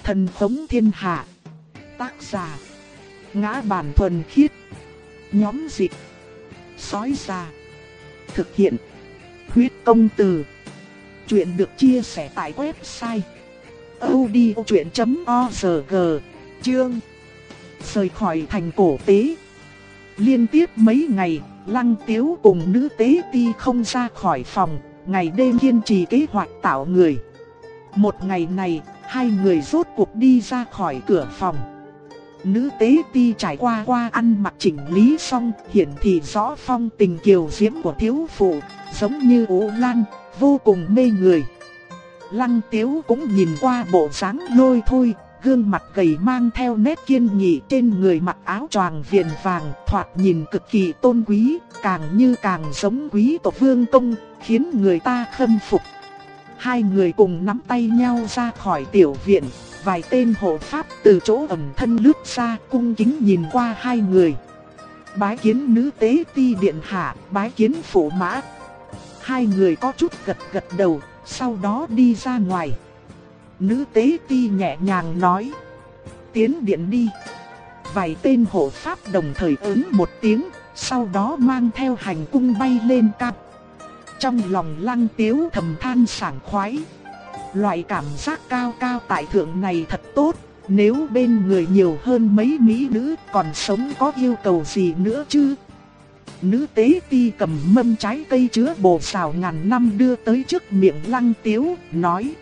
Thần thống thiên hạ. Tác giả: Ngã Bản Thuần Khiết. Nhóm dịch Sói Già. Thực hiện: Huyết Công Từ. Chuyện được chia sẻ tại website audiochuyện.org. Chương: Rời khỏi thành cổ tế. Liên tiếp mấy ngày, Lăng Tiếu cùng nữ tế ti không ra khỏi phòng, ngày đêm kiên trì kế hoạch tạo người. Một ngày này, hai người rốt cuộc đi ra khỏi cửa phòng. Nữ tế ti trải qua ăn mặc chỉnh lý xong, hiển thị rõ phong tình kiều diễm của thiếu phụ, giống như Ú Lan, vô cùng mê người. Lăng Tiếu cũng nhìn qua bộ dáng lôi thôi, gương mặt gầy mang theo nét kiên nghị, trên người mặc áo choàng viền vàng, thoạt nhìn cực kỳ tôn quý, càng như càng giống quý tộc vương công, khiến người ta khâm phục. Hai người cùng nắm tay nhau ra khỏi tiểu viện, vài tên hộ pháp từ chỗ ẩn thân lướt ra, cung kính nhìn qua hai người. Bái kiến nữ tế ti điện hạ, bái kiến phụ mã. Hai người có chút gật đầu, sau đó đi ra ngoài. Nữ tế ti nhẹ nhàng nói: tiến điện đi. Vài tên hộ pháp đồng thời ứng một tiếng, sau đó mang theo hành cung bay lên cao. Trong lòng Lăng Tiếu thầm than sảng khoái. Loại cảm giác cao cao tại thượng này thật tốt, nếu bên người nhiều hơn mấy mỹ nữ còn sống có yêu cầu gì nữa chứ. Nữ tế ti cầm mâm trái cây chứa bồ xào ngàn năm đưa tới trước miệng Lăng Tiếu, nói: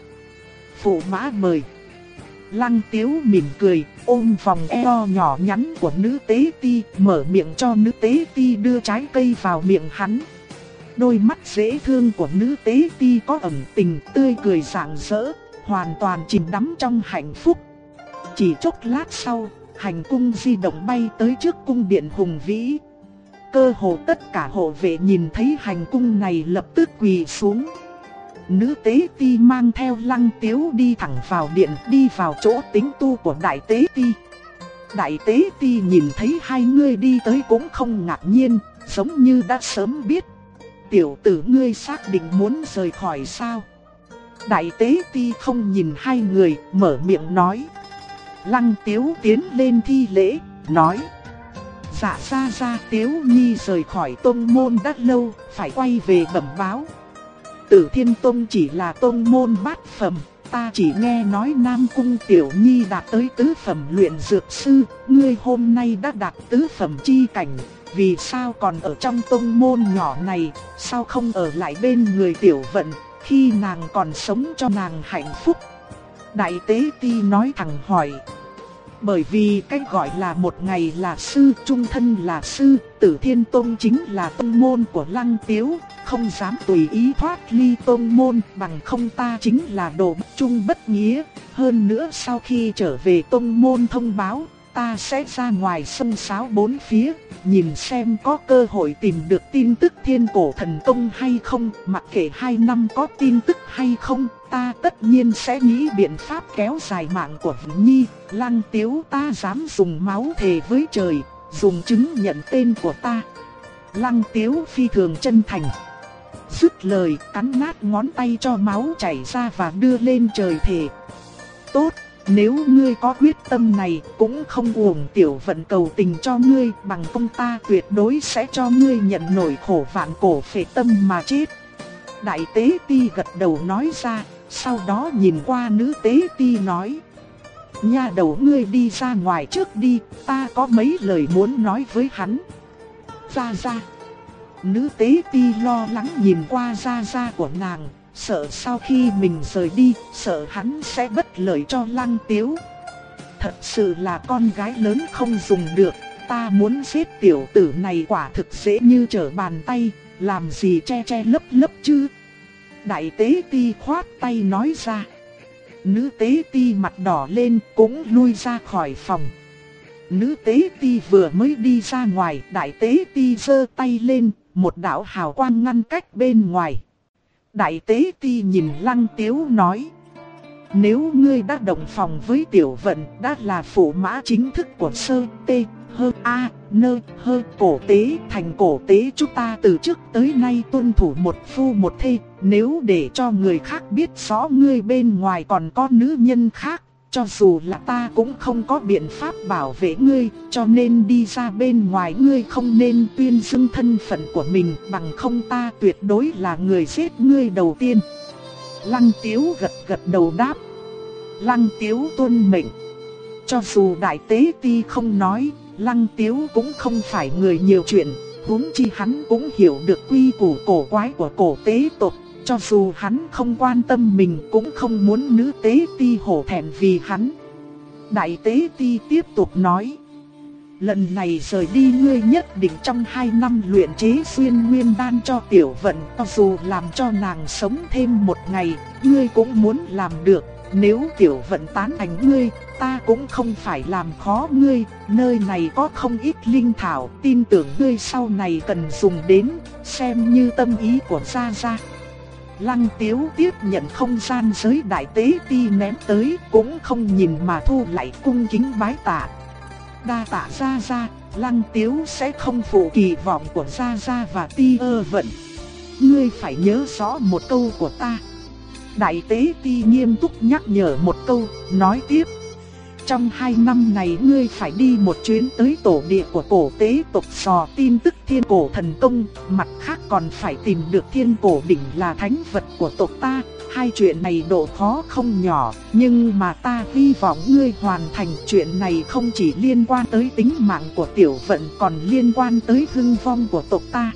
phụ mã mời. Lăng Tiếu mỉm cười, ôm vòng eo nhỏ nhắn của nữ tế ti, mở miệng cho nữ tế ti đưa trái cây vào miệng hắn. Đôi mắt dễ thương của nữ tế ti có ẩn tình, tươi cười rạng rỡ, hoàn toàn chìm đắm trong hạnh phúc. Chỉ chốc lát sau, hành cung di động bay tới trước cung điện hùng vĩ. Cơ hồ tất cả hộ vệ nhìn thấy hành cung này lập tức quỳ xuống. Nữ tế ti mang theo Lăng Tiếu đi thẳng vào điện, đi vào chỗ tính tu của đại tế ti. Đại tế ti nhìn thấy hai người đi tới cũng không ngạc nhiên, giống như đã sớm biết. Tiểu tử ngươi xác định muốn rời khỏi sao? Đại tế ti không nhìn hai người, mở miệng nói. Lăng Tiếu tiến lên thi lễ, nói: dạ ra Tiếu Nhi rời khỏi tông môn đã lâu, phải quay về bẩm báo. Tử Thiên Tông chỉ là tông môn bát phẩm, ta chỉ nghe nói Nam Cung Tiểu Nhi đạt tới tứ phẩm luyện dược sư, ngươi hôm nay đã đạt tứ phẩm chi cảnh. Vì sao còn ở trong tông môn nhỏ này, sao không ở lại bên người Tiểu Vận, khi nàng còn sống cho nàng hạnh phúc? Đại tế ti nói thẳng hỏi. Bởi vì cách gọi là một ngày là sư, trung thân là sư, Tử Thiên Tông chính là tông môn của Lăng Tiếu, không dám tùy ý thoát ly tông môn, bằng không ta chính là đồ bất trung bất nghĩa. Hơn nữa sau khi trở về tông môn thông báo, ta sẽ ra ngoài sông sáo bốn phía, nhìn xem có cơ hội tìm được tin tức Thiên Cổ Thần Tông hay không. Mặc kệ 2 năm có tin tức hay không, ta tất nhiên sẽ nghĩ biện pháp kéo dài mạng của Vĩnh Nhi. Lăng Tiếu ta dám dùng máu thề với trời, dùng chứng nhận tên của ta. Lăng Tiếu phi thường chân thành. Dứt lời, cắn nát ngón tay cho máu chảy ra và đưa lên trời thề. Tốt, nếu ngươi có quyết tâm này, cũng không uổng Tiểu Vận cầu tình cho ngươi, bằng không ta tuyệt đối sẽ cho ngươi nhận nổi khổ vạn cổ phệ tâm mà chết. Đại tế ti gật đầu nói ra, sau đó nhìn qua nữ tế ti nói: nha đầu ngươi đi ra ngoài trước đi, ta có mấy lời muốn nói với hắn. Ra. Nữ tế ti lo lắng nhìn qua ra của nàng, sợ sau khi mình rời đi, sợ hắn sẽ bất lợi cho Lăng Tiếu. Thật sự là con gái lớn không dùng được, ta muốn giết tiểu tử này quả thực dễ như trở bàn tay, làm gì che lấp chứ. Đại tế ti khoát tay nói ra. Nữ tế ti mặt đỏ lên cũng lui ra khỏi phòng. Nữ tế ti vừa mới đi ra ngoài, đại tế ti giơ tay lên, một đạo hào quang ngăn cách bên ngoài. Đại tế ti nhìn Lăng Tiếu nói: nếu ngươi đã đồng phòng với Tiểu Vận, đã là phụ mã chính thức của Sơ Tê Hơ A Nơ Hơ cổ tế. Thành cổ tế chúng ta từ trước tới nay tuân thủ một phu một thê, nếu để cho người khác biết rõ ngươi bên ngoài còn có nữ nhân khác, Cho dù là ta cũng không có biện pháp bảo vệ ngươi, cho nên đi ra bên ngoài ngươi không nên tuyên xưng thân phận của mình, bằng không ta tuyệt đối là người giết ngươi đầu tiên. Lăng Tiếu gật gật đầu đáp. Lăng Tiếu tuân mệnh. Cho dù Đại Tế Ti không nói, Lăng Tiếu cũng không phải người nhiều chuyện, huống chi hắn cũng hiểu được quy củ cổ quái của cổ tế tộc. Cho dù hắn không quan tâm mình cũng không muốn nữ tế ti hổ thẹn vì hắn. Đại tế ti tiếp tục nói. Lần này rời đi ngươi nhất định trong 2 năm luyện chế xuyên nguyên đan cho Tiểu Vận. Cho dù làm cho nàng sống thêm 1 ngày, ngươi cũng muốn làm được. Nếu Tiểu Vận tán thành ngươi, ta cũng không phải làm khó ngươi. Nơi này có không ít linh thảo, tin tưởng ngươi sau này cần dùng đến, xem như tâm ý của gia gia. Lăng Tiếu tiếp nhận không gian giới Đại Tế Ti ném tới, cũng không nhìn mà thu lại, cung kính bái tạ. Đa tạ gia gia, Lăng Tiếu sẽ không phụ kỳ vọng của gia gia và Ti Vận. Ngươi phải nhớ rõ một câu của ta. Đại Tế Ti nghiêm túc nhắc nhở một câu, nói tiếp. Trong 2 năm này ngươi phải đi một chuyến tới tổ địa của cổ tế tộc dò tin tức Thiên Cổ Thần Công, mặt khác còn phải tìm được Thiên Cổ Đỉnh là thánh vật của tộc ta. 2 chuyện này độ khó không nhỏ, nhưng mà ta hy vọng ngươi hoàn thành. Chuyện này không chỉ liên quan tới tính mạng của Tiểu Vận, còn liên quan tới hưng vong của tộc ta.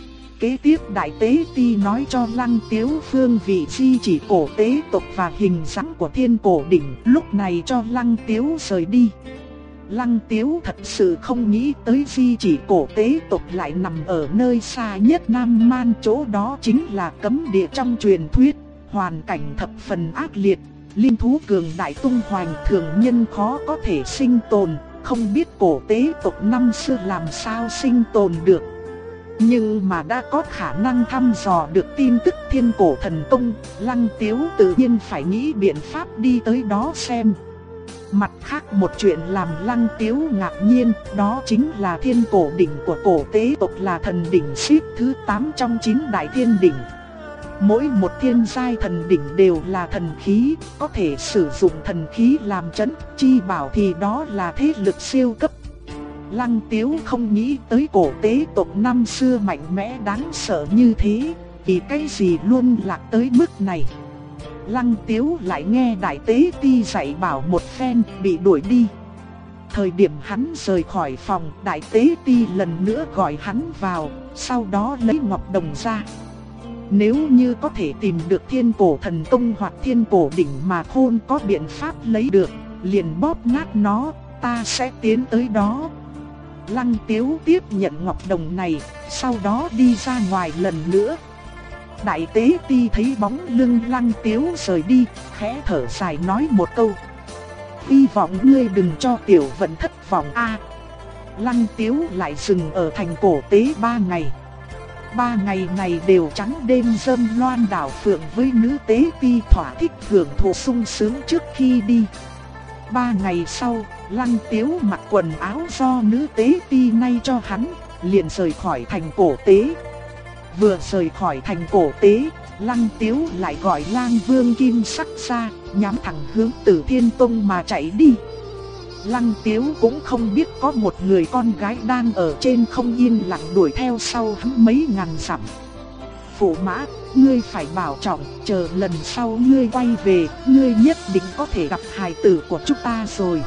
Kế tiếp Đại Tế Ti nói cho Lăng Tiếu phương vị di chỉ cổ tế tộc và hình dáng của Thiên Cổ Đỉnh, lúc này cho Lăng Tiếu rời đi. Lăng Tiếu thật sự không nghĩ tới di chỉ cổ tế tộc lại nằm ở nơi xa nhất Nam Man, chỗ đó chính là cấm địa trong truyền thuyết, hoàn cảnh thập phần ác liệt, linh thú cường đại tung hoành, thường nhân khó có thể sinh tồn, không biết cổ tế tộc năm xưa làm sao sinh tồn được. Nhưng mà đã có khả năng thăm dò được tin tức Thiên Cổ Thần Công, Lăng Tiếu tự nhiên phải nghĩ biện pháp đi tới đó xem. Mặt khác một chuyện làm Lăng Tiếu ngạc nhiên, đó chính là Thiên Cổ Đỉnh của cổ tế tộc là thần đỉnh xếp thứ 8 trong 9 đại thiên đỉnh. Mỗi một thiên giai thần đỉnh đều là thần khí, có thể sử dụng thần khí làm trấn chi bảo thì đó là thế lực siêu cấp. Lăng Tiếu không nghĩ tới cổ tế tộc năm xưa mạnh mẽ đáng sợ như thế, vì cái gì luôn lạc tới mức này. Lăng Tiếu lại nghe Đại Tế Ti dạy bảo một phen, bị đuổi đi. Thời điểm hắn rời khỏi phòng, Đại Tế Ti lần nữa gọi hắn vào, sau đó lấy ngọc đồng ra. Nếu như có thể tìm được Thiên Cổ Thần Công hoặc Thiên Cổ Đỉnh mà Khôn có biện pháp lấy được, liền bóp nát nó, ta sẽ tiến tới đó. Lăng Tiếu tiếp nhận ngọc đồng này, sau đó đi ra ngoài lần nữa. Đại Tế Ti thấy bóng lưng Lăng Tiếu rời đi, khẽ thở dài nói một câu. Hy vọng ngươi đừng cho Tiểu Vận thất vọng a. Lăng Tiếu lại dừng ở thành cổ tế 3 ngày. 3 ngày này đều trắng đêm dâm loan đảo phượng với nữ tế ti thỏa thích hưởng thụ sung sướng trước khi đi. 3 ngày sau, Lăng Tiếu mặc quần áo do nữ tế ti nay cho hắn, liền rời khỏi thành cổ tế. Vừa rời khỏi thành cổ tế, Lăng Tiếu lại gọi Lang Vương Kim Sắc ra, nhắm thẳng hướng Tử Thiên Tông mà chạy đi. Lăng Tiếu cũng không biết có một người con gái đang ở trên không yên lặng đuổi theo sau hắn mấy ngàn dặm. Phụ mã, ngươi phải bảo trọng, chờ lần sau ngươi quay về, ngươi nhất định có thể gặp hài tử của chúng ta rồi.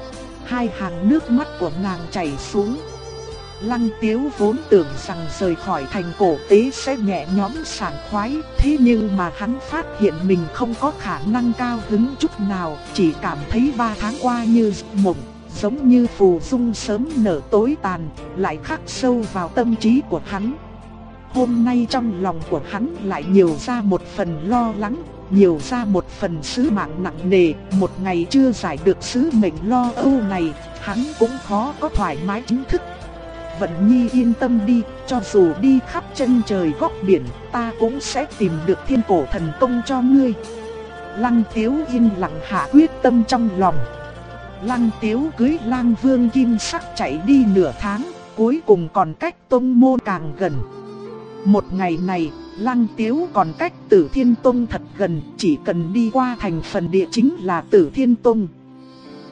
2 hàng nước mắt của nàng chảy xuống. Lăng Tiếu vốn tưởng rằng rời khỏi thành cổ tế sẽ nhẹ nhõm sảng khoái, thế nhưng mà hắn phát hiện mình không có khả năng cao hứng chút nào, chỉ cảm thấy 3 tháng qua như giấc mộng, giống như phù dung sớm nở tối tàn, lại khắc sâu vào tâm trí của hắn. Hôm nay trong lòng của hắn lại nhiều ra một phần lo lắng, nhiều ra một phần sứ mạng nặng nề, một ngày chưa giải được sứ mệnh lo âu này, hắn cũng khó có thoải mái chính thức. Vận Nhi yên tâm đi, cho dù đi khắp chân trời góc biển, ta cũng sẽ tìm được Thiên Cổ Thần Công cho ngươi. Lăng Tiếu yên lặng hạ quyết tâm trong lòng. Lăng Tiếu cưới Lang Vương Kim Sắc chạy đi nửa tháng, cuối cùng còn cách tông môn càng gần. Một ngày này, Lăng Tiếu còn cách Tử Thiên Tông thật gần, chỉ cần đi qua thành phần địa chính là Tử Thiên Tông.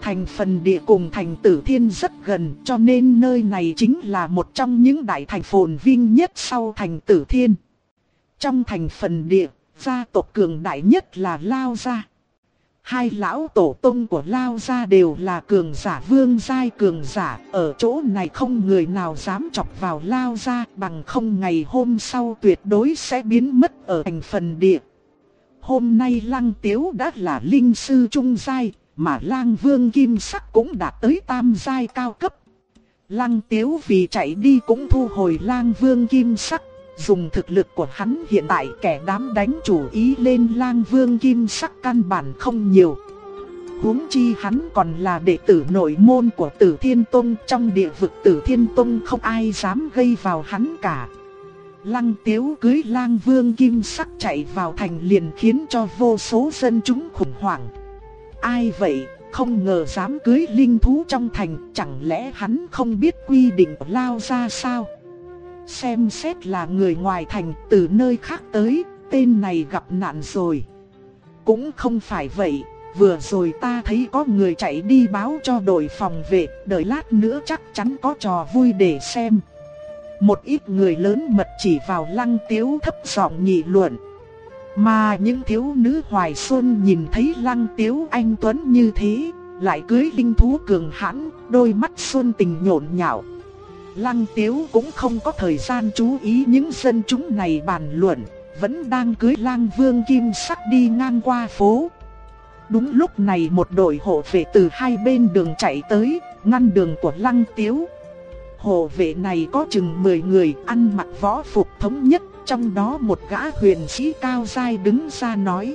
Thành Phần Địa cùng thành Tử Thiên rất gần, cho nên nơi này chính là một trong những đại thành phồn vinh nhất sau thành Tử Thiên. Trong thành Phần Địa, gia tộc cường đại nhất là Lao gia. Hai lão tổ tông của Lao gia đều là cường giả vương giai cường giả, ở chỗ này không người nào dám chọc vào Lao gia, bằng không ngày hôm sau tuyệt đối sẽ biến mất ở thành Phần Địa. Hôm nay Lăng Tiếu đã là linh sư trung giai, mà Lang Vương Kim Sắc cũng đạt tới tam giai cao cấp. Lăng Tiếu vì chạy đi cũng thu hồi Lang Vương Kim Sắc. Dùng thực lực của hắn hiện tại, kẻ dám đánh chủ ý lên Lang Vương Kim Sắc căn bản không nhiều. Huống chi hắn còn là đệ tử nội môn của Tử Thiên Tông, trong địa vực Tử Thiên Tông không ai dám gây vào hắn cả. Lăng Tiếu cưới Lang Vương Kim Sắc chạy vào thành liền khiến cho vô số dân chúng khủng hoảng. Ai vậy, không ngờ dám cưới linh thú trong thành, chẳng lẽ hắn không biết quy định của Lao gia sao? Xem xét là người ngoài thành, từ nơi khác tới, tên này gặp nạn rồi. Cũng không phải vậy, vừa rồi ta thấy có người chạy đi báo cho đội phòng vệ, đợi lát nữa chắc chắn có trò vui để xem. Một ít người lớn mật chỉ vào Lăng Tiếu thấp giọng nghị luận. Mà những thiếu nữ hoài xuân nhìn thấy Lăng Tiếu anh tuấn như thế, lại cưới linh thú cường hãn, đôi mắt xuân tình nhộn nhạo. Lăng Tiếu cũng không có thời gian chú ý những dân chúng này bàn luận, vẫn đang cưới Lang Vương Kim Sắc đi ngang qua phố. Đúng lúc này một đội hộ vệ từ hai bên đường chạy tới, ngăn đường của Lăng Tiếu. Hộ vệ này có chừng 10 người, ăn mặc võ phục thống nhất, trong đó một gã huyền sĩ cao giai đứng ra nói: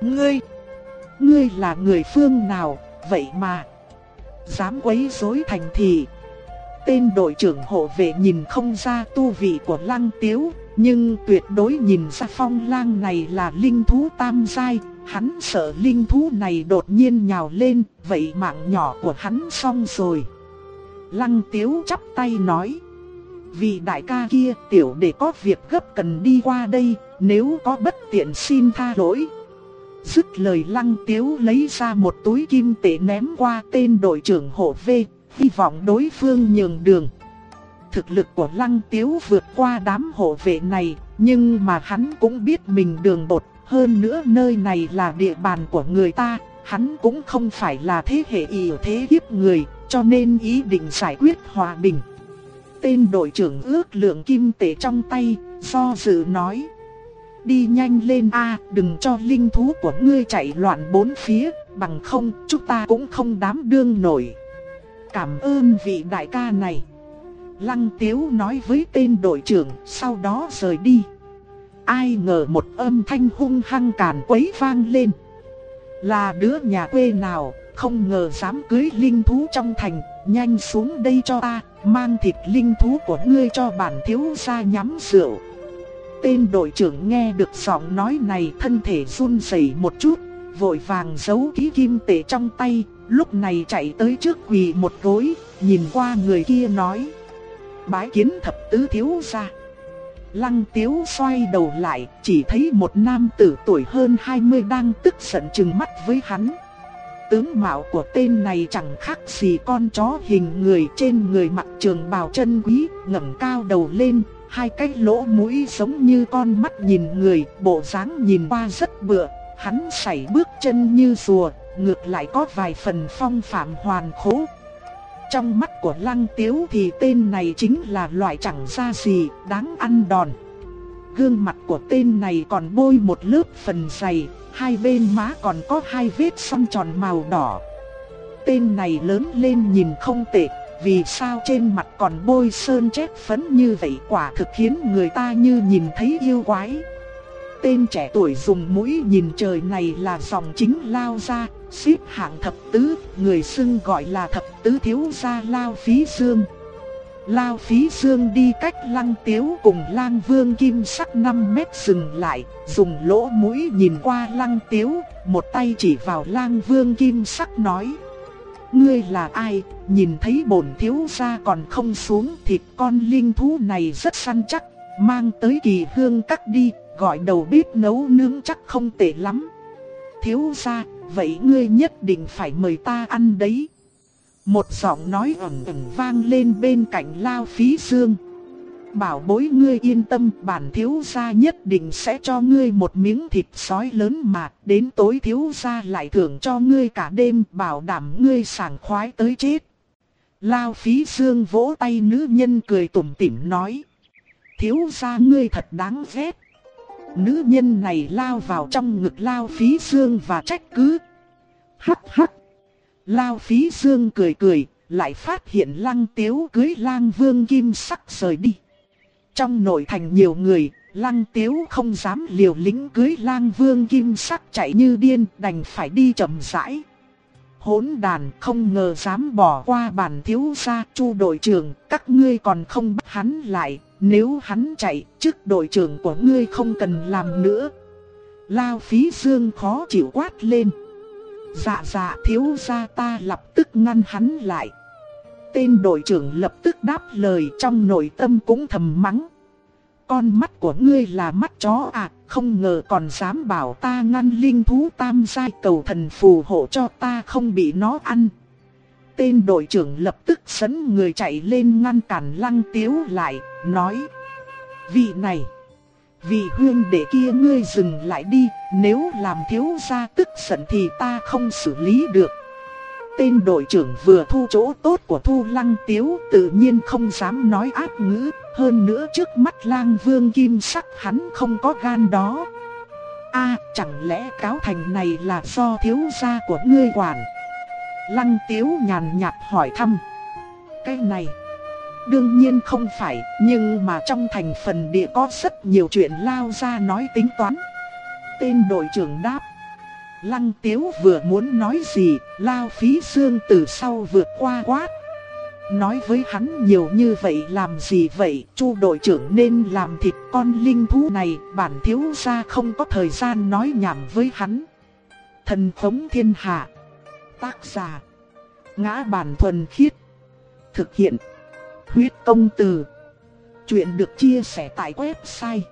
Ngươi là người phương nào, vậy mà dám quấy rối thành thị? Tên đội trưởng hộ vệ nhìn không ra tu vị của Lăng Tiếu, nhưng tuyệt đối nhìn ra Phong Lang này là linh thú tam giai. Hắn sợ linh thú này đột nhiên nhào lên, vậy mạng nhỏ của hắn xong rồi. Lăng Tiếu chắp tay nói: Vị đại ca kia, tiểu đệ có việc gấp cần đi qua đây, nếu có bất tiện xin tha lỗi. Dứt lời Lăng Tiếu lấy ra một túi kim tệ ném qua tên đội trưởng hộ vệ, hy vọng đối phương nhường đường. Thực lực của Lăng Tiếu vượt qua đám hộ vệ này, nhưng mà hắn cũng biết mình đường đột. Hơn nữa nơi này là địa bàn của người ta, hắn cũng không phải là thế hệ ỷ thế hiếp người, cho nên ý định giải quyết hòa bình. Tên đội trưởng ước lượng kim tệ trong tay, do dự nói: Đi nhanh lên a, đừng cho linh thú của ngươi chạy loạn bốn phía, bằng không chúng ta cũng không đảm đương nổi. Cảm ơn vị đại ca này. Lăng Tiếu nói với tên đội trưởng, sau đó rời đi. Ai ngờ một âm thanh hung hăng càn quấy vang lên. Là đứa nhà quê nào, không ngờ dám cưới linh thú trong thành, nhanh xuống đây cho ta, mang thịt linh thú của ngươi cho bản thiếu gia nhắm rượu. Tên đội trưởng nghe được giọng nói này, thân thể run rẩy một chút, vội vàng giấu kỹ kim tệ trong tay, lúc này chạy tới trước quỳ một gối, nhìn qua người kia nói: Bái kiến thập tứ thiếu gia. Lăng Tiếu xoay đầu lại, chỉ thấy một nam tử tuổi hơn 20 đang tức giận trừng mắt với hắn. Tướng mạo của tên này chẳng khác gì con chó hình người, trên người mặc trường bào chân quý, ngẩng cao đầu lên, hai cái lỗ mũi giống như con mắt nhìn người, bộ dáng nhìn qua rất bựa. Hắn sải bước chân như rùa, ngược lại có vài phần phong phạm hoàn khố. Trong mắt của Lăng Tiếu thì tên này chính là loại chẳng ra gì, đáng ăn đòn. Gương mặt của tên này còn bôi một lớp phần dày, hai bên má còn có hai vết xoăn tròn màu đỏ. Tên này lớn lên nhìn không tệ, vì sao trên mặt còn bôi sơn chét phấn như vậy, quả thực khiến người ta như nhìn thấy yêu quái. Tên trẻ tuổi dùng mũi nhìn trời này là dòng chính Lao gia, xếp hạng thập tứ, người xưng gọi là thập tứ thiếu gia Lao Phí Dương. Lao Phí Dương đi cách Lăng Tiếu cùng Lang Vương Kim Sắc 5 mét dừng lại, dùng lỗ mũi nhìn qua Lăng Tiếu, một tay chỉ vào Lang Vương Kim Sắc nói: Ngươi là ai, nhìn thấy bổn thiếu gia còn không xuống, thịt con linh thú này rất săn chắc, mang tới Kỳ Hương Các đi, gọi đầu bếp nấu nướng chắc không tệ lắm. Thiếu gia, vậy ngươi nhất định phải mời ta ăn đấy. Một giọng nói ẩn ẩn vang lên bên cạnh Lao Phí Dương. Bảo bối ngươi yên tâm, bản thiếu gia nhất định sẽ cho ngươi một miếng thịt sói lớn mà, đến tối thiếu gia lại thưởng cho ngươi cả đêm, bảo đảm ngươi sảng khoái tới chết. Lao Phí Dương vỗ tay nữ nhân cười tủm tỉm nói. Thiếu gia ngươi thật đáng ghét. Nữ nhân này lao vào trong ngực Lao Phí Dương và trách cứ. Hắc hắc. Lao Phí Dương cười cười, lại phát hiện Lăng Tiếu cưới Lang Vương Kim Sắc rời đi. Trong nội thành nhiều người, Lăng Tiếu không dám liều lĩnh cưới Lang Vương Kim Sắc chạy như điên, đành phải đi chậm rãi. Hỗn đàn, không ngờ dám bỏ qua bản thiếu gia. Chu đội trưởng, các ngươi còn không bắt hắn lại, nếu hắn chạy, chức đội trưởng của ngươi không cần làm nữa. Lao Phí Dương khó chịu quát lên. Dạ thiếu gia, ta lập tức ngăn hắn lại. Tên đội trưởng lập tức đáp lời, trong nội tâm cũng thầm mắng. Con mắt của ngươi là mắt chó à, không ngờ còn dám bảo ta ngăn linh thú tam giai, cầu thần phù hộ cho ta không bị nó ăn. Tên đội trưởng lập tức dẫn người chạy lên ngăn cản Lăng Tiếu lại, nói. Vị huynh đệ kia ngươi dừng lại đi, nếu làm thiếu gia tức giận thì ta không xử lý được. Tên đội trưởng vừa thu chỗ tốt của Thu Lăng Tiếu, tự nhiên không dám nói ác ngữ, hơn nữa trước mắt Lang Vương Kim Sắc hắn không có gan đó. Chẳng lẽ cáo thành này là do thiếu gia của ngươi quản? Lăng Tiếu nhàn nhạt hỏi thăm. Cái này đương nhiên không phải, nhưng mà trong thành phần địa có rất nhiều chuyện lao ra nói tính toán. Tên đội trưởng đáp. Lăng Tiếu vừa muốn nói gì, Lao Phí Dương từ sau vượt qua quát. Nói với hắn nhiều như vậy làm gì vậy, Chu đội trưởng nên làm thịt con linh thú này, bản thiếu gia không có thời gian nói nhảm với hắn. Thần Phóng Thiên Hạ. Tác giả Ngã Bản Thuần Khiết. Thực hiện Huyết Công Từ. Chuyện được chia sẻ tại website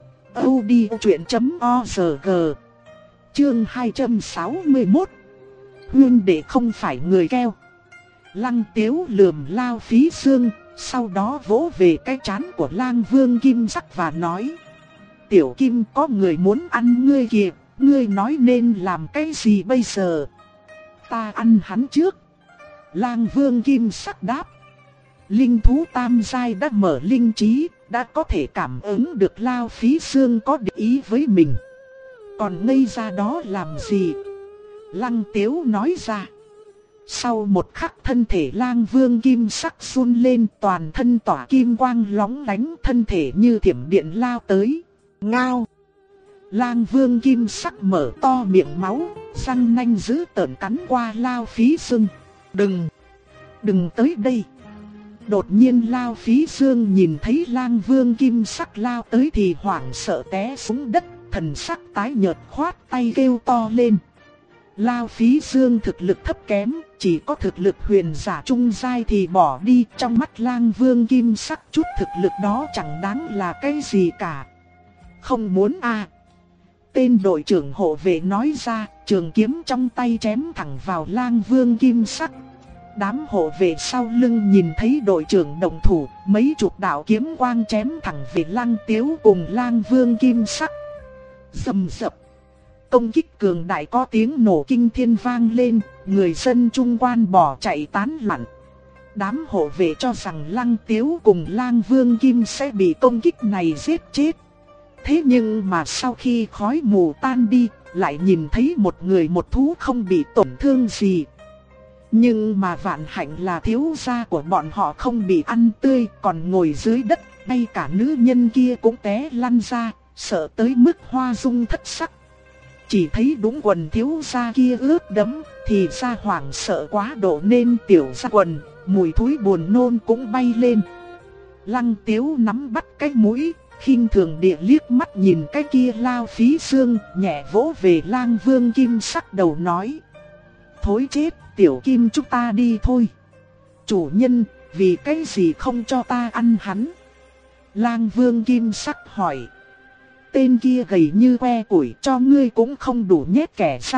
audiochuyện.org. Chương 261. Huynh đệ không phải người keo. Lăng Tiếu lườm Lao Phí Dương, sau đó vỗ về cái trán của Lang Vương Kim Sắc và nói. Tiểu Kim, có người muốn ăn ngươi kìa, ngươi nói nên làm cái gì bây giờ? Ta ăn hắn trước. Lang Vương Kim Sắc đáp. Linh thú tam giai đã mở linh trí, đã có thể cảm ứng được Lao Phí Dương có để ý với mình. Còn ngây ra đó làm gì? Lăng Tiếu nói ra. Sau một khắc thân thể Lang Vương Kim Sắc run lên, toàn thân tỏa kim quang lóng lánh, thân thể như thiểm điện lao tới. Ngao! Lang Vương Kim Sắc mở to miệng máu, răng nanh dữ tợn cắn qua Lao Phí Dương. Đừng tới đây! Đột nhiên Lao Phí Dương nhìn thấy Lang Vương Kim Sắc lao tới thì hoảng sợ té xuống đất, thần sắc tái nhợt khoát tay kêu to lên. Lao Phí Dương thực lực thấp kém, chỉ có thực lực huyền giả trung giai thì bỏ đi, trong mắt Lang Vương Kim Sắc chút thực lực đó chẳng đáng là cái gì cả. Không muốn Tên đội trưởng hộ vệ nói ra, trường kiếm trong tay chém thẳng vào Lang Vương Kim Sắc. Đám hộ vệ sau lưng nhìn thấy đội trưởng động thủ, mấy chục đạo kiếm quang chém thẳng về Lăng Tiếu cùng Lang Vương Kim Sắc. Rầm rập. Công kích cường đại có tiếng nổ kinh thiên vang lên, người dân chung quanh bỏ chạy tán loạn. Đám hộ vệ cho rằng Lăng Tiếu cùng Lang Vương Kim sẽ bị công kích này giết chết. Thế nhưng mà sau khi khói mù tan đi, lại nhìn thấy một người một thú không bị tổn thương gì. Nhưng mà vạn hạnh là thiếu gia của bọn họ không bị ăn tươi, còn ngồi dưới đất, ngay cả nữ nhân kia cũng té lăn ra, sợ tới mức hoa dung thất sắc. Chỉ thấy đúng quần thiếu gia kia ướt đẫm, thì ra hoảng sợ quá độ nên tiểu ra quần, mùi thối buồn nôn cũng bay lên. Lăng Tiếu nắm bắt cái mũi, khinh thường địa liếc mắt nhìn cái kia Lao Phí Dương, nhẹ vỗ về Lang Vương Kim Sắc đầu nói. Thối chết, Tiểu Kim chúng ta đi thôi. Chủ nhân, vì cái gì không cho ta ăn hắn? Lang Vương Kim Sắc hỏi. Tên kia gầy như que củi, cho ngươi cũng không đủ nhét kẻ răng,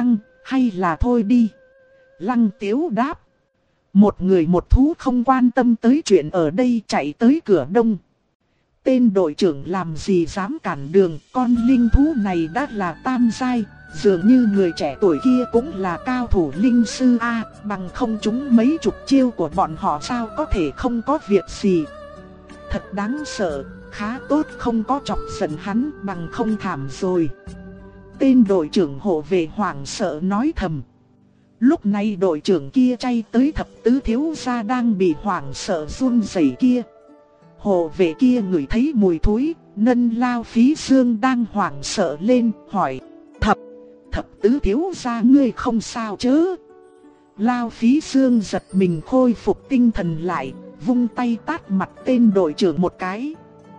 Hay là thôi đi. Lăng Tiếu đáp. Một người một thú không quan tâm tới chuyện ở đây, chạy tới cửa đông. Tên đội trưởng làm gì dám cản đường, con linh thú này đã là tam giai, dường như người trẻ tuổi kia cũng là cao thủ linh sư A, bằng không chúng mấy chục chiêu của bọn họ sao có thể không có việc gì. Thật đáng sợ, khá tốt không có chọc giận hắn, bằng không thảm rồi. Tên đội trưởng hộ vệ hoảng sợ nói thầm. Lúc này đội trưởng kia chay tới thập tứ thiếu gia đang bị hoảng sợ run rẩy kia. Hộ vệ kia ngửi thấy mùi thối, nâng Lao Phí Dương đang hoảng sợ lên, hỏi. Thập tứ thiếu gia ngươi không sao chứ? Lao Phí Dương giật mình khôi phục tinh thần lại, vung tay tát mặt tên đội trưởng một cái.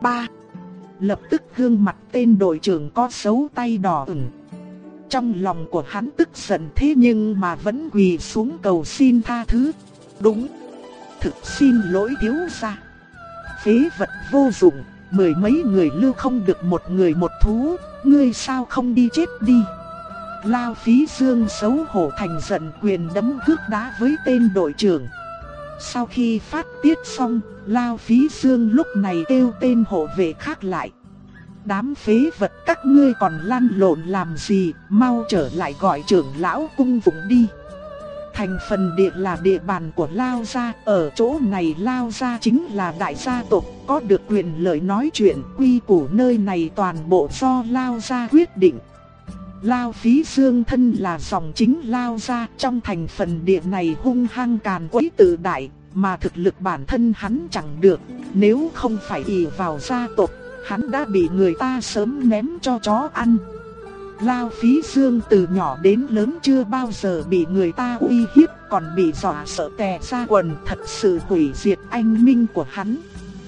Lập tức gương mặt tên đội trưởng có dấu tay đỏ ửng. Trong lòng của hắn tức giận thế nhưng mà vẫn quỳ xuống cầu xin tha thứ. Đúng, thực xin lỗi thiếu gia. Phế vật vô dụng, mười mấy người lưu không được một người một thú, ngươi sao không đi chết đi. Lao Phí Dương xấu hổ thành giận quyền đấm cước đá với tên đội trưởng. Sau khi phát tiết xong, Lao Phí Dương lúc này kêu tên hộ vệ khác lại. Đám phế vật các ngươi còn lăn lộn làm gì, mau trở lại gọi trưởng lão cung phụng đi. Thành phần địa là địa bàn của Lao gia, ở chỗ này Lao gia chính là đại gia tộc, có được quyền lợi nói chuyện, quy củ nơi này toàn bộ do Lao gia quyết định. Lao Phí Dương thân là dòng chính Lao gia, trong thành phần địa này hung hăng càn quấy tự đại, mà thực lực bản thân hắn chẳng được, nếu không phải ỷ vào gia tộc, hắn đã bị người ta sớm ném cho chó ăn. Lao Phí Dương từ nhỏ đến lớn chưa bao giờ bị người ta uy hiếp, còn bị dọa sợ tè ra quần, thật sự hủy diệt anh minh của hắn.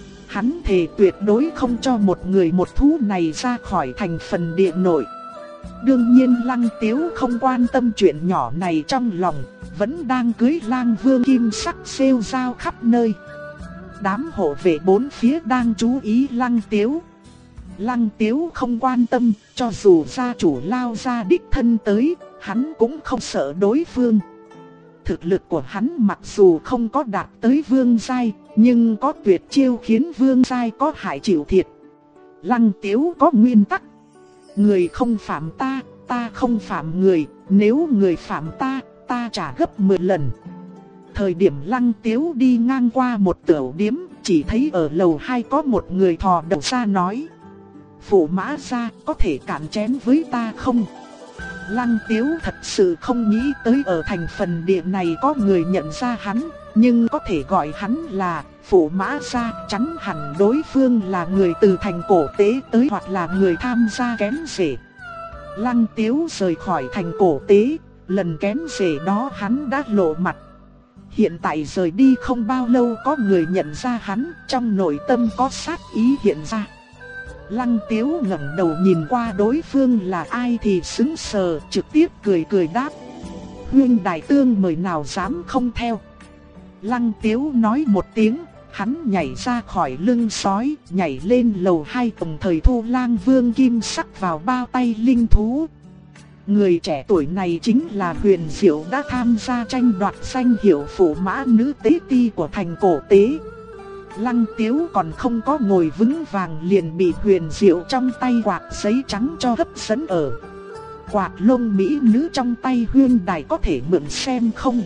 Hắn thề tuyệt đối không cho một người một thú này ra khỏi thành phần địa nội. Đương nhiên Lăng Tiếu không quan tâm chuyện nhỏ này trong lòng, vẫn đang cưới Lang Vương kim sắc rêu rao khắp nơi. Đám hộ vệ bốn phía đang chú ý Lăng Tiếu. Lăng Tiếu không quan tâm, cho dù gia chủ Lao gia đích thân tới, hắn cũng không sợ đối phương. Thực lực của hắn mặc dù không có đạt tới vương giai, nhưng có tuyệt chiêu khiến vương giai có hại chịu thiệt. Lăng Tiếu có nguyên tắc. Người không phạm ta, ta không phạm người, nếu người phạm ta, ta trả gấp 10 lần. Thời điểm Lăng Tiếu đi ngang qua một tiểu điếm, chỉ thấy ở lầu 2 có một người thò đầu ra nói. Phụ Mã gia có thể cản chén với ta không? Lăng Tiếu thật sự không nghĩ tới ở thành phần địa này có người nhận ra hắn, nhưng có thể gọi hắn là Phụ Mã gia, chắn hẳn đối phương là người từ thành Cổ Tế tới hoặc là người tham gia kén rể. Lăng Tiếu rời khỏi thành Cổ Tế, lần kén rể đó hắn đã lộ mặt. Hiện tại rời đi không bao lâu có người nhận ra hắn, trong nội tâm có sát ý hiện ra. Lăng Tiếu ngẩng đầu nhìn qua đối phương là ai thì sững sờ, trực tiếp cười đáp. Huynh đại tương mời nào dám không theo. Lăng Tiếu nói một tiếng, hắn nhảy ra khỏi lưng sói, nhảy lên lầu 2 đồng thời thu Lang Vương kim sắc vào bao tay linh thú. Người trẻ tuổi này chính là Huyền Diệu đã tham gia tranh đoạt danh hiệu Phụ Mã nữ tế ti của thành Cổ Tế. Lăng Tiếu còn không có ngồi vững vàng liền bị Huyền Diệu trong tay quạt giấy trắng cho hấp dẫn ở. Quạt lông mỹ nữ trong tay Huyên Đài có thể mượn xem không?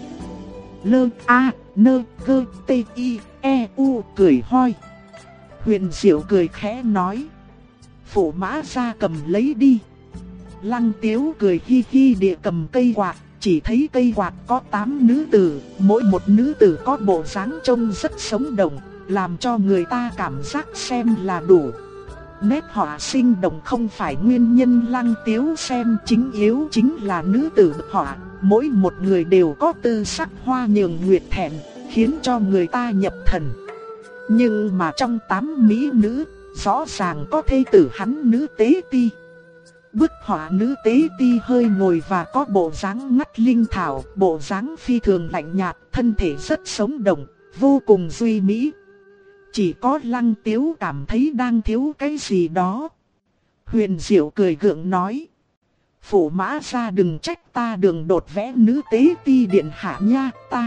L-A-N-G-T-I-E-U cười hoi. Huyền Diệu cười khẽ nói. Phụ Mã gia cầm lấy đi. Lăng Tiếu cười hi hi địa cầm cây quạt. Chỉ thấy cây quạt có 8 nữ tử, mỗi một nữ tử có bộ dáng trông rất sống động, làm cho người ta cảm giác xem là đủ. Nét họa sinh động không phải nguyên nhân Lăng Tiếu xem chính yếu chính là nữ tử họa, mỗi một người đều có tư sắc hoa nhường nguyệt thẹn, khiến cho người ta nhập thần. Nhưng mà trong 8 mỹ nữ, rõ ràng có thê tử hắn nữ tế ti. Bức họa nữ tế ti hơi ngồi và có bộ dáng ngắt linh thảo, bộ dáng phi thường lạnh nhạt, thân thể rất sống động, vô cùng duy mỹ. Chỉ có Lăng Tiếu cảm thấy đang thiếu cái gì đó. Huyền Diệu cười gượng nói. Phụ Mã gia đừng trách ta đường đột vẽ nữ tế ti điện hạ nha,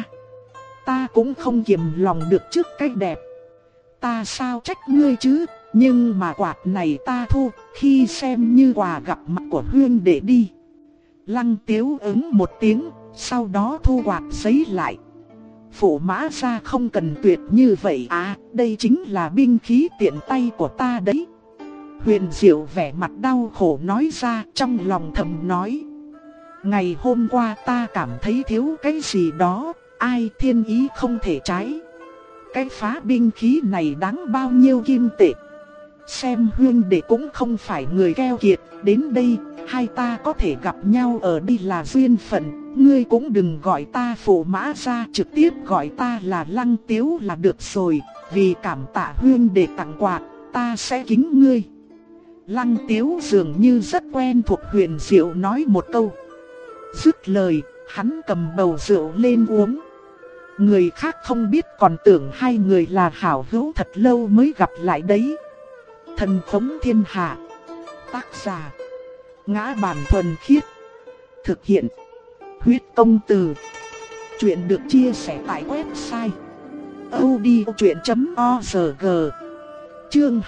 ta cũng không kiềm lòng được trước cái đẹp. Ta sao trách ngươi chứ, nhưng mà quạt này ta thu, khi xem như quà gặp mặt của huynh đệ đi. Lăng Tiếu ứng một tiếng, sau đó thu quạt giấy lại. Phụ Mã gia không cần tuyệt như vậy à, đây chính là binh khí tiện tay của ta đấy. Huyền Diệu vẻ mặt đau khổ nói ra, trong lòng thầm nói. Ngày hôm qua ta cảm thấy thiếu cái gì đó, ai thiên ý không thể trái. Cái phá binh khí này đáng bao nhiêu kim tệ. Xem huynh đệ cũng không phải người keo kiệt, đến đây, hai ta có thể gặp nhau ở đây là duyên phận. Ngươi cũng đừng gọi ta Phụ Mã gia, trực tiếp gọi ta là Lăng Tiếu là được rồi. Vì cảm tạ huynh đệ tặng quà, ta sẽ kính ngươi. Lăng Tiếu dường như rất quen thuộc Huyền Diệu nói một câu. Dứt lời, hắn cầm bầu rượu lên uống. Người khác không biết còn tưởng hai người là hảo hữu thật lâu mới gặp lại đấy. Thần Phóng Thiên Hạ. Tác giả Ngã Bản Thuần Khiết. Thực hiện Huyết Công Từ. Chuyện được chia sẻ tại website audiochuyện.org. Chương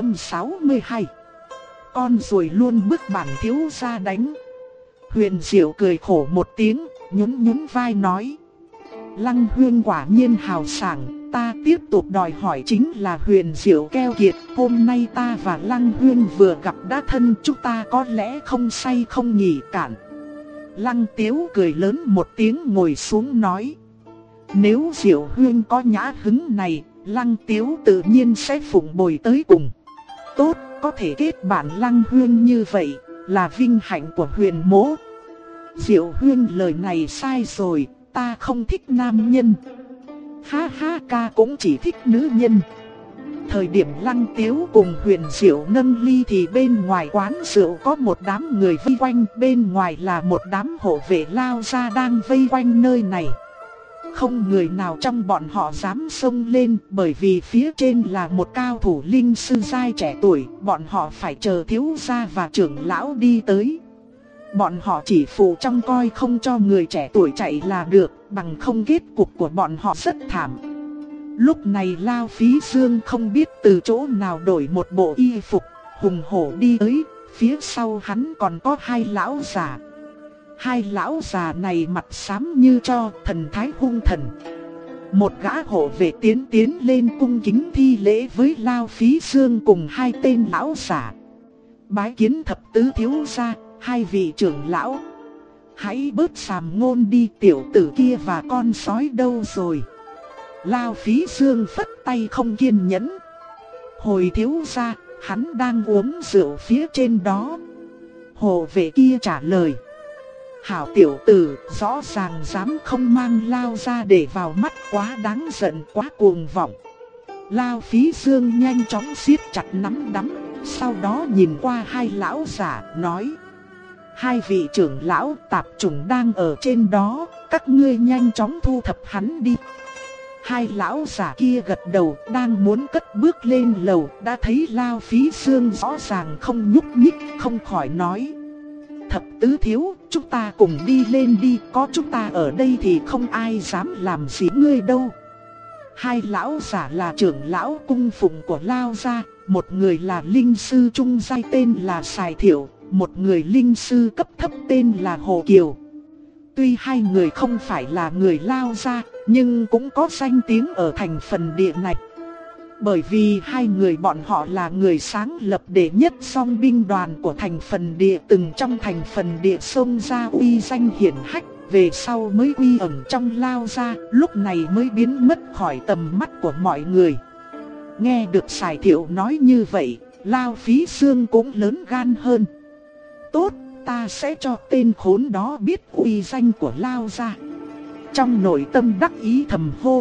262. Con ruồi luôn bức bản thiếu gia đánh. Huyền Diệu cười khổ một tiếng, nhún vai nói. Lăng huynh quả nhiên hào sảng, ta tiếp tục đòi hỏi chính là Huyền Diệu keo kiệt. Hôm nay ta và Lăng huynh vừa gặp đã thân, chúng ta có lẽ không say không nghỉ cạn. Lăng Tiếu cười lớn một tiếng ngồi xuống nói. Nếu Diệu huynh có nhã hứng này, Lăng Tiếu tự nhiên sẽ phụng bồi tới cùng. Tốt, có thể kết bạn Lăng huynh như vậy, là vinh hạnh của Huyền mỗ. Diệu huynh lời này sai rồi, ta không thích nam nhân. Ha ha, ca cũng chỉ thích nữ nhân. Thời điểm Lăng Tiếu cùng Huyền Diệu nâng ly thì bên ngoài quán rượu có một đám người vây quanh, bên ngoài là một đám hộ vệ lao ra đang vây quanh nơi này. Không người nào trong bọn họ dám xông lên, bởi vì phía trên là một cao thủ linh sư giai trẻ tuổi, bọn họ phải chờ thiếu gia và trưởng lão đi tới. Bọn họ chỉ phụ trông coi không cho người trẻ tuổi chạy là được, bằng không kết cục của bọn họ rất thảm. Lúc này Lao Phí Dương không biết từ chỗ nào đổi một bộ y phục, hùng hổ đi tới, phía sau hắn còn có hai lão già. Hai lão già này mặt xám như tro, thần thái hung thần. Một gã hộ vệ tiến lên cung kính thi lễ với Lao Phí Dương cùng hai tên lão già. Bái kiến thập tứ thiếu gia, hai vị trưởng lão. Hãy bớt sàm ngôn đi, tiểu tử kia và con sói đâu rồi? Lao Phí Dương phất tay không kiên nhẫn. Hồi thiếu gia, hắn đang uống rượu phía trên đó. Hộ vệ kia trả lời. Hảo tiểu tử, rõ ràng dám không mang Lao ra để vào mắt, quá đáng giận, quá cuồng vọng. Lao Phí Dương nhanh chóng siết chặt nắm đấm, sau đó nhìn qua hai lão giả, nói. Hai vị trưởng lão tạp chủng đang ở trên đó, các ngươi nhanh chóng thu thập hắn đi. Hai lão giả kia gật đầu, đang muốn cất bước lên lầu, đã thấy Lao Phí Dương rõ ràng không nhúc nhích, không khỏi nói. Thập tứ thiếu, chúng ta cùng đi lên đi, có chúng ta ở đây thì không ai dám làm gì ngươi đâu. Hai lão giả là trưởng lão cung phụng của Lao gia, một người là linh sư trung giai tên là Sài Thiệu, một người linh sư cấp thấp tên là Hồ Kiều. Tuy hai người không phải là người Lao gia, nhưng cũng có danh tiếng ở thành phần địa này. Bởi vì hai người bọn họ là người sáng lập đệ nhất song binh đoàn của thành phần địa, từng trong thành phần địa xông ra uy danh hiển hách, về sau mới quy ẩn trong Lao gia, lúc này mới biến mất khỏi tầm mắt của mọi người. Nghe được Sài Thiệu nói như vậy, Lao Phí Dương cũng lớn gan hơn. Tốt, ta sẽ cho tên khốn đó biết uy danh của Lao gia. Trong nội tâm đắc ý thầm hô.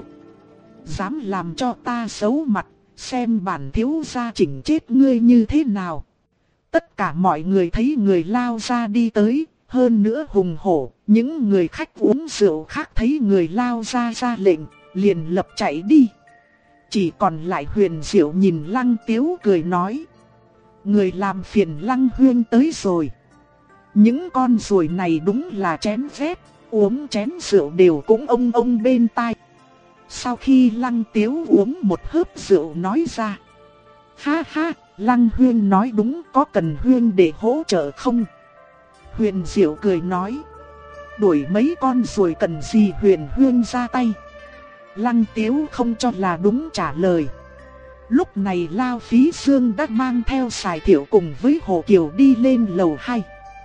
Dám làm cho ta xấu mặt, xem bản thiếu gia chỉnh chết ngươi như thế nào. Tất cả mọi người thấy người Lao gia đi tới, hơn nữa hùng hổ. Những người khách uống rượu khác thấy người Lao gia ra lệnh, liền lập chạy đi. Chỉ còn lại Huyền Diệu nhìn Lăng Tiếu cười nói. Người làm phiền Lăng huynh tới rồi. Những con ruồi này đúng là chén vét, uống chén rượu đều cũng ông bên tai. Sau khi Lăng Tiếu uống một hớp rượu nói ra: ha ha, Lăng Huyên nói đúng, có cần Huyên để hỗ trợ không? Huyền Diệu cười nói: đuổi mấy con ruồi cần gì Huyền Huyên ra tay. Lăng Tiếu không cho là đúng trả lời. Lúc này Lao Phí Dương đã mang theo Sài Thiệu cùng với Hồ Kiều đi lên lầu 2.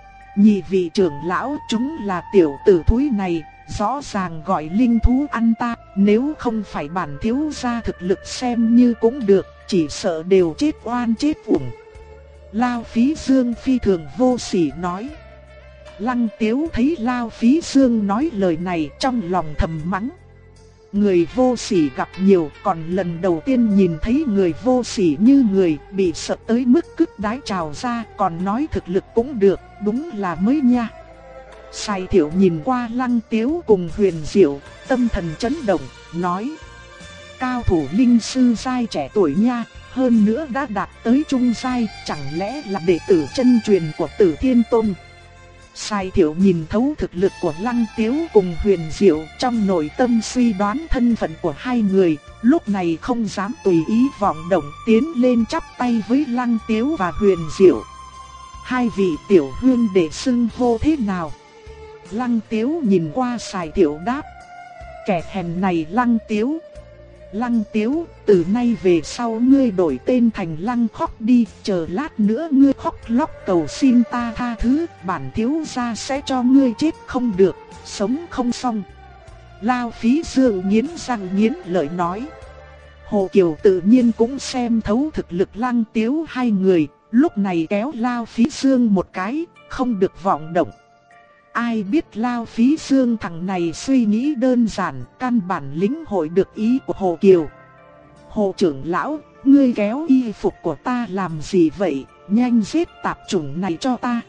Nhị vị trưởng lão, chúng là tiểu tử thúi này, rõ ràng gọi linh thú ăn ta, nếu không phải bản thiếu gia thực lực xem như cũng được, chỉ sợ đều chết oan chết uổng. Lao Phí Dương phi thường vô sỉ nói. Lăng Tiếu thấy Lao Phí Dương nói lời này trong lòng thầm mắng. Người vô sỉ gặp nhiều, còn lần đầu tiên nhìn thấy người vô sỉ như người, bị sợ tới mức cứt đái trào ra, còn nói thực lực cũng được, đúng là mới nha. Sài Thiệu nhìn qua Lăng Tiếu cùng Huyền Diệu, tâm thần chấn động, nói: cao thủ linh sư giai trẻ tuổi nha, hơn nữa đã đạt tới trung giai, chẳng lẽ là đệ tử chân truyền của Tử Thiên Tôn. Sài Thiệu nhìn thấu thực lực của Lăng Tiếu cùng Huyền Diệu, trong nội tâm suy đoán thân phận của hai người, lúc này không dám tùy ý vọng động, tiến lên chắp tay với Lăng Tiếu và Huyền Diệu. Hai vị tiểu huynh đệ xưng hô thế nào? Lăng Tiếu nhìn qua Sài Thiệu đáp: kẻ hèn này Lăng Tiếu. Lăng Tiếu, từ nay về sau ngươi đổi tên thành Lăng Khóc đi, chờ lát nữa ngươi khóc lóc cầu xin ta tha thứ, bản thiếu gia sẽ cho ngươi chết không được, sống không xong. Lao Phí Dương nghiến răng nghiến lợi nói. Hồ Kiều tự nhiên cũng xem thấu thực lực Lăng Tiếu hai người, lúc này kéo Lao Phí Dương một cái, không được vọng động. Ai biết Lao Phí Dương thằng này suy nghĩ đơn giản, căn bản lĩnh hội được ý của Hồ Kiều. Hồ trưởng lão, ngươi kéo y phục của ta làm gì vậy, nhanh giết tạp chủng này cho ta.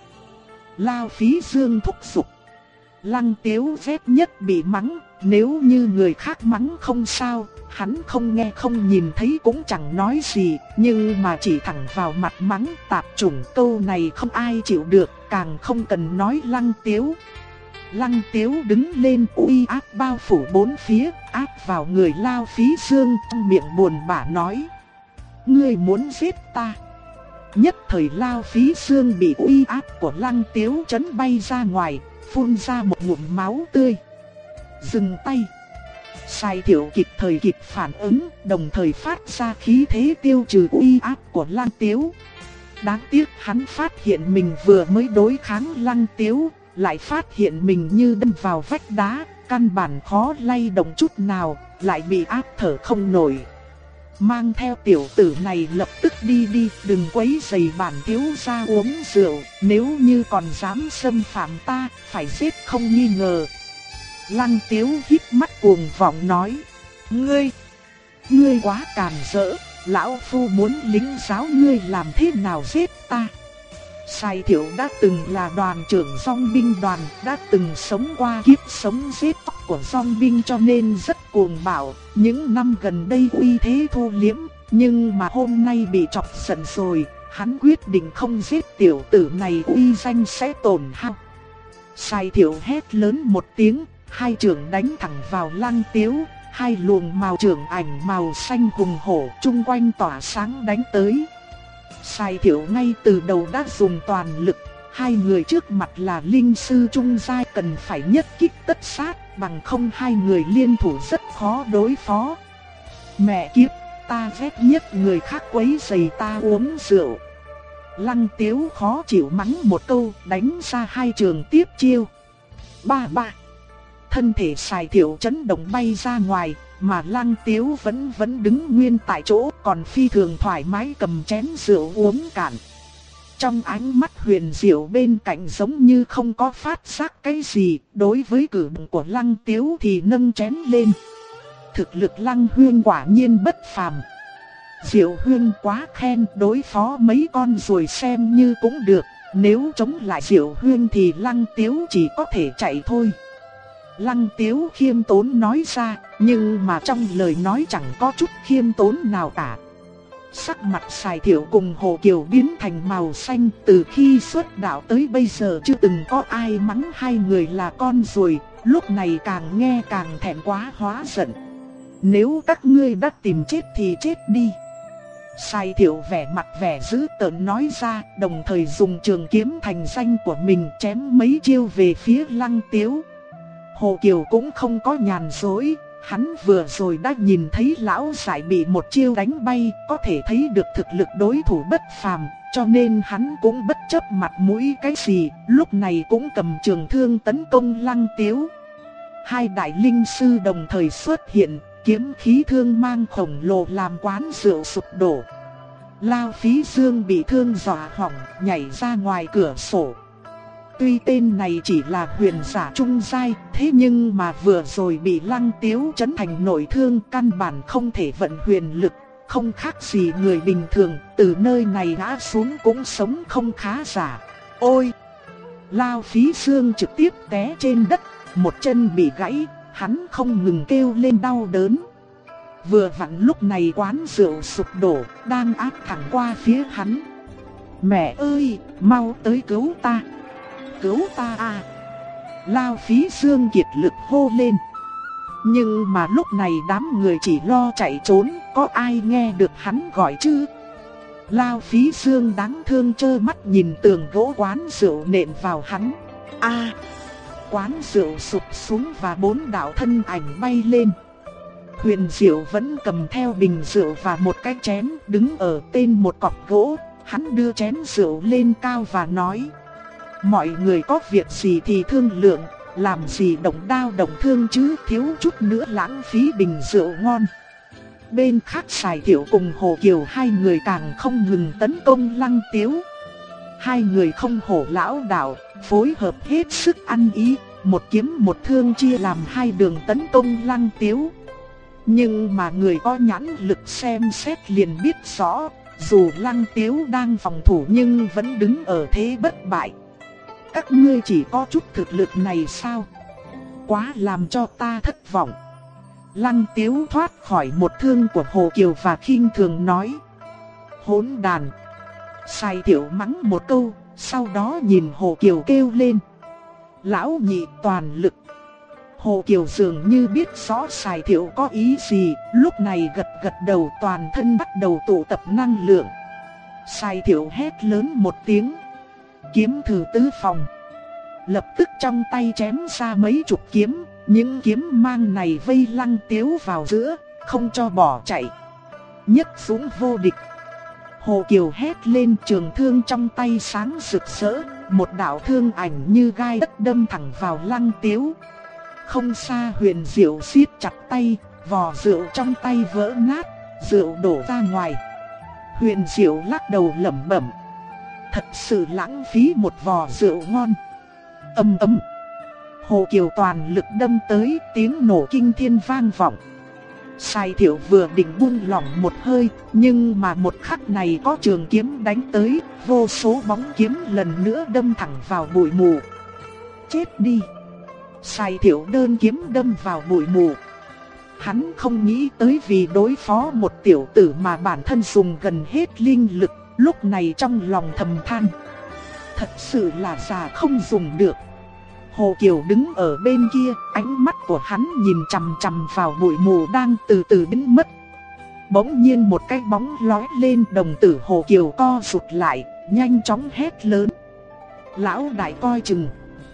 Lao Phí Dương thúc giục. Lăng Tiếu ghét nhất bị mắng, nếu như người khác mắng không sao, hắn không nghe không nhìn thấy cũng chẳng nói gì, nhưng mà chỉ thẳng vào mặt mắng tạp chủng, câu này không ai chịu được, càng không cần nói Lăng Tiếu. Lăng Tiếu đứng lên, uy áp bao phủ bốn phía, áp vào người Lao Phí Dương, trong miệng buồn bã nói: ngươi muốn giết ta. Nhất thời Lao Phí Dương bị uy áp của Lăng Tiếu chấn bay ra ngoài, phun ra một ngụm máu tươi. Dừng tay. Sài Thiệu kịp thời kịp phản ứng, đồng thời phát ra khí thế tiêu trừ uy áp của Lăng Tiếu. Đáng tiếc hắn phát hiện mình vừa mới đối kháng Lăng Tiếu, lại phát hiện mình như đâm vào vách đá, căn bản khó lay động chút nào, lại bị áp thở không nổi. Mang theo tiểu tử này lập tức đi, đừng quấy rầy bản thiếu gia uống rượu, nếu như còn dám xâm phạm ta, phải giết không nghi ngờ. Lăng Tiếu híp mắt cuồng vọng nói: Ngươi quá càn rỡ, lão phu muốn lính giáo ngươi làm thế nào giết ta. Sài Thiệu đã từng là đoàn trưởng dòng binh đoàn, đã từng sống qua kiếp sống giết chóc của dòng binh cho nên rất cuồng bạo. Những năm gần đây uy thế thu liễm, nhưng mà hôm nay bị chọc giận rồi, hắn quyết định không giết tiểu tử này, uy danh sẽ tổn hao. Sài Thiệu hét lớn một tiếng, hai trường đánh thẳng vào Lăng Tiếu, hai luồng màu trường ảnh màu xanh hùng hổ chung quanh tỏa sáng đánh tới. Sài Thiệu ngay từ đầu đã dùng toàn lực, hai người trước mặt là linh sư trung giai cần phải nhất kích tất sát, bằng không hai người liên thủ rất khó đối phó. Mẹ kiếp, ta ghét nhất người khác quấy rầy ta uống rượu. Lăng Tiếu khó chịu mắng một câu, đánh ra hai trường tiếp chiêu. Ba. Thân thể Sài Thiệu chấn động bay ra ngoài, mà Lăng Tiếu vẫn đứng nguyên tại chỗ, còn phi thường thoải mái cầm chén rượu uống cạn. Trong ánh mắt Huyền Diệu bên cạnh giống như không có phát giác cái gì, đối với cử động của Lăng Tiếu thì nâng chén lên. Thực lực Lăng Huyên quả nhiên bất phàm. Diệu Huyên quá khen, đối phó mấy con ruồi xem như cũng được, nếu chống lại Diệu Huyên thì Lăng Tiếu chỉ có thể chạy thôi. Lăng Tiếu khiêm tốn nói ra, nhưng mà trong lời nói chẳng có chút khiêm tốn nào cả. Sắc mặt Sài Thiệu cùng Hồ Kiều biến thành màu xanh, từ khi xuất đạo tới bây giờ chưa từng có ai mắng hai người là con ruồi, lúc này càng nghe càng thẹn quá hóa giận. Nếu các ngươi đã tìm chết thì chết đi. Sài Thiệu vẻ mặt vẻ dữ tợn nói ra, đồng thời dùng trường kiếm thành danh của mình chém mấy chiêu về phía Lăng Tiếu. Hồ Kiều cũng không có nhàn rỗi, hắn vừa rồi đã nhìn thấy lão giải bị một chiêu đánh bay, có thể thấy được thực lực đối thủ bất phàm, cho nên hắn cũng bất chấp mặt mũi cái gì, lúc này cũng cầm trường thương tấn công Lăng Tiếu. Hai đại linh sư đồng thời xuất hiện, kiếm khí thương mang khổng lồ làm quán rượu sụp đổ. Lao Phí Dương bị thương dọa hỏng, nhảy ra ngoài cửa sổ. Tuy tên này chỉ là huyền giả trung giai, thế nhưng mà vừa rồi bị Lăng Tiếu chấn thành nội thương, căn bản không thể vận huyền lực, không khác gì người bình thường, từ nơi này ngã xuống cũng sống không khá giả. Ôi! Lao Phí Dương trực tiếp té trên đất, một chân bị gãy, hắn không ngừng kêu lên đau đớn. Vừa vặn lúc này quán rượu sụp đổ, đang áp thẳng qua phía hắn. Mẹ ơi, mau tới cứu ta! Cứu ta à! Lao Phí Dương kiệt lực hô lên. Nhưng mà lúc này đám người chỉ lo chạy trốn, có ai nghe được hắn gọi chứ? Lao Phí Dương đáng thương trơ mắt nhìn tường gỗ quán rượu nện vào hắn. A! Quán rượu sụp xuống và 4 đạo thân ảnh bay lên. Huyền Diệu vẫn cầm theo bình rượu và một cái chén, đứng ở bên một cọc gỗ. Hắn đưa chén rượu lên cao và nói: mọi người có việc gì thì thương lượng, làm gì động đao động thương chứ, thiếu chút nữa lãng phí bình rượu ngon. Bên khác Sài Thiệu cùng Hồ Kiều hai người càng không ngừng tấn công Lăng Tiếu. Hai người không hổ lão đạo, phối hợp hết sức ăn ý, một kiếm một thương chia làm hai đường tấn công Lăng Tiếu. Nhưng mà người có nhãn lực xem xét liền biết rõ, dù Lăng Tiếu đang phòng thủ nhưng vẫn đứng ở thế bất bại. Các ngươi chỉ có chút thực lực này sao? Quá làm cho ta thất vọng. Lăng Tiếu thoát khỏi một thương của Hồ Kiều và khinh thường nói: hỗn đàn. Sài Thiệu mắng một câu, sau đó nhìn Hồ Kiều kêu lên: lão nhị toàn lực. Hồ Kiều dường như biết rõ Sài Thiệu có ý gì, lúc này gật gật đầu, toàn thân bắt đầu tụ tập năng lượng. Sài Thiệu hét lớn một tiếng: kiếm thử tứ phòng. Lập tức trong tay chém ra mấy chục kiếm, những kiếm mang này vây Lăng Tiếu vào giữa, không cho bỏ chạy. Nhất dũng vô địch. Hồ Kiều hét lên, trường thương trong tay sáng rực rỡ, một đạo thương ảnh như gai đất đâm thẳng vào Lăng Tiếu. Không xa Huyền Diệu siết chặt tay, vò rượu trong tay vỡ nát, rượu đổ ra ngoài. Huyền Diệu lắc đầu lẩm bẩm: thật sự lãng phí một vò rượu ngon. Ầm ầm. Hồ Kiều toàn lực đâm tới, tiếng nổ kinh thiên vang vọng. Sài Thiệu vừa định buông lỏng một hơi, nhưng mà một khắc này có trường kiếm đánh tới, vô số bóng kiếm lần nữa đâm thẳng vào bụi mù. Chết đi! Sài Thiệu đơn kiếm đâm vào bụi mù. Hắn không nghĩ tới vì đối phó một tiểu tử mà bản thân dùng gần hết linh lực, lúc này trong lòng thầm than: thật sự là già không dùng được. Hồ Kiều đứng ở bên kia, ánh mắt của hắn nhìn chằm chằm vào bụi mù đang từ từ biến mất. Bỗng nhiên một cái bóng lóe lên, đồng tử Hồ Kiều co rụt lại, nhanh chóng hét lớn: lão đại coi chừng.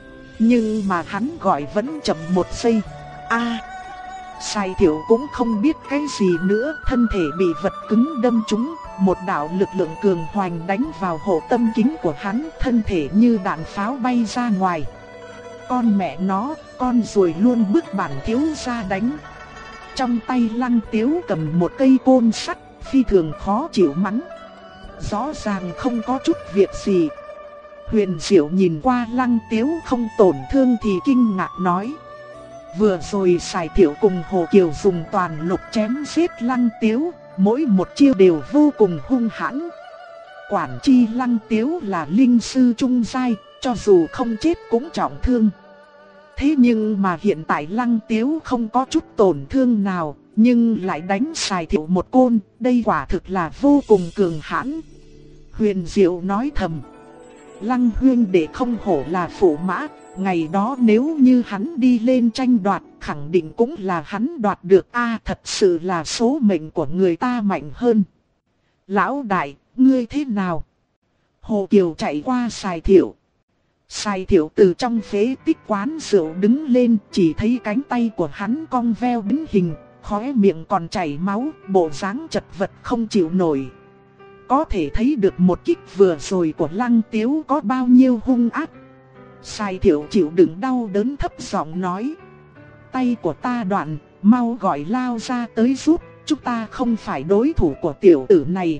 Nhưng mà hắn gọi vẫn chậm một giây. A! Sài Thiệu cũng không biết cái gì nữa, thân thể bị vật cứng đâm trúng, một đạo lực lượng cường hoành đánh vào hộ tâm kính của hắn, thân thể như đạn pháo bay ra ngoài. Con mẹ nó, con ruồi luôn bước bản thiếu gia đánh. Trong tay Lăng Tiếu cầm một cây côn sắt, phi thường khó chịu mắng. Rõ ràng không có chút việc gì. Huyền Diệu nhìn qua Lăng Tiếu không tổn thương thì kinh ngạc nói: vừa rồi Sài Thiệu cùng Hồ Kiều dùng toàn lực chém giết Lăng Tiếu, mỗi một chiêu đều vô cùng hung hãn. Quản chi Lăng Tiếu là linh sư trung giai, cho dù không chết cũng trọng thương. Thế nhưng mà hiện tại Lăng Tiếu không có chút tổn thương nào, nhưng lại đánh Sài Thiệu một côn, đây quả thực là vô cùng cường hãn. Huyền Diệu nói thầm, Lăng huynh đệ không hổ là phụ mã, ngày đó nếu như hắn đi lên tranh đoạt, khẳng định cũng là hắn đoạt được a, thật sự là số mệnh của người ta mạnh hơn. Lão đại, ngươi thế nào? Hồ Kiều chạy qua Sài Thiệu. Sài Thiệu từ trong phế tích quán rượu đứng lên, chỉ thấy cánh tay của hắn cong veo biến hình, khóe miệng còn chảy máu, bộ dáng chật vật không chịu nổi. Có thể thấy được một kích vừa rồi của Lăng Tiếu có bao nhiêu hung ác. Sài Thiệu chịu đựng đau đớn thấp giọng nói, tay của ta đoạn, mau gọi Lao ra tới giúp, chúng ta không phải đối thủ của tiểu tử này,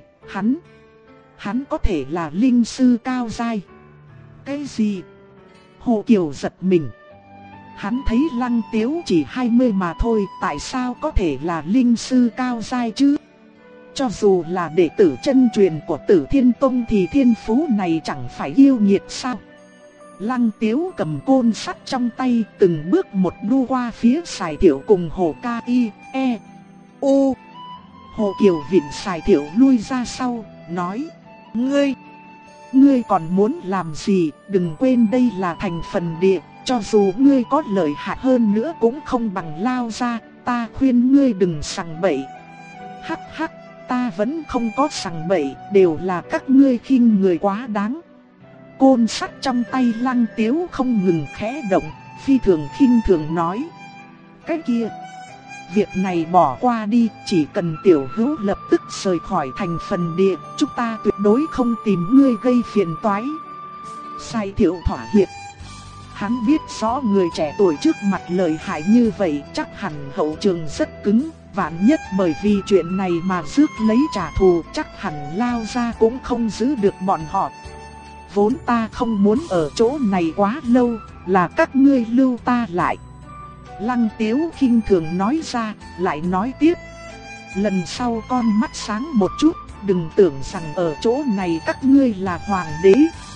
hắn có thể là linh sư cao giai. Cái gì? Hồ Kiều giật mình. Hắn thấy Lăng Tiếu chỉ 20 mà thôi, tại sao có thể là linh sư cao giai chứ? Cho dù là đệ tử chân truyền của Tử Thiên Tông thì thiên phú này chẳng phải yêu nghiệt sao? Lăng Tiếu cầm côn sắt trong tay, từng bước một đu qua phía Sài Thiệu cùng Hồ Ca Y, E, O. Hồ Kiều vịn Sài Thiệu lui ra sau, nói, Ngươi còn muốn làm gì, đừng quên đây là thành phần địa, cho dù ngươi có lợi hại hơn nữa cũng không bằng Lao ra, ta khuyên ngươi đừng sằng bậy. Hắc hắc, ta vẫn không có sằng bậy, đều là các ngươi khinh người quá đáng. Côn sắt trong tay Lăng Tiếu không ngừng khẽ động, phi thường khinh thường nói, cái kia, việc này bỏ qua đi, chỉ cần tiểu hữu lập tức rời khỏi thành phần địa, chúng ta tuyệt đối không tìm ngươi gây phiền toái. Sài Thiệu thỏa hiệp. Hắn biết rõ người trẻ tuổi trước mặt lợi hại như vậy chắc hẳn hậu trường rất cứng, vạn nhất bởi vì chuyện này mà rước lấy trả thù chắc hẳn Lao ra cũng không giữ được bọn họ. Vốn ta không muốn ở chỗ này quá lâu, là các ngươi lưu ta lại. Lăng Tiếu khinh thường nói ra, lại nói tiếp, lần sau con mắt sáng một chút, đừng tưởng rằng ở chỗ này các ngươi là hoàng đế.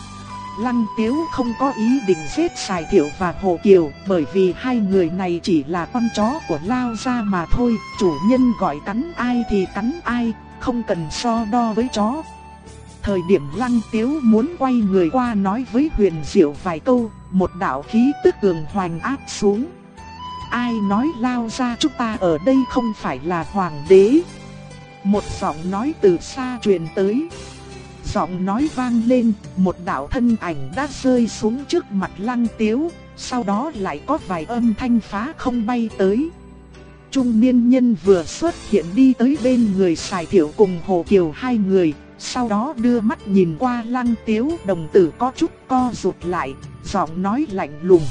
Lăng Tiếu không có ý định giết Sài Thiệu và Hồ Kiều, bởi vì hai người này chỉ là con chó của Lao gia mà thôi, chủ nhân gọi cắn ai thì cắn ai, không cần so đo với chó. Thời điểm Lăng Tiếu muốn quay người qua nói với Huyền Diệu vài câu, một đạo khí tức cường hoành áp xuống. Ai nói Lao ra chúng ta ở đây không phải là hoàng đế? Một giọng nói từ xa truyền tới. Giọng nói vang lên, một đạo thân ảnh đã rơi xuống trước mặt Lăng Tiếu, sau đó lại có vài âm thanh phá không bay tới. Trung niên nhân vừa xuất hiện đi tới bên người Sài Thiệu cùng Hồ Kiều hai người, sau đó đưa mắt nhìn qua Lăng Tiếu, đồng tử có chút co rụt lại, giọng nói lạnh lùng.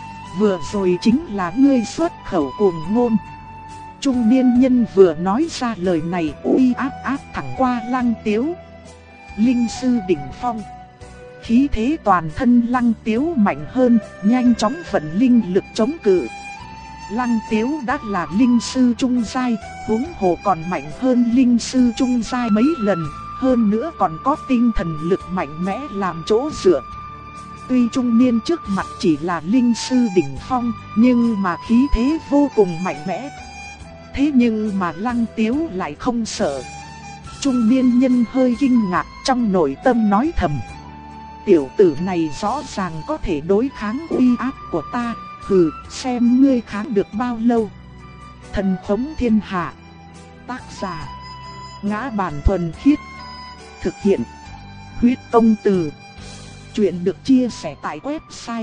Vừa rồi chính là ngươi xuất khẩu cuồng ngôn. Trung niên nhân vừa nói ra lời này uy áp áp thẳng qua Lăng Tiếu. Linh sư đỉnh phong. Khí thế toàn thân Lăng Tiếu mạnh hơn, nhanh chóng vận linh lực chống cự. Lăng Tiếu đã là linh sư trung giai, huống hồ còn mạnh hơn linh sư trung giai mấy lần, hơn nữa còn có tinh thần lực mạnh mẽ làm chỗ dựa. Tuy trung niên trước mặt chỉ là linh sư đỉnh phong, nhưng mà khí thế vô cùng mạnh mẽ. Thế nhưng mà Lăng Tiếu lại không sợ. Trung niên nhân hơi kinh ngạc, trong nội tâm nói thầm, tiểu tử này rõ ràng có thể đối kháng uy áp của ta, hừ, xem ngươi kháng được bao lâu. Thần Phóng Thiên Hạ. Tác giả Ngã Bản Thuần Khiết. Thực hiện Huyết Công Từ. Chuyện được chia sẻ tại website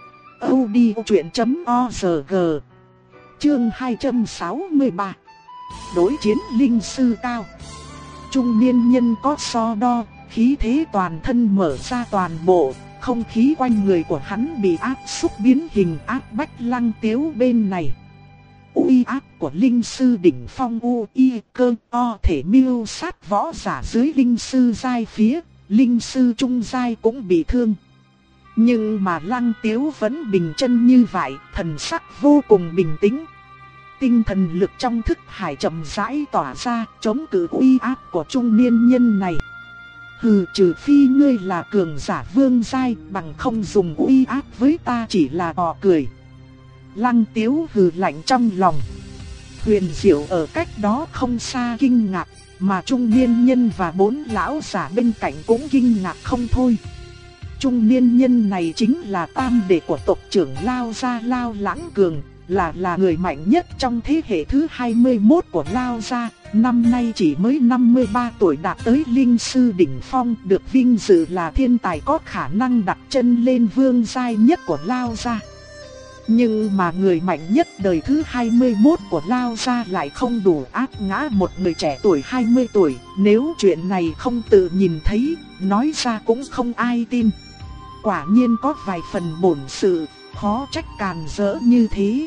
audiochuyện.org. Chương 263. Đối chiến linh sư cao. Trung niên nhân có so đo, khí thế toàn thân mở ra toàn bộ, không khí quanh người của hắn bị áp xúc biến hình áp bách Lăng Tiếu bên này. Uy áp của linh sư đỉnh phong UI cơ o thể miêu sát võ giả dưới linh sư giai phía, linh sư trung giai cũng bị thương. Nhưng mà Lăng Tiếu vẫn bình chân như vậy, thần sắc vô cùng bình tĩnh. Tinh thần lực trong thức hải chậm rãi tỏa ra, chống cự uy áp của trung niên nhân này. Hừ, trừ phi ngươi là cường giả vương giai, bằng không dùng uy áp với ta chỉ là trò cười. Lăng Tiếu hừ lạnh trong lòng. Huyền Diệu ở cách đó không xa kinh ngạc, mà trung niên nhân và 4 lão giả bên cạnh cũng kinh ngạc không thôi. Trung niên nhân này chính là tam đệ của tộc trưởng Lao gia Lao Lãng Cường, là người mạnh nhất trong thế hệ thứ 21 của Lao gia, năm nay chỉ mới 53 tuổi đạt tới linh sư đỉnh phong, được vinh dự là thiên tài có khả năng đặt chân lên vương giai nhất của Lao gia. Nhưng mà người mạnh nhất đời thứ 21 của Lao gia lại không đủ áp ngã một người trẻ tuổi 20 tuổi, nếu chuyện này không tự nhìn thấy, nói ra cũng không ai tin. Quả nhiên có vài phần bổn sự, khó trách càn rỡ như thế.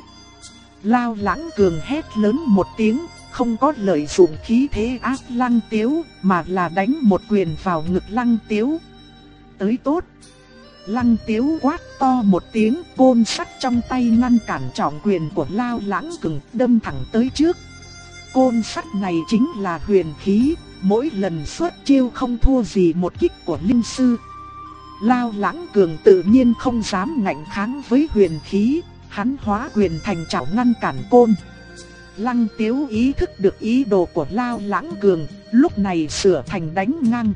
Lao Lãng Cường hét lớn một tiếng, không có lợi dụng khí thế áp Lăng Tiếu, mà là đánh một quyền vào ngực Lăng Tiếu. Tới tốt! Lăng Tiếu quát to một tiếng, côn sắt trong tay ngăn cản trọng quyền của Lao Lãng Cường, đâm thẳng tới trước. Côn sắt này chính là huyền khí, mỗi lần xuất chiêu không thua gì một kích của linh sư. Lao Lãng Cường tự nhiên không dám ngạnh kháng với huyền khí, hắn hóa quyền thành chảo ngăn cản côn. Lăng Tiếu ý thức được ý đồ của Lao Lãng Cường, lúc này sửa thành đánh ngang.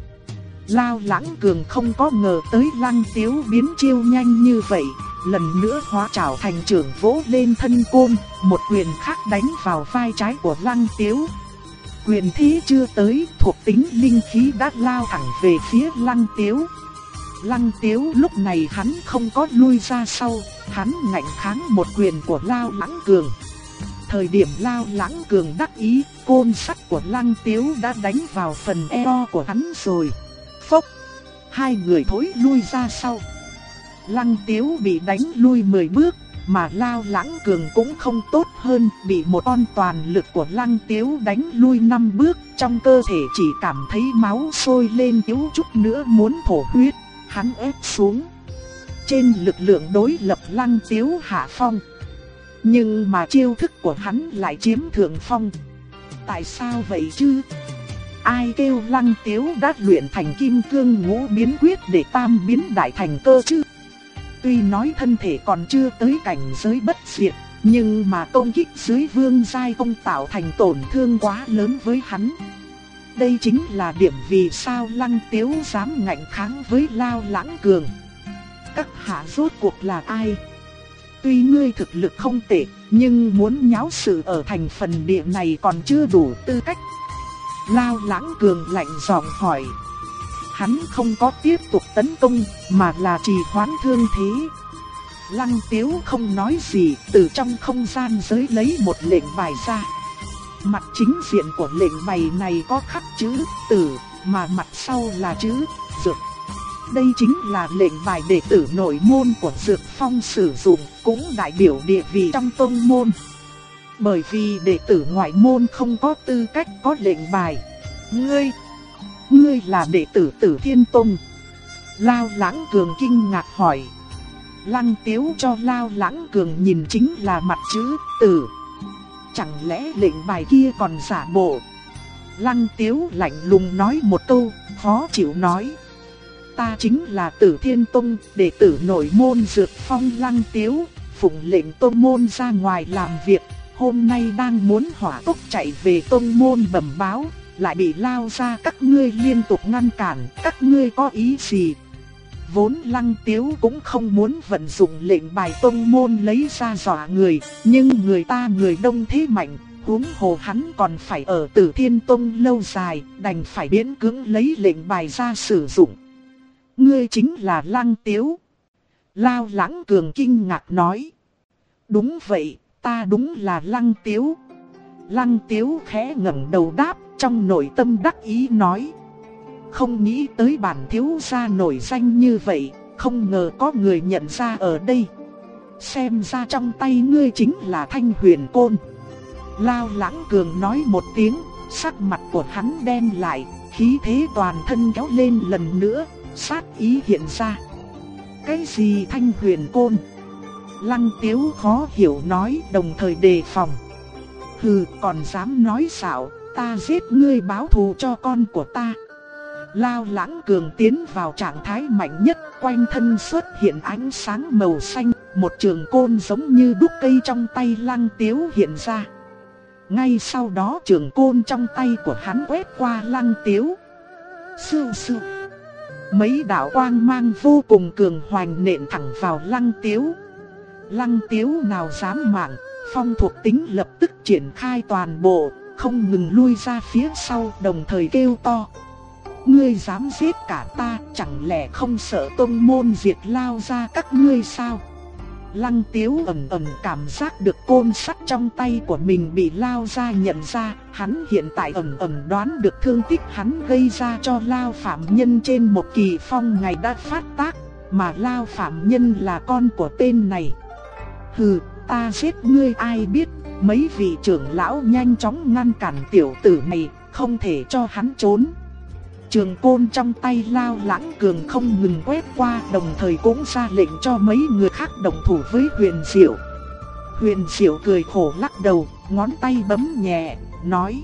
Lao Lãng Cường không có ngờ tới Lăng Tiếu biến chiêu nhanh như vậy, lần nữa hóa chảo thành chưởng vỗ lên thân côn, một quyền khác đánh vào vai trái của Lăng Tiếu. Quyền thế chưa tới, thuộc tính linh khí đã lao thẳng về phía Lăng Tiếu. Lăng Tiếu lúc này hắn không có lui ra sau, hắn ngạnh kháng một quyền của Lao Lãng Cường. Thời điểm Lao Lãng Cường đắc ý, côn sắt của Lăng Tiếu đã đánh vào phần eo của hắn rồi. Phốc! Hai người thối lui ra sau. Lăng Tiếu bị đánh lui 10 bước, mà Lao Lãng Cường cũng không tốt hơn, bị một con toàn lực của Lăng Tiếu đánh lui 5 bước, trong cơ thể chỉ cảm thấy máu sôi lên yếu chút nữa muốn thổ huyết, hắn ép xuống. Trên lực lượng đối lập Lăng Tiếu hạ phong, nhưng mà chiêu thức của hắn lại chiếm thượng phong. Tại sao vậy chứ? Ai kêu Lăng Tiếu đã luyện thành Kim Cương Ngũ Biến Quyết để tam biến đại thành cơ chứ? Tuy nói thân thể còn chưa tới cảnh giới bất diệt, nhưng mà công kích dưới vương giai không tạo thành tổn thương quá lớn với hắn. Đây chính là điểm vì sao Lăng Tiếu dám ngạnh kháng với Lao Lãng Cường. Các hạ rốt cuộc là ai? Tuy ngươi thực lực không tệ, nhưng muốn nháo sự ở thành phần địa này còn chưa đủ tư cách. Lao Lãng Cường lạnh giọng hỏi. Hắn không có tiếp tục tấn công, mà là trì hoãn thương thế. Lăng Tiếu không nói gì, từ trong không gian giới lấy một lệnh bài ra. Mặt chính diện của lệnh bài này có khắc chữ tử, mà mặt sau là chữ dược. Đây chính là lệnh bài đệ tử nội môn của Dược Phong sử dụng, cũng đại biểu địa vị trong tông môn. Bởi vì đệ tử ngoại môn không có tư cách có lệnh bài. Ngươi là đệ tử Tử Thiên Tông? Lao Lãng Cường kinh ngạc hỏi. Lăng Tiếu cho Lao Lãng Cường nhìn chính là mặt chữ tử. Chẳng lẽ lệnh bài kia còn giả bộ? Lăng Tiếu lạnh lùng nói một câu, khó chịu nói. Ta chính là Tử Thiên Tông, đệ tử nội môn Dược Phong Lăng Tiếu, phụng lệnh tông môn ra ngoài làm việc. Hôm nay đang muốn hỏa tốc chạy về tông môn bẩm báo, lại bị Lao ra các ngươi liên tục ngăn cản, các ngươi có ý gì? Vốn Lăng Tiếu cũng không muốn vận dụng lệnh bài tông môn lấy ra dọa người, nhưng người ta người đông thế mạnh, huống hồ hắn còn phải ở Tử Thiên Tông lâu dài, đành phải miễn cưỡng lấy lệnh bài ra sử dụng. Ngươi chính là Lăng Tiếu? Lao Lãng Cường kinh ngạc nói. Đúng vậy, ta đúng là Lăng Tiếu. Lăng Tiếu khẽ ngẩng đầu đáp, trong nội tâm đắc ý nói. Không nghĩ tới bản thiếu gia nổi danh như vậy, không ngờ có người nhận ra ở đây. Xem ra trong tay ngươi chính là Thanh Huyền Côn. Lao Lãng Cường nói một tiếng, sắc mặt của hắn đen lại, khí thế toàn thân kéo lên lần nữa, sát ý hiện ra. Cái gì Thanh Huyền Côn? Lăng Tiếu khó hiểu nói, đồng thời đề phòng. Hừ, còn dám nói xạo, ta giết ngươi báo thù cho con của ta. Lao Lãng Cường tiến vào trạng thái mạnh nhất, quanh thân xuất hiện ánh sáng màu xanh, một trường côn giống như đúc cây trong tay Lăng Tiếu hiện ra. Ngay sau đó trường côn trong tay của hắn quét qua Lăng Tiếu. Sưu sưu. Mấy đạo quang mang vô cùng cường hoành nện thẳng vào Lăng Tiếu. Lăng Tiếu nào dám màng, phong thuộc tính lập tức triển khai toàn bộ, không ngừng lui ra phía sau, đồng thời kêu to. Ngươi dám giết cả ta, chẳng lẽ không sợ tông môn diệt Lao ra các ngươi sao? Lăng Tiếu ẩn ẩn cảm giác được côn sắt trong tay của mình bị Lao ra nhận ra. Hắn hiện tại ẩn ẩn đoán được thương tích hắn gây ra cho Lao phạm nhân trên một kỳ phong ngày đã phát tác, mà Lao phạm nhân là con của tên này. Hừ, ta giết ngươi ai biết. Mấy vị trưởng lão nhanh chóng ngăn cản tiểu tử này, không thể cho hắn trốn. Trường côn trong tay Lao Lãng Cường không ngừng quét qua, đồng thời cũng ra lệnh cho mấy người khác đồng thủ với Huyền Diệu. Huyền Diệu cười khổ lắc đầu, ngón tay bấm nhẹ, nói: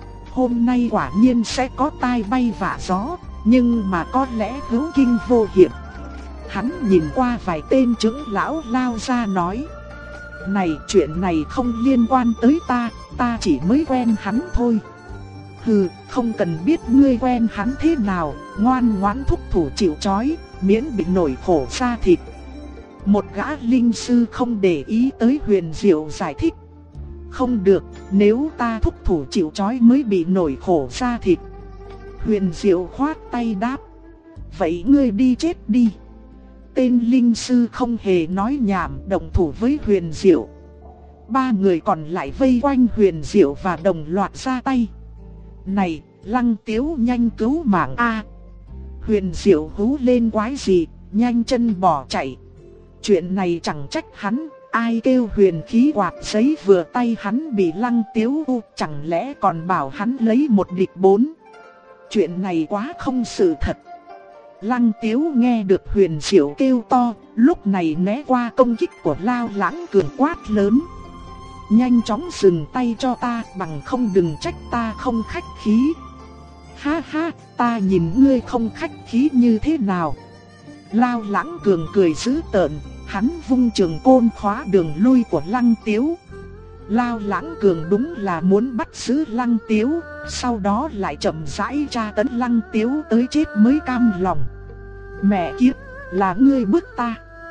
hôm nay quả nhiên sẽ có tai bay vạ gió, nhưng mà có lẽ hữu kinh vô hiểm. Hắn nhìn qua vài tên trưởng lão Lao ra nói: này, chuyện này không liên quan tới ta chỉ mới quen hắn thôi. Hừ, không cần biết ngươi quen hắn thế nào, ngoan ngoãn thúc thủ chịu trói, miễn bị nổi khổ da thịt. Một gã linh sư không để ý tới Huyền Diệu giải thích: không được, nếu ta thúc thủ chịu trói mới bị nổi khổ da thịt. Huyền Diệu khoát tay đáp: vậy ngươi đi chết đi. Tên linh sư không hề nói nhảm, đồng thủ với Huyền Diệu. Ba người còn lại vây quanh Huyền Diệu và đồng loạt ra tay. Này, Lăng Tiếu nhanh cứu mạng a! Huyền Diệu hú lên quái gì, nhanh chân bỏ chạy. Chuyện này chẳng trách hắn, ai kêu huyền khí quạt giấy vừa tay hắn bị Lăng Tiếu u, chẳng lẽ còn bảo hắn lấy một địch bốn. Chuyện này quá không sự thật. Lăng Tiếu nghe được Huyền Diệu kêu to, lúc này né qua công kích của Lao Lãng Cường quát lớn: nhanh chóng dừng tay cho ta, bằng không đừng trách ta không khách khí. Ha ha, ta nhìn ngươi không khách khí như thế nào. Lao Lãng Cường cười dữ tợn, hắn vung trường côn khóa đường lui của Lăng Tiếu. Lao Lãng Cường đúng là muốn bắt giữ Lăng Tiếu, sau đó lại chậm rãi tra tấn Lăng Tiếu tới chết mới cam lòng. Mẹ kiếp, là ngươi bức ta.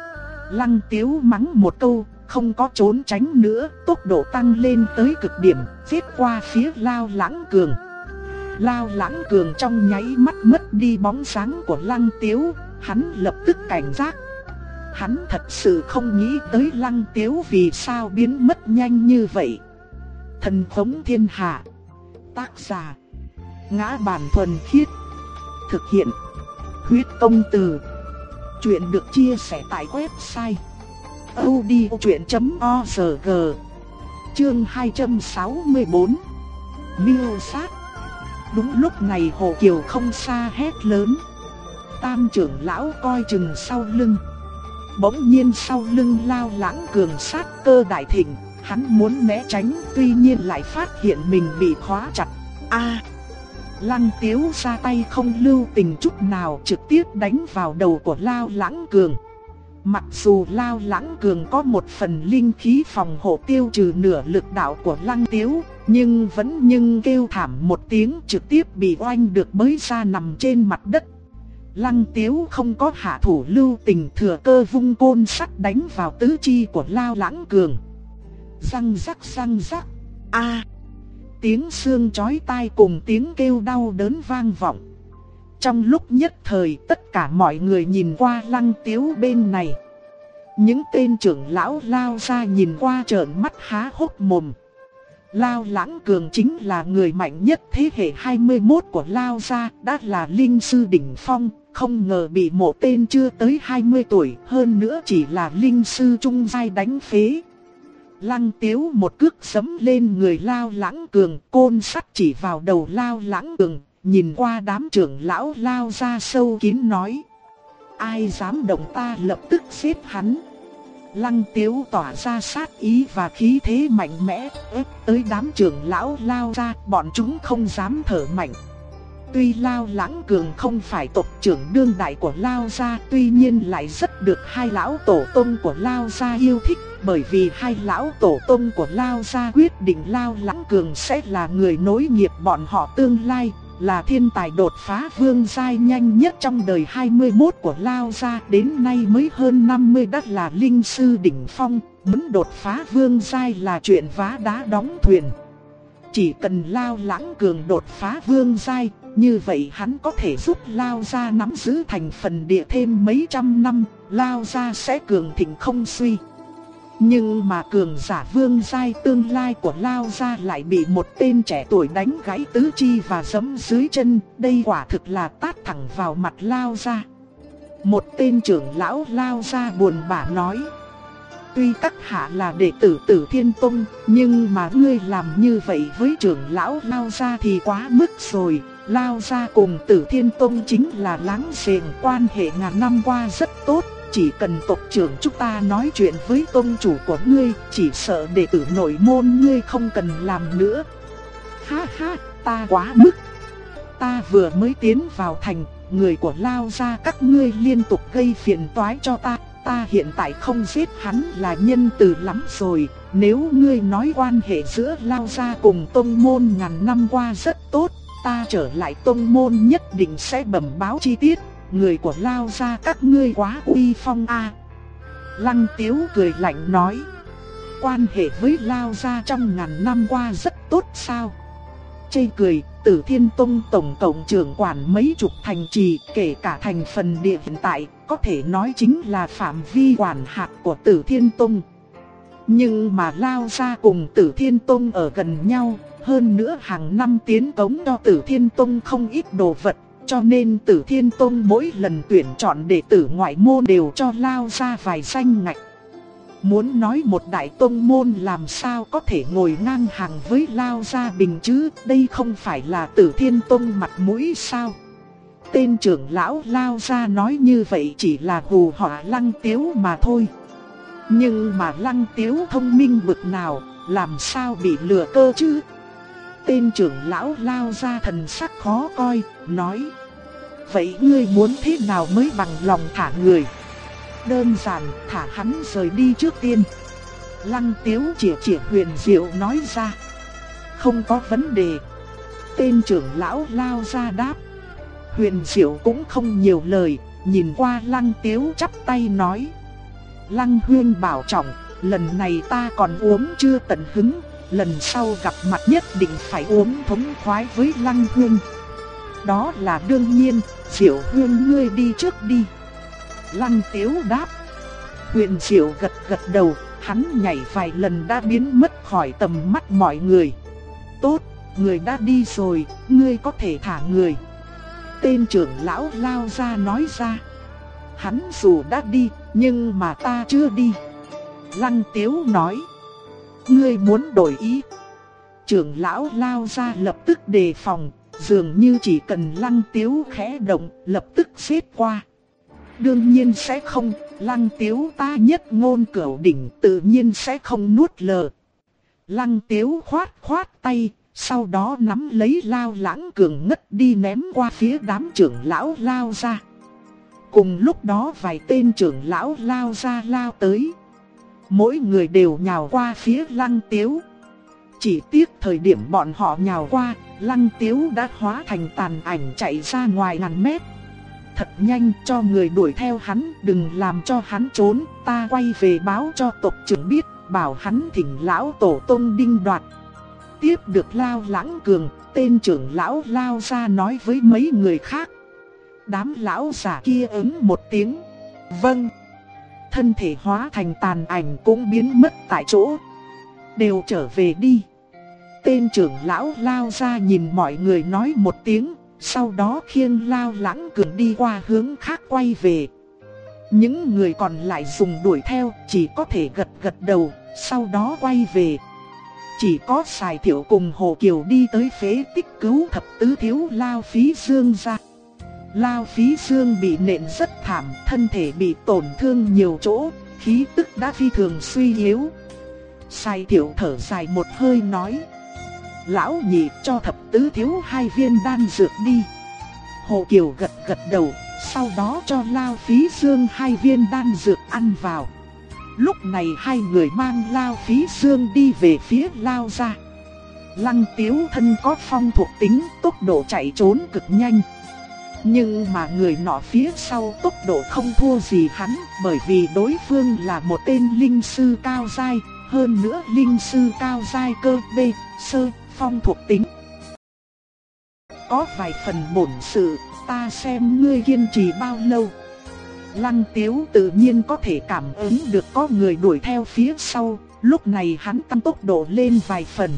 Lăng Tiếu mắng một câu, không có trốn tránh nữa, tốc độ tăng lên tới cực điểm, giết qua phía Lao Lãng Cường. Lao Lãng Cường trong nháy mắt mất đi bóng dáng của Lăng Tiếu, hắn lập tức cảnh giác. Hắn thật sự không nghĩ tới Lăng Tiếu vì sao biến mất nhanh như vậy. Thần Khống Thiên Hạ. Tác giả: Ngã Bản Thuần Khiết. Thực hiện: Huyết Công Từ. Chuyện được chia sẻ tại website audiochuyện.org. Chương 264. Miêu sát. Đúng lúc này Hồ Kiều không xa hét lớn: Tam trưởng lão coi chừng sau lưng. Bỗng nhiên sau lưng Lao Lãng Cường sát cơ đại thịnh, hắn muốn né tránh, tuy nhiên lại phát hiện mình bị khóa chặt. A! Lăng Tiếu ra tay không lưu tình chút nào, trực tiếp đánh vào đầu của Lao Lãng Cường. Mặc dù Lao Lãng Cường có một phần linh khí phòng hộ tiêu trừ nửa lực đạo của Lăng Tiếu, nhưng vẫn kêu thảm một tiếng, trực tiếp bị oanh được bới ra nằm trên mặt đất. Lăng Tiếu không có hạ thủ lưu tình, thừa cơ vung côn sắt đánh vào tứ chi của Lao Lãng Cường. Răng rắc răng rắc. A! Tiếng xương chói tai cùng tiếng kêu đau đớn vang vọng. Trong lúc nhất thời tất cả mọi người nhìn qua Lăng Tiếu bên này. Những tên trưởng lão Lao ra nhìn qua trợn mắt há hốc mồm. Lao Lãng Cường chính là người mạnh nhất thế hệ 21 của Lao gia, đã là linh sư đỉnh phong, không ngờ bị một tên chưa tới 20 tuổi, hơn nữa chỉ là linh sư trung giai đánh phế. Lăng Tiếu một cước giẫm lên người Lao Lãng Cường, côn sắt chỉ vào đầu Lao Lãng Cường, nhìn qua đám trưởng lão Lao gia sâu kín nói: ai dám động ta lập tức giết hắn. Lăng Tiếu tỏa ra sát ý và khí thế mạnh mẽ, ép tới đám trưởng lão Lao ra, bọn chúng không dám thở mạnh. Tuy Lao Lãng Cường không phải tộc trưởng đương đại của Lao gia, tuy nhiên lại rất được hai lão tổ tông của Lao gia yêu thích, bởi vì hai lão tổ tông của Lao gia quyết định Lao Lãng Cường sẽ là người nối nghiệp bọn họ tương lai, là thiên tài đột phá vương giai nhanh nhất trong đời 21 của Lao gia, đến nay mới hơn 50 đã là linh sư đỉnh phong, muốn đột phá vương giai là chuyện vá đá đóng thuyền. Chỉ cần Lao Lãng Cường đột phá vương giai, như vậy hắn có thể giúp Lao gia nắm giữ thành phần địa thêm mấy trăm năm, Lao gia sẽ cường thịnh không suy. Nhưng mà cường giả vương giai tương lai của Lao gia lại bị một tên trẻ tuổi đánh gãy tứ chi và giẫm dưới chân, đây quả thực là tát thẳng vào mặt Lao gia. Một tên trưởng lão Lao gia buồn bã nói: tuy các hạ là đệ tử Tử Thiên Tông, nhưng mà ngươi làm như vậy với trưởng lão Lao gia thì quá mức rồi. Lao gia cùng Tử Thiên Tông chính là láng giềng, quan hệ ngàn năm qua rất tốt. Chỉ cần tộc trưởng chúng ta nói chuyện với tông chủ của ngươi, chỉ sợ đệ tử nội môn ngươi không cần làm nữa. Ha ha, ta quá mức. Ta vừa mới tiến vào thành, người của Lao gia các ngươi liên tục gây phiền toái cho ta. Ta hiện tại không giết hắn là nhân từ lắm rồi. Nếu ngươi nói quan hệ giữa Lao gia cùng tông môn ngàn năm qua rất tốt, ta trở lại tông môn nhất định sẽ bẩm báo chi tiết. Người của Lao gia các ngươi quá uy phong a. Lăng Tiếu cười lạnh nói: quan hệ với Lao gia trong ngàn năm qua rất tốt sao? Chê cười, Tử Thiên Tông tổng cộng trưởng quản mấy chục thành trì, kể cả thành phần địa hiện tại, có thể nói chính là phạm vi quản hạt của Tử Thiên Tông. Nhưng mà Lao gia cùng Tử Thiên Tông ở gần nhau, hơn nữa hàng năm tiến cống cho Tử Thiên Tông không ít đồ vật, cho nên Tử Thiên Tông mỗi lần tuyển chọn đệ tử ngoại môn đều cho Lao gia vài danh ngạch. Muốn nói một đại tông môn làm sao có thể ngồi ngang hàng với Lao gia bình chứ, đây không phải là Tử Thiên Tông mặt mũi sao? Tên trưởng lão Lao gia nói như vậy chỉ là hù dọa Lăng Tiếu mà thôi. Nhưng mà Lăng Tiếu thông minh bực nào, làm sao bị lừa cơ chứ? Tên trưởng lão Lao gia thần sắc khó coi, nói: vậy ngươi muốn thế nào mới bằng lòng thả người? Đơn giản, thả hắn rời đi trước tiên. Lăng Tiếu chỉ Huyền Diệu nói ra: không có vấn đề. Tên trưởng lão Lao gia đáp. Huyền Diệu cũng không nhiều lời, nhìn qua Lăng Tiếu chắp tay nói: Lăng huynh bảo trọng, lần này ta còn uống chưa tận hứng, lần sau gặp mặt nhất định phải uống thống khoái với Lăng huynh. Đó là đương nhiên, Diệu huynh ngươi đi trước đi. Lăng Tiếu đáp. Huyền Diệu gật gật đầu, hắn nhảy vài lần đã biến mất khỏi tầm mắt mọi người. Tốt, người đã đi rồi, ngươi có thể thả người. Tên trưởng lão Lao gia nói ra. Hắn dù đã đi, nhưng mà ta chưa đi. Lăng Tiếu nói. Ngươi muốn đổi ý? Trưởng lão Lao gia lập tức đề phòng, dường như chỉ cần Lăng Tiếu khẽ động, lập tức giết qua. Đương nhiên sẽ không, Lăng Tiếu ta nhất ngôn cửu đỉnh, tự nhiên sẽ không nuốt lờ. Lăng Tiếu khoát tay, sau đó nắm lấy Lao Lãng Cường ngất đi ném qua phía đám trưởng lão Lao gia. Cùng lúc đó vài tên trưởng lão Lao gia lao tới. Mỗi người đều nhào qua phía Lăng Tiếu. Chỉ tiếc thời điểm bọn họ nhào qua, Lăng Tiếu đã hóa thành tàn ảnh chạy ra ngoài ngàn mét. Thật nhanh, cho người đuổi theo hắn, đừng làm cho hắn trốn, ta quay về báo cho tộc trưởng biết, bảo hắn thỉnh lão tổ tông Đinh Đoạt. Tiếp được Lao Lãng Cường, tên trưởng lão Lao gia nói với mấy người khác. Đám lão giả kia ứng một tiếng, vâng. Thân thể hóa thành tàn ảnh cũng biến mất tại chỗ. Đều trở về đi. Tên trưởng lão Lao gia nhìn mọi người nói một tiếng, sau đó khiêng Lao Lãng Cường đi qua hướng khác quay về. Những người còn lại dùng đuổi theo, chỉ có thể gật gật đầu, sau đó quay về. Chỉ có Sài Thiệu cùng Hồ Kiều đi tới phế tích cứu thập tứ thiếu Lao Phí Dương ra. Lao Phí Dương bị nện rất thảm, thân thể bị tổn thương nhiều chỗ, khí tức đã phi thường suy yếu. Sài Thiệu thở dài một hơi nói. Lão nhị cho thập tứ thiếu 2 viên đan dược đi. Hồ Kiều gật gật đầu, sau đó cho Lao Phí Dương 2 viên đan dược ăn vào. Lúc này hai người mang Lao Phí Dương đi về phía Lao gia. Lăng Tiếu thân có phong thuộc tính, tốc độ chạy trốn cực nhanh. Nhưng mà người nọ phía sau tốc độ không thua gì hắn, bởi vì đối phương là một tên linh sư cao giai, hơn nữa linh sư cao giai cơ B, sơ, phong thuộc tính. Có vài phần bổn sự, ta xem ngươi kiên trì bao lâu. Lăng Tiếu tự nhiên có thể cảm ứng được có người đuổi theo phía sau, lúc này hắn tăng tốc độ lên vài phần.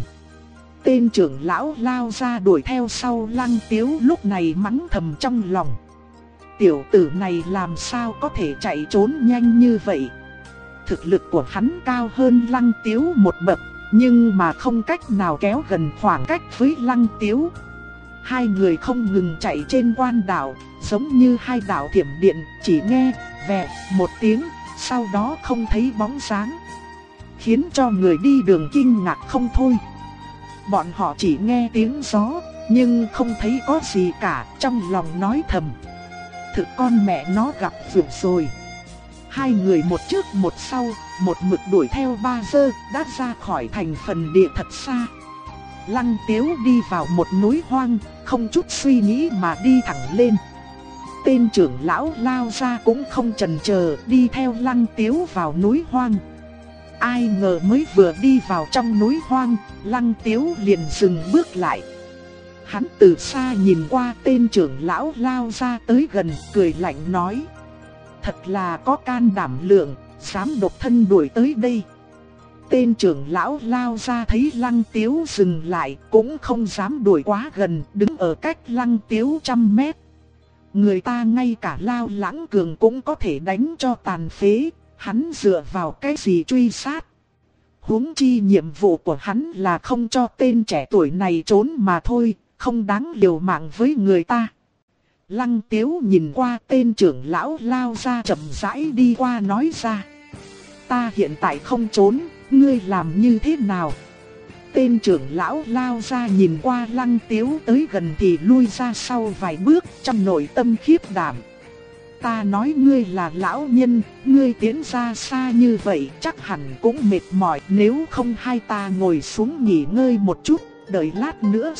Tên trưởng lão lao ra đuổi theo sau Lăng Tiếu, lúc này mắng thầm trong lòng. Tiểu tử này làm sao có thể chạy trốn nhanh như vậy? Thực lực của hắn cao hơn Lăng Tiếu một bậc, nhưng mà không cách nào kéo gần khoảng cách với Lăng Tiếu. Hai người không ngừng chạy trên quan đảo, giống như hai đạo thiểm điện, chỉ nghe vè một tiếng, sau đó không thấy bóng dáng, khiến cho người đi đường kinh ngạc không thôi. Bọn họ chỉ nghe tiếng gió, nhưng không thấy có gì cả, trong lòng nói thầm. Thực con mẹ nó gặp vượt rồi. Hai người một trước một sau, một mực đuổi theo 3 giờ, đã ra khỏi thành phần địa thật xa. Lăng Tiếu đi vào một núi hoang, không chút suy nghĩ mà đi thẳng lên. Tên trưởng lão lao ra cũng không chần chờ, đi theo Lăng Tiếu vào núi hoang. Ai ngờ mới vừa đi vào trong núi hoang, Lăng Tiếu liền dừng bước lại. Hắn từ xa nhìn qua tên trưởng lão lao ra tới gần, cười lạnh nói: thật là có can đảm lượng, dám độc thân đuổi tới đây. Tên trưởng lão lao ra thấy Lăng Tiếu dừng lại, cũng không dám đuổi quá gần, đứng ở cách Lăng Tiếu 100 mét. Người ta ngay cả Lao Lãng Cường cũng có thể đánh cho tàn phế, hắn dựa vào cái gì truy sát? Huống chi nhiệm vụ của hắn là không cho tên trẻ tuổi này trốn mà thôi, không đáng liều mạng với người ta. Lăng Tiếu nhìn qua tên trưởng lão lao ra chậm rãi đi qua nói ra: ta hiện tại không trốn, ngươi làm như thế nào? Tên trưởng lão lao ra nhìn qua Lăng Tiếu tới gần thì lui ra sau vài bước, trong nội tâm khiếp đảm. Ta nói ngươi là lão nhân, ngươi tiến ra xa như vậy chắc hẳn cũng mệt mỏi, nếu không hai ta ngồi xuống nghỉ ngơi một chút, đợi lát nữa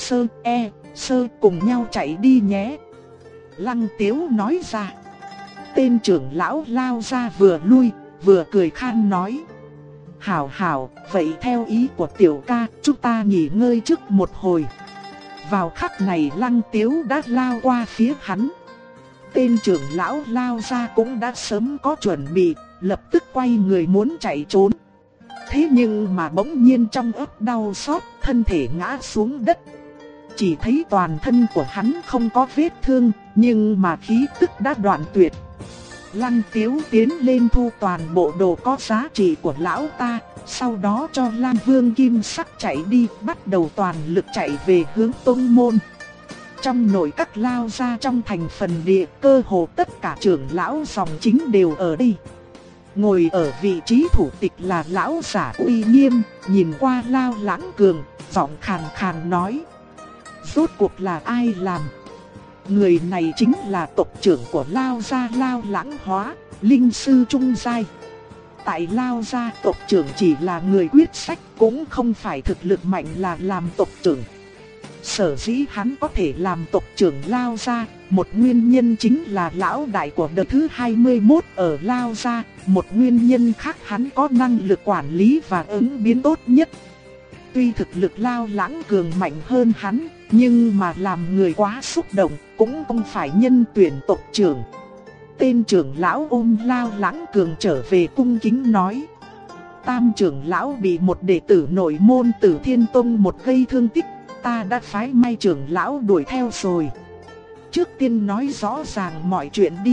sơ cùng nhau chạy đi nhé. Lăng Tiếu nói ra. Tên trưởng lão lao ra vừa lui, vừa cười khan nói: hảo hảo, vậy theo ý của tiểu ca, chúng ta nghỉ ngơi trước một hồi. Vào khắc này Lăng Tiếu đã lao qua phía hắn. Tên trưởng lão lao ra cũng đã sớm có chuẩn bị, lập tức quay người muốn chạy trốn. Thế nhưng mà bỗng nhiên trong ớt đau xót, thân thể ngã xuống đất. Chỉ thấy toàn thân của hắn không có vết thương, nhưng mà khí tức đã đoạn tuyệt. Lăng Tiếu tiến lên thu toàn bộ đồ có giá trị của lão ta, sau đó cho Lam Vương Kim Sắc chạy đi, bắt đầu toàn lực chạy về hướng tông môn. Trong nội các lao ra trong thành phần địa, cơ hồ tất cả trưởng lão dòng chính đều ở đây. Ngồi ở vị trí thủ tịch là lão giả uy nghiêm, nhìn qua Lao Lãng Cường, giọng khàn khàn nói: rốt cuộc là ai làm? Người này chính là tộc trưởng của Lao gia Lao Lãng Hóa, linh sư trung giai. Tại Lao gia tộc trưởng chỉ là người quyết sách, cũng không phải thực lực mạnh là làm tộc trưởng. Sở dĩ hắn có thể làm tộc trưởng Lao gia, một nguyên nhân chính là lão đại của đời thứ 21 ở Lao gia, một nguyên nhân khác hắn có năng lực quản lý và ứng biến tốt nhất. Tuy thực lực Lao Lãng Cường mạnh hơn hắn, nhưng mà làm người quá xúc động, cũng không phải nhân tuyển tộc trưởng. Tên trưởng lão ôm Lao Lãng Cường trở về cung kính nói: Tam trưởng lão bị một đệ tử nội môn Tử Thiên Tông một gây thương tích, ta đã phái Mai trưởng lão đuổi theo rồi. Trước tiên nói rõ ràng mọi chuyện đi.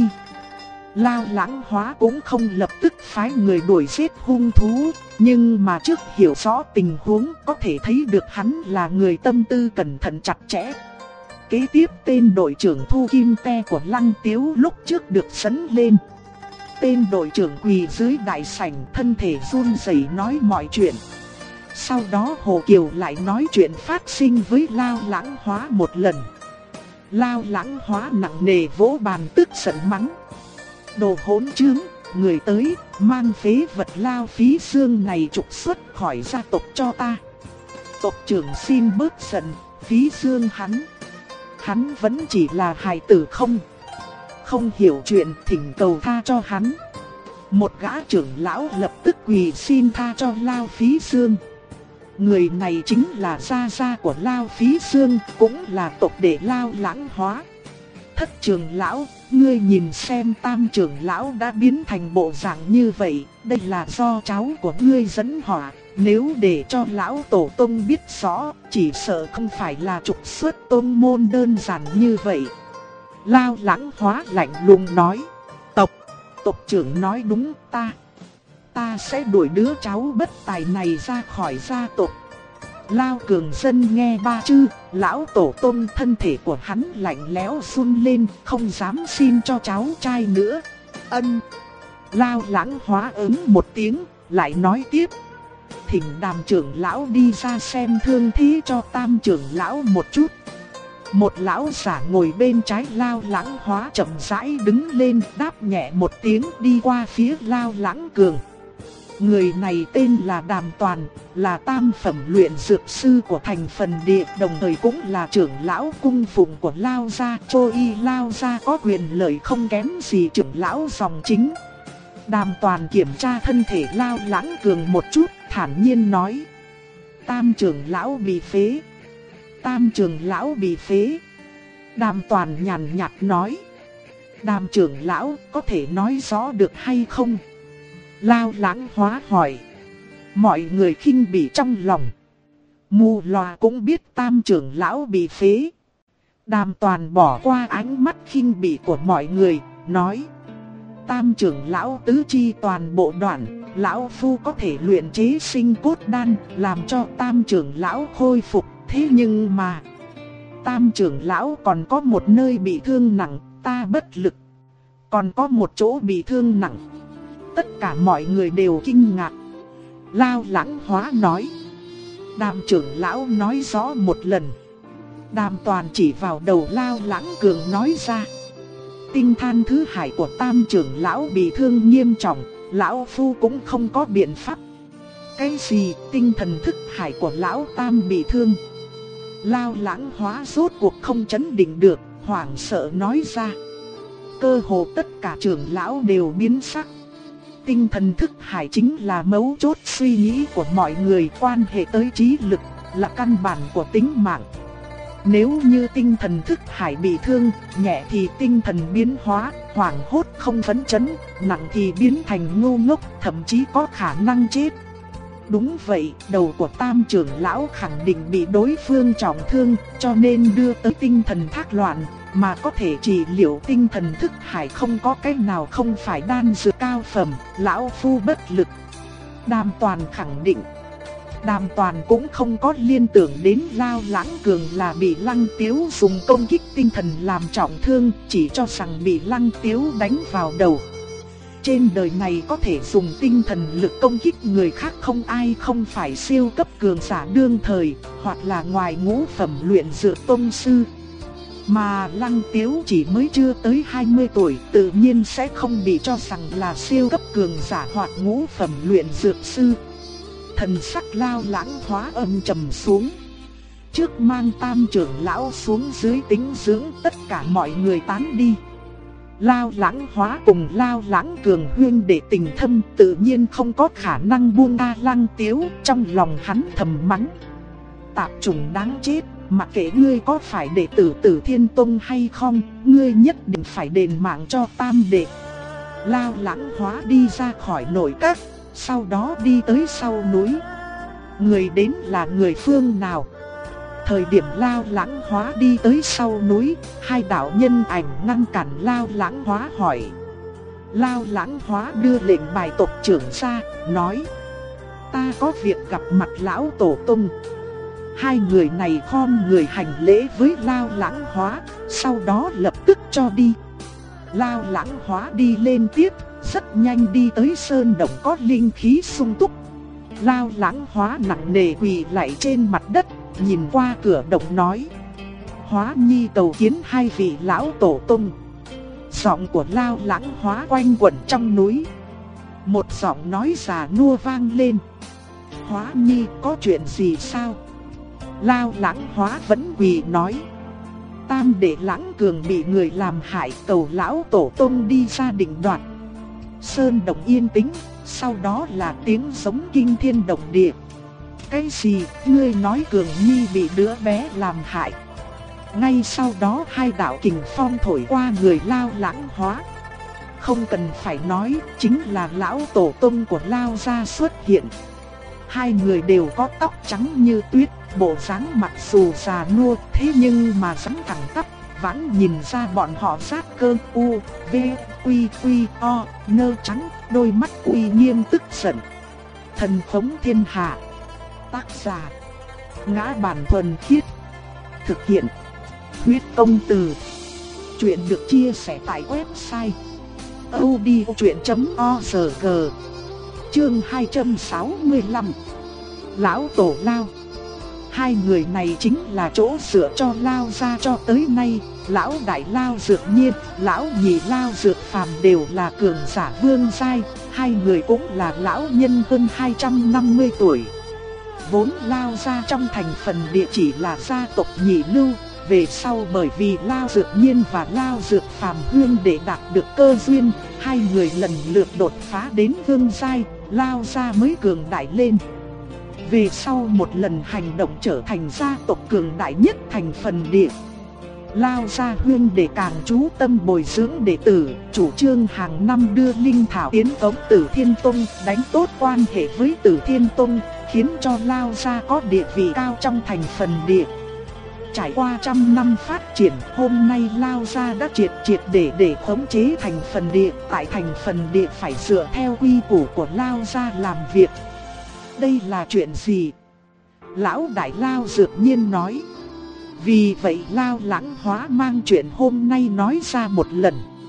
Lao Lãng Hóa cũng không lập tức phái người đuổi giết hung thú, nhưng mà trước hiểu rõ tình huống có thể thấy được hắn là người tâm tư cẩn thận chặt chẽ. Kế tiếp tên đội trưởng Thu Kim Te của Lăng Tiếu lúc trước được sấn lên. Tên đội trưởng quỳ dưới đại sảnh, thân thể run rẩy nói mọi chuyện. Sau đó Hồ Kiều lại nói chuyện phát sinh với Lao Lãng Hóa một lần. Lao Lãng Hóa nặng nề vỗ bàn tức giận mắng. Đồ hỗn trướng, người tới, mang phế vật Lao Phí Xương này trục xuất khỏi gia tộc cho ta. Tộc trưởng xin bớt giận, Phí Xương hắn vẫn chỉ là hài tử không hiểu chuyện, thỉnh cầu tha cho hắn. Một gã trưởng lão lập tức quỳ xin tha cho Lao Phí Xương. Người này chính là gia gia của Lao Phí Xương, cũng là tộc đệ Lao Lãng Hóa. Thất trưởng lão, ngươi nhìn xem tam trưởng lão đã biến thành bộ dạng như vậy, đây là do cháu của ngươi dẫn họa. Nếu để cho lão tổ tông biết rõ, chỉ sợ không phải là trục xuất tôn môn đơn giản như vậy. Lao Lãng Hóa lạnh lùng nói. Tộc trưởng nói đúng, ta sẽ đuổi đứa cháu bất tài này ra khỏi gia tộc. Lao Cường Dân nghe ba chữ lão tổ tông, thân thể của hắn lạnh lẽo run lên, không dám xin cho cháu trai nữa. Ân. Lao Lãng Hóa ứng một tiếng, lại nói tiếp. Thỉnh Đàm trưởng lão đi ra xem thương thế cho tam trưởng lão một chút. Một lão giả ngồi bên trái Lao Lãng Hóa chậm rãi đứng lên, đáp nhẹ một tiếng, đi qua phía Lao Lãng Cường. Người này tên là Đàm Toàn, là tam phẩm luyện dược sư của thành phần địa, đồng thời cũng là trưởng lão cung phụng của Lao gia. Chô y Lao gia có quyền lợi không kém gì trưởng lão dòng chính. Đàm Toàn kiểm tra thân thể Lao Lãng Cường một chút, thản nhiên nói. Tam trưởng lão bị phế. Tam trưởng lão bị phế. Đàm Toàn nhàn nhạt nói. Đàm trưởng lão có thể nói rõ được hay không? Lao Lãng Hóa hỏi. Mọi người khinh bỉ trong lòng. Mù lòa cũng biết tam trưởng lão bị phế. Đàm Toàn bỏ qua ánh mắt khinh bỉ của mọi người, nói. Tam trưởng lão tứ chi toàn bộ đoạn, lão phu có thể luyện chế sinh cốt đan, làm cho tam trưởng lão khôi phục. Thế nhưng mà, tam trưởng lão còn có một nơi bị thương nặng, ta bất lực. Còn có một chỗ bị thương nặng. Tất cả mọi người đều kinh ngạc. Lao Lãng Hóa nói. Đàm trưởng lão nói rõ một lần. Đàm Toàn chỉ vào đầu Lao Lãng Cường nói ra. Tinh than thứ hải của tam trưởng lão bị thương nghiêm trọng, lão phu cũng không có biện pháp. Cái gì tinh thần thức hải của lão tam bị thương? Lao Lãng Hóa rốt cuộc không chấn định được, hoảng sợ nói ra. Cơ hồ tất cả trưởng lão đều biến sắc. Tinh thần thức hải chính là mấu chốt suy nghĩ của mọi người, quan hệ tới trí lực, là căn bản của tính mạng. Nếu như tinh thần thức hải bị thương, nhẹ thì tinh thần biến hóa, hoảng hốt không phấn chấn, nặng thì biến thành ngu ngốc, thậm chí có khả năng chết. Đúng vậy, đầu của tam trưởng lão khẳng định bị đối phương trọng thương, cho nên đưa tới tinh thần thác loạn, mà có thể trị liệu tinh thần thức hải không có cách nào không phải đan dược cao phẩm, lão phu bất lực. Đàm Toàn khẳng định. Đàm Toàn cũng không có liên tưởng đến Lao Lãng Cường là bị Lăng Tiếu dùng công kích tinh thần làm trọng thương, chỉ cho rằng bị Lăng Tiếu đánh vào đầu. Trên đời này có thể dùng tinh thần lực công kích người khác không ai không phải siêu cấp cường giả đương thời, hoặc là ngoài ngũ phẩm luyện dược tông sư. Mà Lăng Tiếu chỉ mới chưa tới 20 tuổi, tự nhiên sẽ không bị cho rằng là siêu cấp cường giả hoặc ngũ phẩm luyện dược sư. Thần sắc Lao Lãng Hóa âm trầm xuống. Trước mang tam trưởng lão xuống dưới tĩnh dưỡng, tất cả mọi người tán đi. Lao Lãng Hóa cùng Lao Lãng Cường huyên đệ tình thâm, tự nhiên không có khả năng buông tha Lăng Tiếu. Trong lòng hắn thầm mắng. Tạp chủng đáng chết, mặc kệ ngươi có phải đệ tử Tử Thiên Tông hay không, ngươi nhất định phải đền mạng cho tam đệ. Lao Lãng Hóa đi ra khỏi nội các, sau đó đi tới sau núi. Người đến là người phương nào? Thời điểm Lao Lãng Hóa đi tới sau núi, hai đạo nhân ảnh ngăn cản Lao Lãng Hóa hỏi. Lao Lãng Hóa đưa lệnh bài tộc trưởng ra, nói. Ta có việc gặp mặt lão tổ tông. Hai người này khom người hành lễ với Lao Lãng Hóa, sau đó lập tức cho đi. Lao Lãng Hóa đi lên tiếp, rất nhanh đi tới sơn động có linh khí sung túc. Lao Lãng Hóa nặng nề quỳ lạy trên mặt đất, nhìn qua cửa động nói. Hóa Nhi cầu kiến hai vị lão tổ tông. Giọng của Lao Lãng Hóa quanh quẩn trong núi. Một giọng nói già nua vang lên. Hóa Nhi có chuyện gì sao? Lao Lãng Hóa vẫn quỳ nói. Tam đệ Lãng Cường bị người làm hại, cầu lão tổ tông đi ra định đoạt. Sơn động yên tĩnh, sau đó là tiếng giống kinh thiên động địa. Cái gì? Ngươi nói Cường Nhi bị đứa bé làm hại? Ngay sau đó hai đạo kình phong thổi qua người Lao Lãng Hóa. Không cần phải nói, chính là lão tổ tông của Lao gia xuất hiện. Hai người đều có tóc trắng như tuyết, bộ dáng mặc dù già nua, thế nhưng mà rắn thẳng tắp, vẫn nhìn ra bọn họ sát cơ u, v, quy, o, nơ trắng, đôi mắt uy nghiêm tức giận. Thần phóng thiên hạ. Tác giả: Ngã Bản Thuần Khiết. Thực hiện: Huyết Công Từ. Chuyện được chia sẻ tại website audiochuyện.org. Chương 265. Lão Tổ Lao. Hai người này chính là chỗ dựa cho Lao gia cho tới nay. Lão đại Lao Dược Nhiên, lão nhị Lao Dược Phàm đều là cường giả vương giai. Hai người cũng là lão nhân hơn 250 tuổi. Vốn Lao gia trong thành phần địa chỉ là gia tộc nhị lưu. Về sau bởi vì Lao Dược Nhiên và Lao Dược Phàm huynh để đạt được cơ duyên, hai người lần lượt đột phá đến vương giai, Lao gia mới cường đại lên. Về sau một lần hành động trở thành gia tộc cường đại nhất thành phần địa, Lao gia huynh để càng chú tâm bồi dưỡng đệ tử, chủ trương hàng năm đưa linh thảo tiến cống Tử Thiên Tông, đánh tốt quan hệ với Tử Thiên Tông, khiến cho Lao gia có địa vị cao trong thành phần địa. Trải qua trăm năm phát triển, hôm nay Lao gia đã triệt để khống chế thành phần địa. Tại thành phần địa phải dựa theo quy củ của Lao gia làm việc. Đây là chuyện gì? Lão đại Lao Dược Nhiên nói. Vì vậy Lao Lãng Hóa mang chuyện hôm nay nói ra một lần.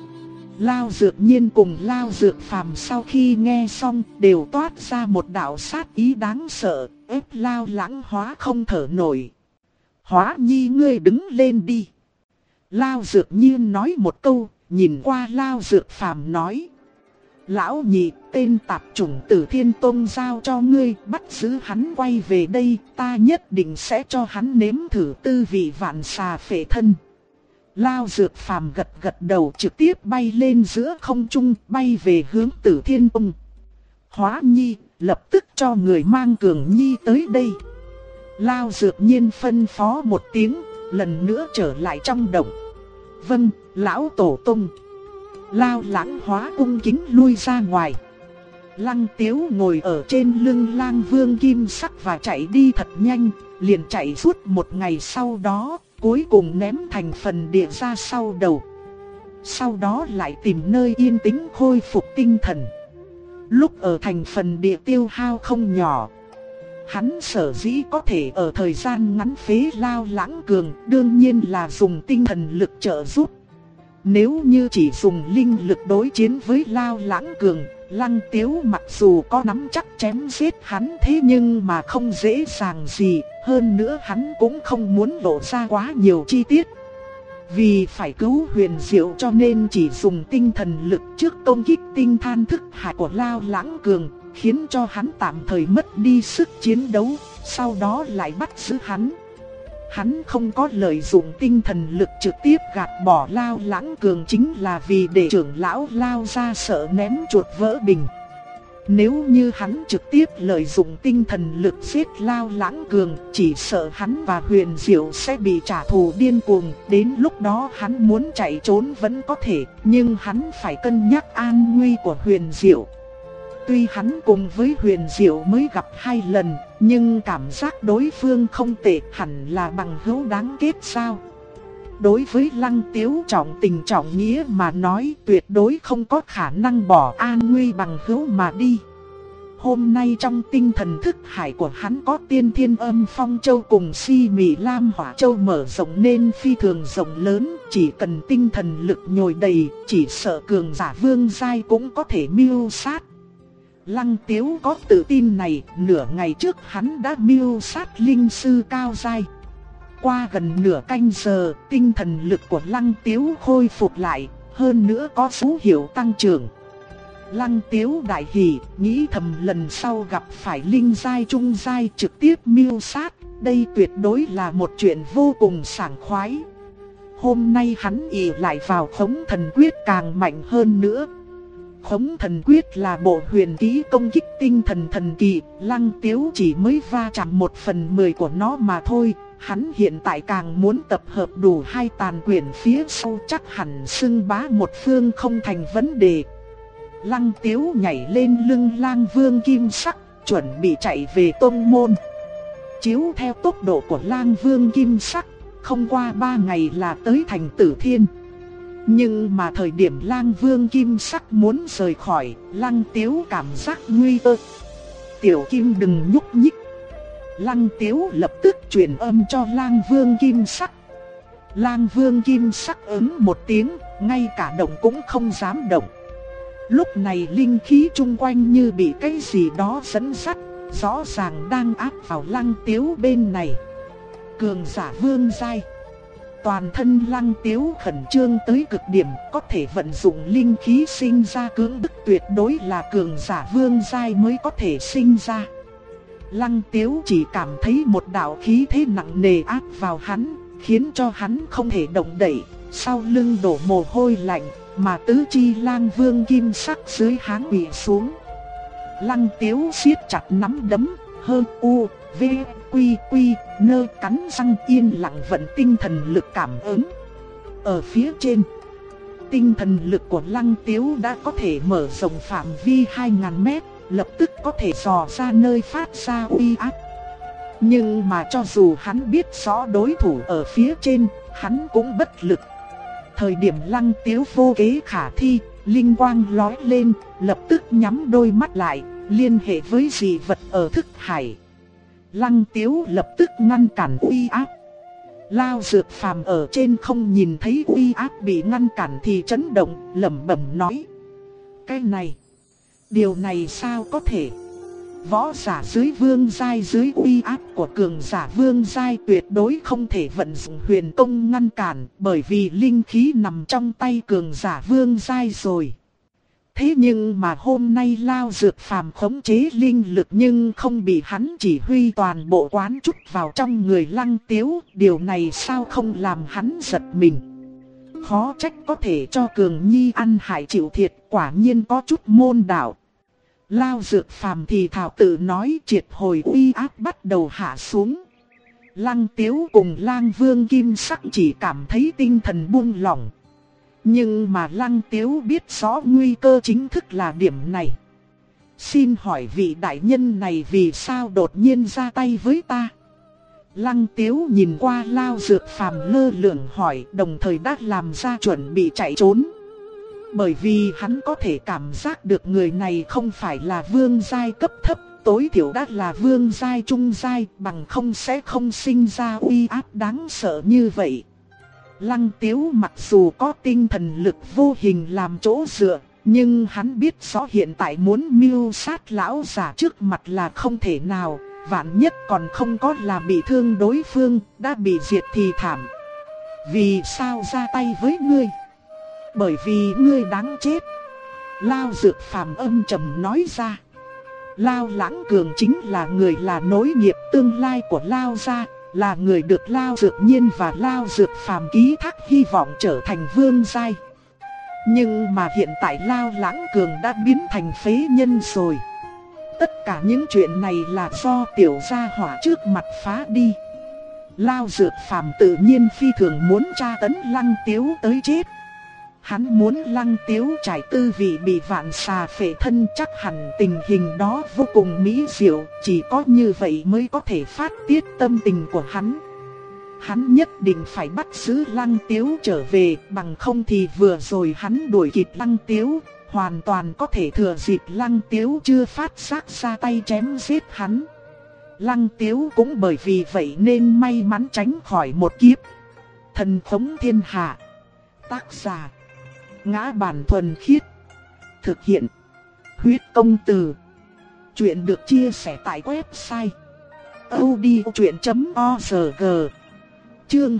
Lao Dược Nhiên cùng Lao Dược Phàm sau khi nghe xong đều toát ra một đạo sát ý đáng sợ, ép Lao Lãng Hóa không thở nổi. Hóa Nhi ngươi đứng lên đi. Lao Dược Nhiên nói một câu, nhìn qua Lao Dược Phàm nói. Lão nhị, tên tạp chủng Tử Thiên Tông giao cho ngươi, bắt giữ hắn quay về đây, ta nhất định sẽ cho hắn nếm thử tư vị vạn xà phệ thân. Lao Dược Phàm gật đầu trực tiếp bay lên giữa không trung, bay về hướng Tử Thiên Tông. Hóa Nhi, lập tức cho người mang Cường Nhi tới đây. Lao Dược Nhiên phân phó một tiếng, lần nữa trở lại trong động. Vâng, lão tổ tông. Lao Lãng Hóa cung kính lui ra ngoài. Lăng Tiếu ngồi ở trên lưng Lang Vương kim sắc và chạy đi thật nhanh, liền chạy suốt một ngày sau đó, cuối cùng ném thành phần địa ra sau đầu. Sau đó lại tìm nơi yên tĩnh khôi phục tinh thần. Lúc ở thành phần địa tiêu hao không nhỏ. Hắn sở dĩ có thể ở thời gian ngắn phế Lao Lãng Cường, đương nhiên là dùng tinh thần lực trợ giúp. Nếu như chỉ dùng linh lực đối chiến với Lao Lãng Cường, Lăng Tiếu mặc dù có nắm chắc chém giết hắn, thế nhưng mà không dễ dàng gì, hơn nữa hắn cũng không muốn lộ ra quá nhiều chi tiết. Vì phải cứu Huyền Diệu cho nên chỉ dùng tinh thần lực trước công kích tinh than thức hải của Lao Lãng Cường, khiến cho hắn tạm thời mất đi sức chiến đấu, sau đó lại bắt giữ hắn. Hắn không có lợi dụng tinh thần lực trực tiếp gạt bỏ Lao Lãng Cường chính là vì để trưởng lão Lao ra sợ ném chuột vỡ bình. Nếu như hắn trực tiếp lợi dụng tinh thần lực giết Lao Lãng Cường, chỉ sợ hắn và Huyền Diệu sẽ bị trả thù điên cuồng. Đến lúc đó hắn muốn chạy trốn vẫn có thể, nhưng hắn phải cân nhắc an nguy của Huyền Diệu. Tuy hắn cùng với Huyền Diệu mới gặp 2 lần, nhưng cảm giác đối phương không tệ, hẳn là bằng hữu đáng kết sao. Đối với Lăng Tiếu trọng tình trọng nghĩa mà nói, tuyệt đối không có khả năng bỏ an nguy bằng hữu mà đi. Hôm nay trong tinh thần thức hải của hắn có Tiên Thiên Âm Phong Châu cùng Si Mị Lam Hỏa Châu mở rộng nên phi thường rộng lớn, chỉ cần tinh thần lực nhồi đầy, chỉ sợ cường giả vương giai cũng có thể mưu sát. Lăng Tiếu có tự tin này, nửa ngày trước hắn đã mưu sát linh sư cao giai. Qua gần nửa canh giờ, tinh thần lực của Lăng Tiếu khôi phục lại, hơn nữa có dấu hiệu tăng trưởng. Lăng Tiếu đại hỉ, nghĩ thầm lần sau gặp phải linh giai trung giai trực tiếp miêu sát, đây tuyệt đối là một chuyện vô cùng sảng khoái. Hôm nay hắn ỷ lại vào Khống Thần Quyết càng mạnh hơn nữa. Khống Thần Quyết là bộ huyền kỹ công kích tinh thần thần kỳ, Lăng Tiếu chỉ mới va chạm 1/10 của nó mà thôi. Hắn hiện tại càng muốn tập hợp đủ 2 tàn quyển phía sau, chắc hẳn xưng bá một phương không thành vấn đề. Lăng Tiếu nhảy lên lưng Lang Vương Kim Sắc, chuẩn bị chạy về tông môn. Chiếu theo tốc độ của Lang Vương Kim Sắc, không qua 3 ngày là tới thành Tử Thiên. Nhưng mà thời điểm Lang Vương Kim Sắc muốn rời khỏi, Lăng Tiếu cảm giác nguy cơ. Tiểu Kim đừng nhúc nhích. Lăng Tiếu lập tức truyền âm cho Lang Vương Kim Sắc. Lang Vương Kim Sắc ứng một tiếng, ngay cả động cũng không dám động. Lúc này linh khí chung quanh như bị cái gì đó dẫn dắt, rõ ràng đang áp vào Lăng Tiếu bên này. Cường giả vương giai. Toàn thân Lăng Tiếu khẩn trương tới cực điểm, có thể vận dụng linh khí sinh ra cưỡng bức, tuyệt đối là cường giả vương giai mới có thể sinh ra. Lăng Tiếu chỉ cảm thấy một đạo khí thế nặng nề áp vào hắn, khiến cho hắn không thể động đậy, sau lưng đổ mồ hôi lạnh, mà tứ chi Lang Vương Kim Sắc dưới háng quỳ xuống. Lăng Tiếu siết chặt nắm đấm, hơn u, v, quy quy, nơ cắn răng yên lặng vận tinh thần lực cảm ứng. Ở phía trên, tinh thần lực của Lăng Tiếu đã có thể mở rộng phạm vi 2000 mét, lập tức có thể dò ra nơi phát ra uy áp. Nhưng mà cho dù hắn biết rõ đối thủ ở phía trên, hắn cũng bất lực. Thời điểm Lăng Tiếu vô kế khả thi, linh quang lóe lên, lập tức nhắm đôi mắt lại, liên hệ với dị vật ở thức hải. Lăng Tiếu lập tức ngăn cản uy áp. Lao Dược Phàm ở trên không nhìn thấy uy áp bị ngăn cản thì chấn động, lẩm bẩm nói: cái này, điều này sao có thể? Võ giả dưới vương giai dưới uy áp của cường giả vương giai tuyệt đối không thể vận dụng huyền công ngăn cản, bởi vì linh khí nằm trong tay cường giả vương giai rồi. Thế nhưng mà hôm nay Lao Dược Phàm khống chế linh lực nhưng không bị hắn chỉ huy toàn bộ quán trút vào trong người Lăng Tiếu, điều này sao không làm hắn giật mình. Khó trách có thể cho Cường Nhi ăn hại chịu thiệt, quả nhiên có chút môn đạo. Lao Dược Phàm thì thào tự nói, triệt hồi uy áp bắt đầu hạ xuống. Lăng Tiếu cùng Lang Vương Kim Sắc chỉ cảm thấy tinh thần buông lỏng. Nhưng mà Lăng Tiếu biết rõ nguy cơ chính thức là điểm này. Xin hỏi vị đại nhân này vì sao đột nhiên ra tay với ta? Lăng Tiếu nhìn qua Lao Dược Phàm lơ lửng hỏi, đồng thời đã làm ra chuẩn bị chạy trốn. Bởi vì hắn có thể cảm giác được người này không phải là vương giai cấp thấp, tối thiểu đã là vương giai trung giai, bằng không sẽ không sinh ra uy áp đáng sợ như vậy. Lăng Tiếu mặc dù có tinh thần lực vô hình làm chỗ dựa, nhưng hắn biết rõ hiện tại muốn mưu sát lão giả trước mặt là không thể nào, vạn nhất còn không có là bị thương đối phương, đã bị diệt thì thảm. Vì sao ra tay với ngươi? Bởi vì ngươi đáng chết. Lao Dược Phàm âm trầm nói ra. Lao Lãng Cường chính là người là nối nghiệp tương lai của Lao gia, là người được Lao Dược Nhiên và Lao Dược Phàm ký thác hy vọng trở thành vương giai. Nhưng mà hiện tại Lao Lãng Cường đã biến thành phế nhân rồi. Tất cả những chuyện này là do tiểu gia hỏa trước mặt phá đi. Lao Dược Phàm tự nhiên phi thường muốn tra tấn Lăng Tiếu tới chết. Hắn muốn Lăng Tiếu trải tư vị bị vạn xà phệ thân, chắc hẳn tình hình đó vô cùng mỹ diệu, chỉ có như vậy mới có thể phát tiết tâm tình của hắn. Hắn nhất định phải bắt giữ Lăng Tiếu trở về, bằng không thì vừa rồi hắn đuổi kịp Lăng Tiếu, hoàn toàn có thể thừa dịp Lăng Tiếu chưa phát giác ra tay chém giết hắn. Lăng Tiếu cũng bởi vì vậy nên may mắn tránh khỏi một kiếp. Thần Khống Thiên Hạ. Tác giả Ngã Bản Thuần Khiết. Thực hiện Huyết Công Từ. Chuyện được chia sẻ tại website audiochuyện.org. Chương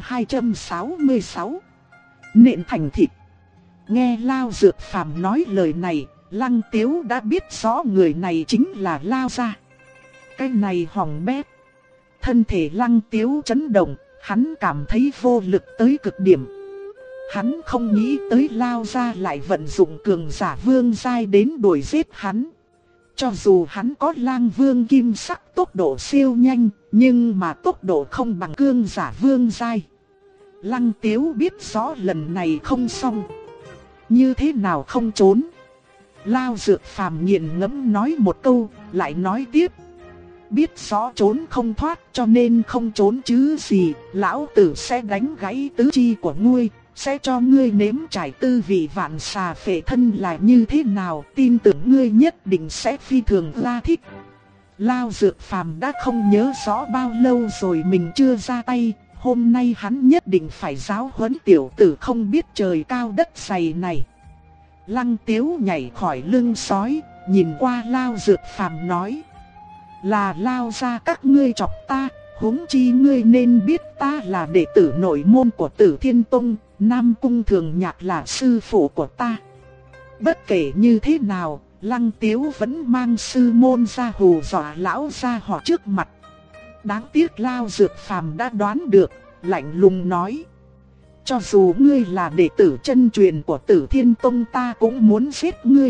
266. Nện thành thịt. Nghe Lao Dược Phàm nói lời này, Lăng Tiếu đã biết rõ người này chính là Lao gia. Cái này hỏng bét. Thân thể Lăng Tiếu chấn động, hắn cảm thấy vô lực tới cực điểm. Hắn không nghĩ tới Lao gia lại vận dụng cường giả vương giai đến đuổi giết hắn. Cho dù hắn có Lang Vương kim sắc tốc độ siêu nhanh, nhưng mà tốc độ không bằng cường giả vương giai. Lăng Tiếu biết rõ lần này không xong. Như thế nào không trốn? Lao Dược Phàm nghiền ngẫm nói một câu, lại nói tiếp. Biết rõ trốn không thoát cho nên không trốn chứ gì, lão tử sẽ đánh gãy tứ chi của ngươi, sẽ cho ngươi nếm trải tư vị vạn xà phệ thân là như thế nào, tin tưởng ngươi nhất định sẽ phi thường ra thích. Lao Dược Phàm đã không nhớ rõ bao lâu rồi mình chưa ra tay, hôm nay hắn nhất định phải giáo huấn tiểu tử không biết trời cao đất dày này. Lăng Tiếu nhảy khỏi lưng sói, nhìn qua Lao Dược Phàm nói. Là Lao gia các ngươi chọc ta, huống chi ngươi nên biết ta là đệ tử nội môn của Tử Thiên Tông, Nam Cung Thường Nhạc là sư phụ của ta. Bất kể như thế nào, Lăng Tiếu vẫn mang sư môn ra hù dọa lão gia họ trước mặt. Đáng tiếc Lao Dược Phàm đã đoán được, lạnh lùng nói. Cho dù ngươi là đệ tử chân truyền của Tử Thiên Tông ta cũng muốn giết ngươi.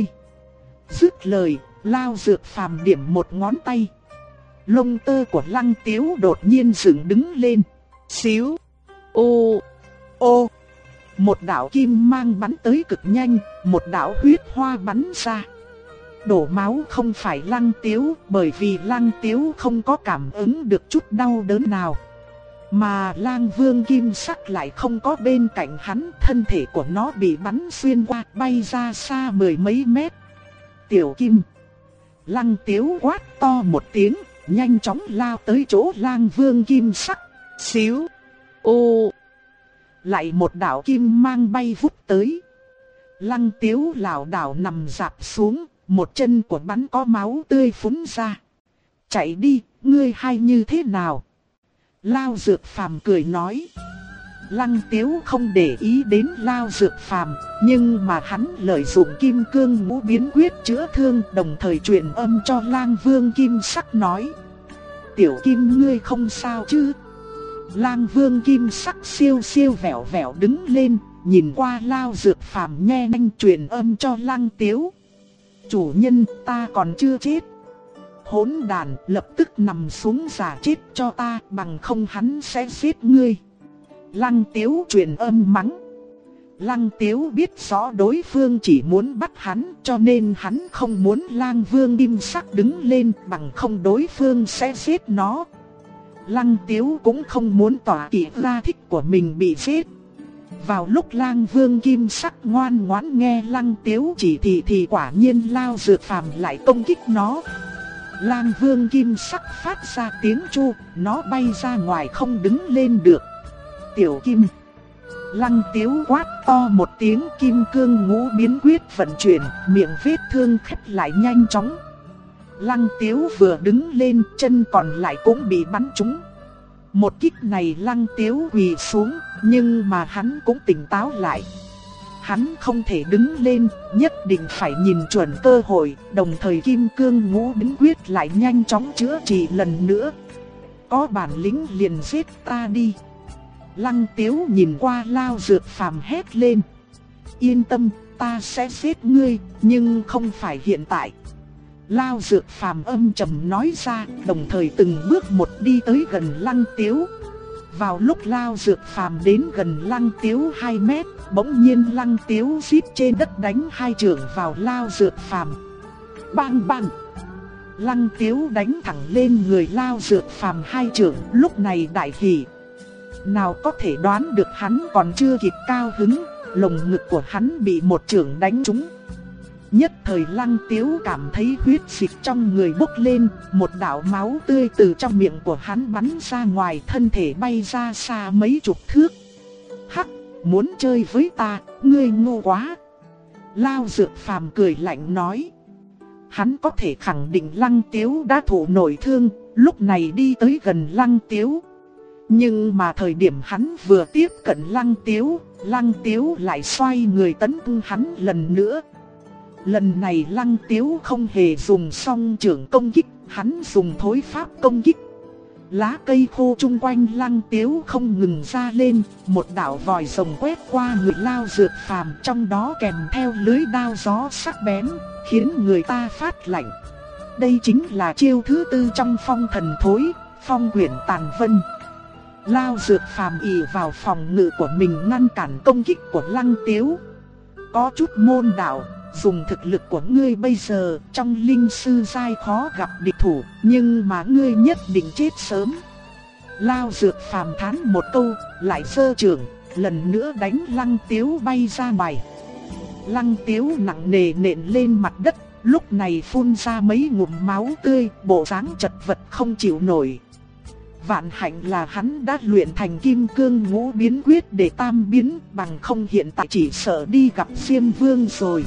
Dứt lời, Lao Dược Phàm điểm một ngón tay. Lông tơ của Lăng Tiếu đột nhiên dựng đứng lên. Xíu. Ô. Ô. Một đạo kim mang bắn tới cực nhanh, một đạo huyết hoa bắn ra. Đổ máu không phải Lăng Tiếu, bởi vì Lăng Tiếu không có cảm ứng được chút đau đớn nào. Mà Lang Vương kim sắc lại không có bên cạnh hắn, thân thể của nó bị bắn xuyên qua, bay ra xa mười mấy mét. Tiểu Kim. Lăng Tiếu quát to một tiếng, nhanh chóng lao tới chỗ Lang Vương kim sắc. Xíu. Ô. Lại một đạo kim mang bay vút tới. Lăng Tiếu lảo đảo nằm rạp xuống, một chân của bắn có máu tươi phún ra. Chạy đi, ngươi hay như thế nào? Lao Dược Phàm cười nói. Lăng Tiếu không để ý đến Lao Dược Phàm, nhưng mà hắn lợi dụng kim cương ngũ biến quyết chữa thương, đồng thời truyền âm cho Lang Vương kim sắc nói. Tiểu Kim ngươi không sao chứ? Lang Vương kim sắc siêu siêu vẹo vẹo đứng lên, nhìn qua Lao Dược Phàm nghe nhanh truyền âm cho Lăng Tiếu. Chủ nhân, ta còn chưa chết. Hỗn đàn, lập tức nằm xuống giả chết cho ta, bằng không hắn sẽ giết ngươi. Lăng Tiếu truyền âm mắng. Lăng Tiếu biết rõ đối phương chỉ muốn bắt hắn, cho nên hắn không muốn Lang Vương kim sắc đứng lên, bằng không đối phương sẽ giết nó. Lăng Tiếu cũng không muốn tỏa kỵ gia thích của mình bị giết. Vào lúc Lang Vương kim sắc ngoan ngoãn nghe Lăng Tiếu chỉ thị thì quả nhiên Lao Dược Phàm lại công kích nó. Lang Vương kim sắc phát ra tiếng chu, nó bay ra ngoài không đứng lên được. Tiểu Kim. Lăng Tiếu quát to một tiếng, kim cương ngũ biến quyết vận chuyển, miệng vết thương khép lại nhanh chóng. Lăng Tiếu vừa đứng lên, chân còn lại cũng bị bắn trúng. Một kích này Lăng Tiếu quỳ xuống, nhưng mà hắn cũng tỉnh táo lại. Hắn không thể đứng lên, nhất định phải nhìn chuẩn cơ hội, đồng thời kim cương ngũ biến quyết lại nhanh chóng chữa trị lần nữa. Có bản lĩnh liền giết ta đi. Lăng Tiếu nhìn qua Lao Dược Phàm hét lên. Yên tâm, ta sẽ giết ngươi, nhưng không phải hiện tại. Lao Dược Phàm âm trầm nói ra, đồng thời từng bước một đi tới gần Lăng Tiếu. Vào lúc Lao Dược Phàm đến gần Lăng Tiếu 2 mét, bỗng nhiên Lăng Tiếu rít trên đất đánh hai chưởng vào Lao Dược Phàm. Bang bang! Lăng Tiếu đánh thẳng lên người Lao Dược Phàm hai chưởng, lúc này đại hỉ. Nào có thể đoán được hắn còn chưa kịp cao hứng, lồng ngực của hắn bị một chưởng đánh trúng. Nhất thời Lăng Tiếu cảm thấy huyết dịch trong người bốc lên, một đạo máu tươi từ trong miệng của hắn bắn ra ngoài, thân thể bay ra xa mấy chục thước. Hắc, muốn chơi với ta, ngươi ngu quá. Lao Dược Phàm cười lạnh nói. Hắn có thể khẳng định Lăng Tiếu đã thụ nội thương, lúc này đi tới gần Lăng Tiếu. Nhưng mà thời điểm hắn vừa tiếp cận Lăng Tiếu lại xoay người tấn công hắn lần nữa. Lần này Lăng Tiếu không hề dùng song trưởng công kích, hắn dùng thối pháp công kích. Lá cây khô chung quanh Lăng Tiếu không ngừng ra lên, một đạo vòi rồng quét qua người Lao Dược Phàm, trong đó kèm theo lưới đao gió sắc bén, khiến người ta phát lạnh. Đây chính là chiêu thứ 4 trong phong thần thối, phong quyển tàn vân. Lao Dược Phàm ỷ vào phòng ngự của mình ngăn cản công kích của Lăng Tiếu. Có chút môn đạo, dùng thực lực của ngươi bây giờ trong linh sư giai khó gặp địch thủ, nhưng mà ngươi nhất định chết sớm. Lao Dược Phàm thán một câu, lại giơ trưởng, lần nữa đánh Lăng Tiếu bay ra ngoài. Lăng Tiếu nặng nề nện lên mặt đất, lúc này phun ra mấy ngụm máu tươi, bộ dáng chật vật không chịu nổi. Vạn hạnh là hắn đã luyện thành Kim Cương Ngũ Biến Quyết để tam biến, bằng không hiện tại chỉ sợ đi gặp Diêm Vương rồi.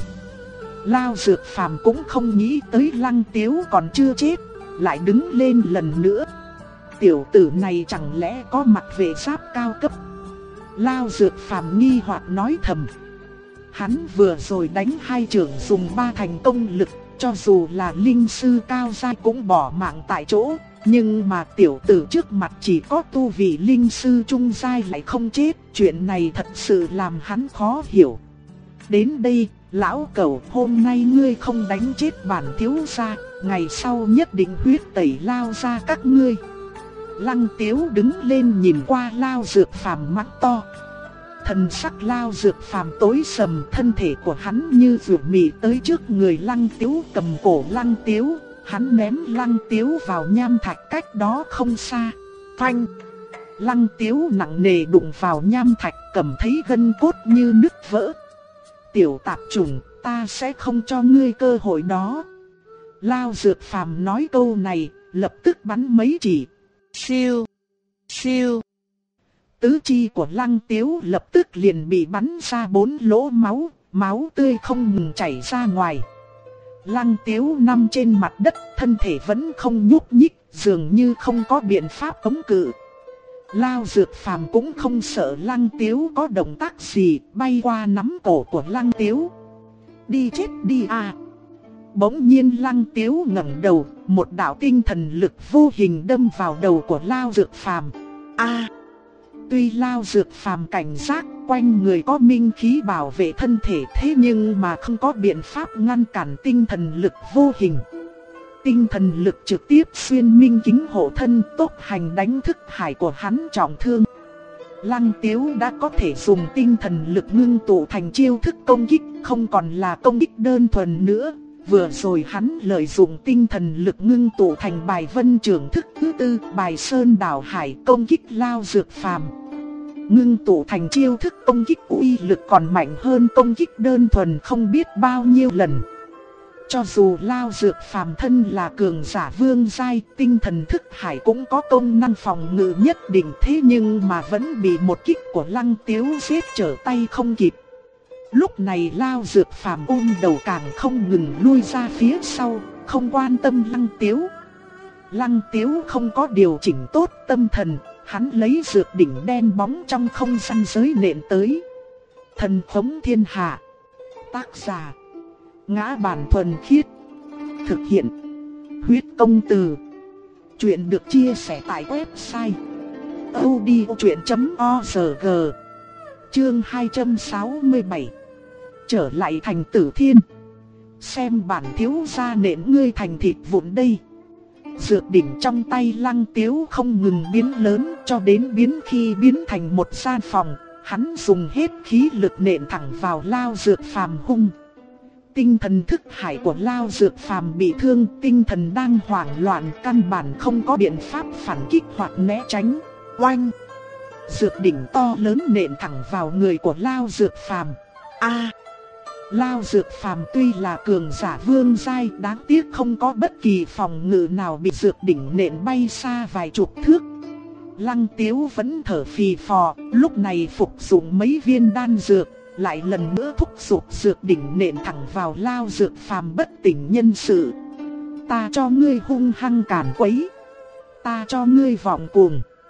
Lao Dược Phàm cũng không nghĩ tới Lăng Tiếu còn chưa chết, lại đứng lên lần nữa. Tiểu tử này chẳng lẽ có mặt vệ giáp cao cấp? Lao Dược Phàm nghi hoặc nói thầm. Hắn vừa rồi đánh 2 trưởng dùng 3 thành công lực, cho dù là linh sư cao giai cũng bỏ mạng tại chỗ. Nhưng mà tiểu tử trước mặt chỉ có tu vị linh sư trung giai lại không chết, chuyện này thật sự làm hắn khó hiểu. Đến đây, lão cẩu, hôm nay ngươi không đánh chết bản thiếu gia, ngày sau nhất định huyết tẩy Lao gia các ngươi. Lăng Tiếu đứng lên nhìn qua Lao Dược Phàm mắt to. Thần sắc Lao Dược Phàm tối sầm, thân thể của hắn như ruột mì tới trước người Lăng Tiếu, cầm cổ Lăng Tiếu. Hắn ném Lăng Tiếu vào nham thạch cách đó không xa. Phanh! Lăng Tiếu nặng nề đụng vào nham thạch, cầm thấy gân cốt như nứt vỡ. Tiểu tạp chủng, ta sẽ không cho ngươi cơ hội đó. Lao Dược Phàm nói câu này, lập tức bắn mấy chỉ. Siêu! Siêu! Tứ chi của Lăng Tiếu lập tức liền bị bắn ra 4 lỗ máu, máu tươi không ngừng chảy ra ngoài. Lăng Tiếu nằm trên mặt đất, thân thể vẫn không nhúc nhích, dường như không có biện pháp chống cự. Lao Dược Phàm cũng không sợ Lăng Tiếu có động tác gì, bay qua nắm cổ của Lăng Tiếu. Đi chết đi à! Bỗng nhiên Lăng Tiếu ngẩng đầu, một đạo tinh thần lực vô hình đâm vào đầu của Lao Dược Phàm. A! Tuy Lao Dược Phàm cảnh giác, quanh người có minh khí bảo vệ thân thể, thế nhưng mà không có biện pháp ngăn cản tinh thần lực vô hình. Tinh thần lực trực tiếp xuyên minh kính hộ thân, tốc hành đánh thức hải của hắn trọng thương. Lăng Tiếu đã có thể dùng tinh thần lực ngưng tụ thành chiêu thức công kích, không còn là công kích đơn thuần nữa. Vừa rồi hắn lợi dụng tinh thần lực ngưng tụ thành bài vân trưởng thức thứ 4, bài sơn đảo hải công kích Lao Dược Phàm. Ngưng tụ thành chiêu thức công kích uy lực còn mạnh hơn công kích đơn thuần không biết bao nhiêu lần. Cho dù Lao Dược Phàm thân là cường giả vương giai, tinh thần thức hải cũng có công năng phòng ngự nhất định, thế nhưng mà vẫn bị một kích của Lăng Tiếu giết trở tay không kịp. Lúc này Lao Dược Phàm ôm đầu càng không ngừng lui ra phía sau, không quan tâm Lăng Tiếu. Lăng Tiếu không có điều chỉnh tốt tâm thần, hắn lấy dược đỉnh đen bóng trong không gian giới nện tới. Thần khống thiên hạ. Tác giả: Ngã Bản Thuần Khiết. Thực hiện: Huyết Công Từ. Chuyện được chia sẻ tại website audiochuyện.org. Chương 267. Trở lại thành Tử Thiên. Xem bản thiếu gia nện ngươi thành thịt vụn đây. Dược đỉnh trong tay Lăng Tiếu không ngừng biến lớn, cho đến khi biến thành một gian phòng, hắn dùng hết khí lực nện thẳng vào Lao Dược Phàm hung. Tinh thần thức hải của Lao Dược Phàm bị thương, tinh thần đang hoảng loạn, căn bản không có biện pháp phản kích hoặc né tránh. Oanh! Dược đỉnh to lớn nện thẳng vào người của Lao Dược Phàm. A! Lao Dược Phàm tuy là cường giả vương giai, đáng tiếc không có bất kỳ phòng ngự nào, bị dược đỉnh nện bay xa vài chục thước. Lăng Tiếu vẫn thở phì phò, lúc này phục dụng mấy viên đan dược, lại lần nữa thúc giục dược đỉnh nện thẳng vào Lao Dược Phàm bất tỉnh nhân sự. Ta cho ngươi hung hăng càn quấy, ta cho ngươi vọng cuồng.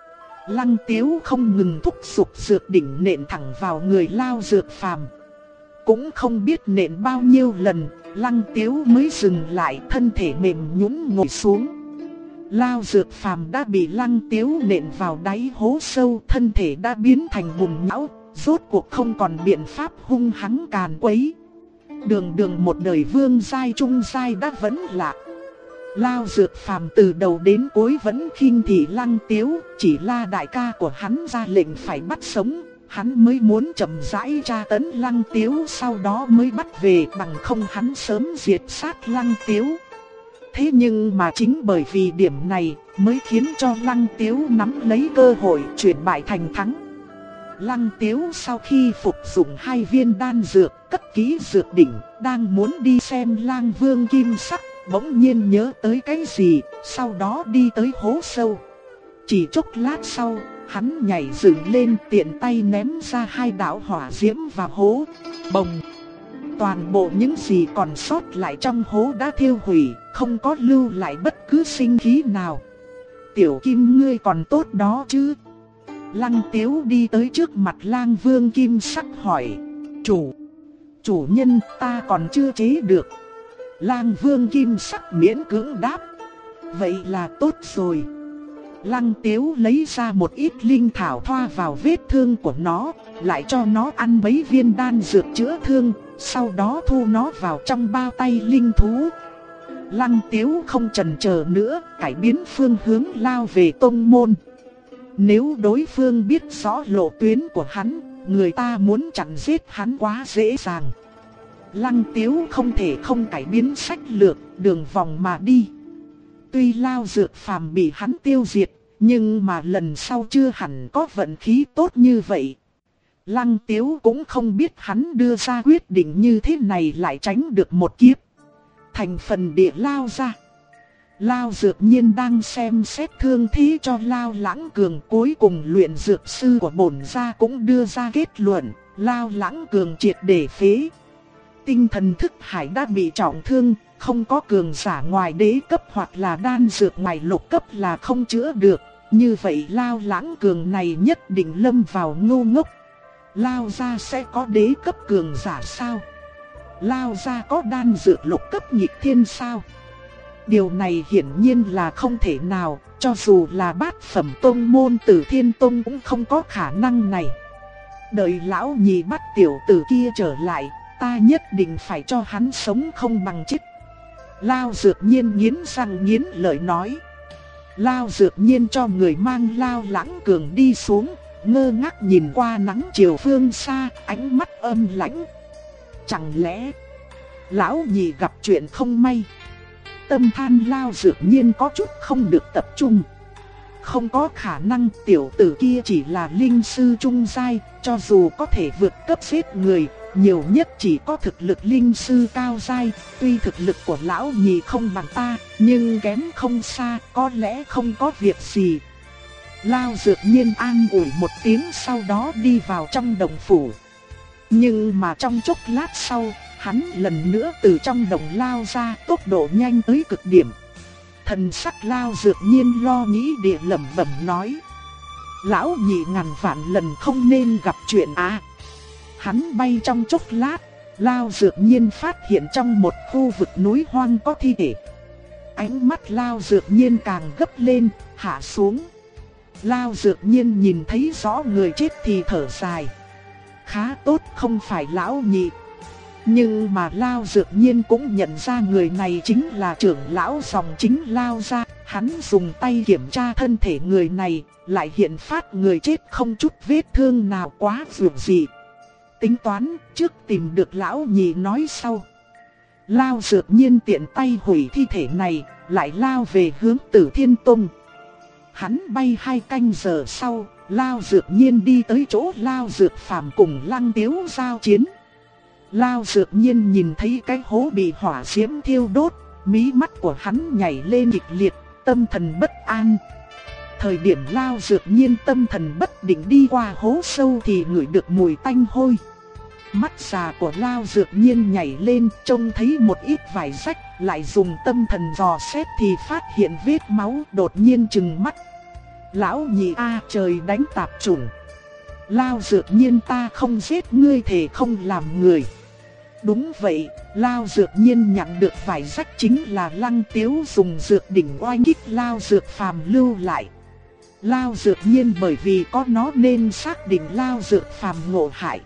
Lăng Tiếu không ngừng thúc giục dược đỉnh nện thẳng vào người Lao Dược Phàm. Cũng không biết nện bao nhiêu lần, Lăng Tiếu mới dừng lại, thân thể mềm nhũn ngồi xuống. Lao Dược Phàm đã bị Lăng Tiếu nện vào đáy hố sâu, thân thể đã biến thành bùn nhão, rốt cuộc không còn biện pháp hung hăng càn quấy. Đường một đời vương giai trung giai đã vẫn lạc. Lao Dược Phàm từ đầu đến cuối vẫn khinh thị Lăng Tiếu, chỉ La đại ca của hắn ra lệnh phải bắt sống, hắn mới muốn chậm rãi tra tấn Lăng Tiếu, sau đó mới bắt về, bằng không hắn sớm diệt sát Lăng Tiếu. Thế nhưng mà chính bởi vì điểm này mới khiến cho Lăng Tiếu nắm lấy cơ hội chuyển bại thành thắng. Lăng Tiếu sau khi phục dụng 2 viên đan dược, cất kỹ dược đỉnh, đang muốn đi xem Lang Vương Kim Sắc, bỗng nhiên nhớ tới cái gì, sau đó đi tới hố sâu. Chỉ chốc lát sau, hắn nhảy dựng lên, tiện tay ném ra 2 đạo hỏa diễm vào hố. Bồng! Toàn bộ những gì còn sót lại trong hố đã thiêu hủy, không có lưu lại bất cứ sinh khí nào. Tiểu Kim, ngươi còn tốt đó chứ? Lăng Tiếu đi tới trước mặt Lang Vương Kim Sắc hỏi. Chủ nhân, ta còn chưa chế được. Lang Vương Kim Sắc miễn cưỡng đáp. Vậy là tốt rồi. Lăng Tiếu lấy ra một ít linh thảo thoa vào vết thương của nó, lại cho nó ăn mấy viên đan dược chữa thương, sau đó thu nó vào trong bao tay linh thú. Lăng Tiếu không chần chờ nữa, cải biến phương hướng lao về tông môn. Nếu đối phương biết rõ lộ tuyến của hắn, người ta muốn chặn giết hắn quá dễ dàng. Lăng Tiếu không thể không cải biến sách lược, đường vòng mà đi. Tuy Lao Dược Phàm bị hắn tiêu diệt, nhưng mà lần sau chưa hẳn có vận khí tốt như vậy. Lăng Tiếu cũng không biết hắn đưa ra quyết định như thế này lại tránh được một kiếp. Thành phần địa Lao ra. Lao Dược Nhiên đang xem xét thương thế cho Lao Lãng Cường, cuối cùng luyện dược sư của bổn gia cũng đưa ra kết luận, Lao Lãng Cường triệt để phế. Tinh thần thức hải đã bị trọng thương, không có cường giả ngoài đế cấp hoặc là đan dược ngoài lục cấp là không chữa được. Như vậy Lao Lãng Cường này nhất định lâm vào ngu ngốc. Lao gia sẽ có đế cấp cường giả sao? Lao gia có đan dược lục cấp nghịch thiên sao? Điều này hiển nhiên là không thể nào, cho dù là bát phẩm tông môn Tử Thiên Tông cũng không có khả năng này. Đợi lão nhị bắt tiểu tử kia trở lại, ta nhất định phải cho hắn sống không bằng chết. Lao Dược Nhiên nghiến răng nghiến lợi nói. Lao Dược Nhiên cho người mang Lao Lãng Cường đi xuống, ngơ ngác nhìn qua nắng chiều phương xa, ánh mắt âm lãnh. Chẳng lẽ lão nhị gặp chuyện không may? Tâm than Lao Dược Nhiên có chút không được tập trung. Không có khả năng, tiểu tử kia chỉ là linh sư trung giai, cho dù có thể vượt cấp giết người, nhiều nhất chỉ có thực lực linh sư cao giai. Tuy thực lực của lão nhị không bằng ta, nhưng kém không xa, có lẽ không có việc gì. Lao Dược Nhiên an ủi một tiếng, sau đó đi vào trong đồng phủ. Nhưng mà trong chốc lát sau, hắn lần nữa từ trong đồng lao ra, tốc độ nhanh tới cực điểm. Thần sắc Lao Dược Nhiên lo nghĩ địa lẩm bẩm nói. Lão nhị ngàn vạn lần không nên gặp chuyện á. Hắn bay trong chốc lát, Lao Dược Nhiên phát hiện trong một khu vực núi hoang có thi thể. Ánh mắt Lao Dược Nhiên càng gấp lên, hạ xuống. Lao Dược Nhiên nhìn thấy rõ người chết thì thở dài. Khá tốt, không phải lão nhị. Nhưng mà Lao Dược Nhiên cũng nhận ra người này chính là trưởng lão dòng chính Lao gia. Hắn dùng tay kiểm tra thân thể người này, lại hiện phát người chết không chút vết thương nào, quá dường dị. Tính toán trước tìm được lão nhị nói sau. Lao Dược Nhiên tiện tay hủy thi thể này, lại lao về hướng Tử Thiên Tông. Hắn bay 2 canh giờ sau, Lao Dược Nhiên đi tới chỗ Lao Dược Phàm cùng Lăng Tiếu giao chiến. Lao Dược Nhiên nhìn thấy cái hố bị hỏa diễm thiêu đốt, mí mắt của hắn nhảy lên kịch liệt, tâm thần bất an. Thời điểm Lao Dược Nhiên tâm thần bất định đi qua hố sâu thì ngửi được mùi tanh hôi. Mắt già của Lao Dược Nhiên nhảy lên, trông thấy một ít vải rách, lại dùng tâm thần dò xét thì phát hiện vết máu, đột nhiên trừng mắt. Lão nhị a, trời đánh tạp chủng. Lao Dược Nhiên, ta không giết ngươi, thề không làm người. Đúng vậy, Lao Dược Nhiên nhận được vải rách chính là Lăng Tiếu dùng dược đỉnh oanh kích Lao Dược Phàm lưu lại. Lao Dược Nhiên bởi vì có nó nên xác định Lao Dược Phàm ngộ hại.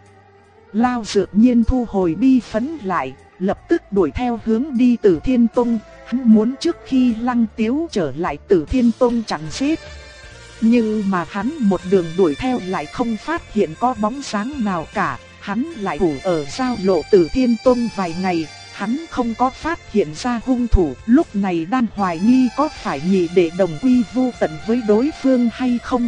Lao Dược Nhiên thu hồi bi phẫn lại, lập tức đuổi theo hướng đi Tử Thiên Tông. Hắn muốn trước khi Lăng Tiếu trở lại Tử Thiên Tông chặn giết. Nhưng mà hắn một đường đuổi theo lại không phát hiện có bóng dáng nào cả. Hắn lại thủ ở giao lộ Tử Thiên Tông vài ngày, hắn không có phát hiện ra hung thủ. Lúc này đang hoài nghi có phải nhị đệ đồng quy vu tận với đối phương hay không.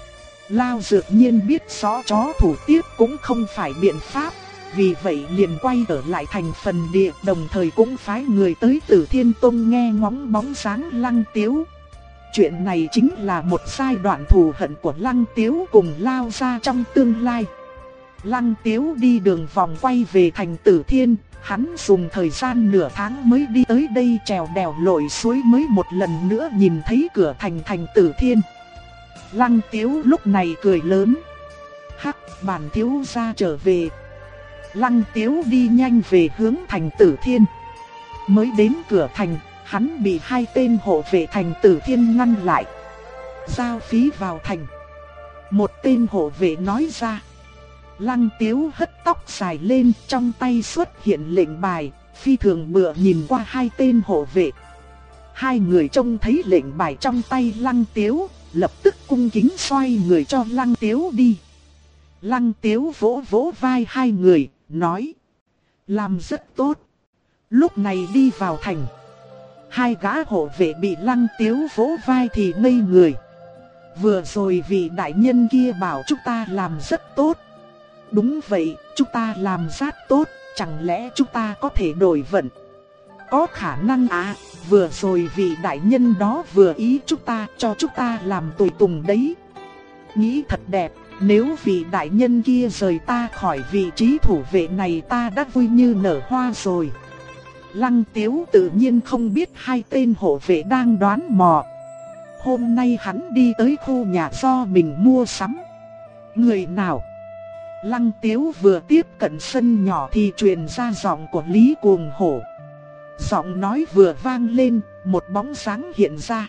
Lao Dược Nhiên biết rõ chó thủ tiếp cũng không phải biện pháp, vì vậy liền quay trở lại thành phần địa, đồng thời cũng phái người tới Tử Thiên Tông nghe ngóng bóng dáng Lăng Tiếu. Chuyện này chính là một giai đoạn thù hận của Lăng Tiếu cùng Lao gia trong tương lai. Lăng Tiếu đi đường vòng quay về thành Tử Thiên, hắn dùng thời gian nửa tháng mới đi tới đây, trèo đèo lội suối mới một lần nữa nhìn thấy cửa thành Tử Thiên. Lăng Tiếu lúc này cười lớn. Hắc, bản thiếu gia trở về. Lăng Tiếu đi nhanh về hướng thành Tử Thiên. Mới đến cửa thành, hắn bị hai tên hộ vệ thành Tử Thiên ngăn lại. Giao phí vào thành. Một tên hộ vệ nói ra. Lăng Tiếu hất tóc dài lên, trong tay xuất hiện lệnh bài, phi thường bựa nhìn qua hai tên hộ vệ. Hai người trông thấy lệnh bài trong tay Lăng Tiếu, lập tức cung kính xoay người cho Lăng Tiếu đi. Lăng Tiếu vỗ vỗ vai hai người, nói: làm rất tốt. Lúc này đi vào thành, hai gã hộ vệ bị Lăng Tiếu vỗ vai thì ngây người. Vừa rồi vị đại nhân kia bảo chúng ta làm rất tốt. Đúng vậy, chúng ta làm rất tốt, chẳng lẽ chúng ta có thể đổi vận? Có khả năng à, vừa rồi vị đại nhân đó vừa ý chúng ta, cho chúng ta làm tùy tùng đấy. Nghĩ thật đẹp, nếu vị đại nhân kia rời ta khỏi vị trí thủ vệ này ta đã vui như nở hoa rồi. Lăng Tiếu tự nhiên không biết hai tên hộ vệ đang đoán mò. Hôm nay hắn đi tới khu nhà do mình mua sắm. Người nào? Lăng Tiếu vừa tiếp cận sân nhỏ thì truyền ra giọng của Lý Cuồng Hổ. Giọng nói vừa vang lên, một bóng dáng hiện ra.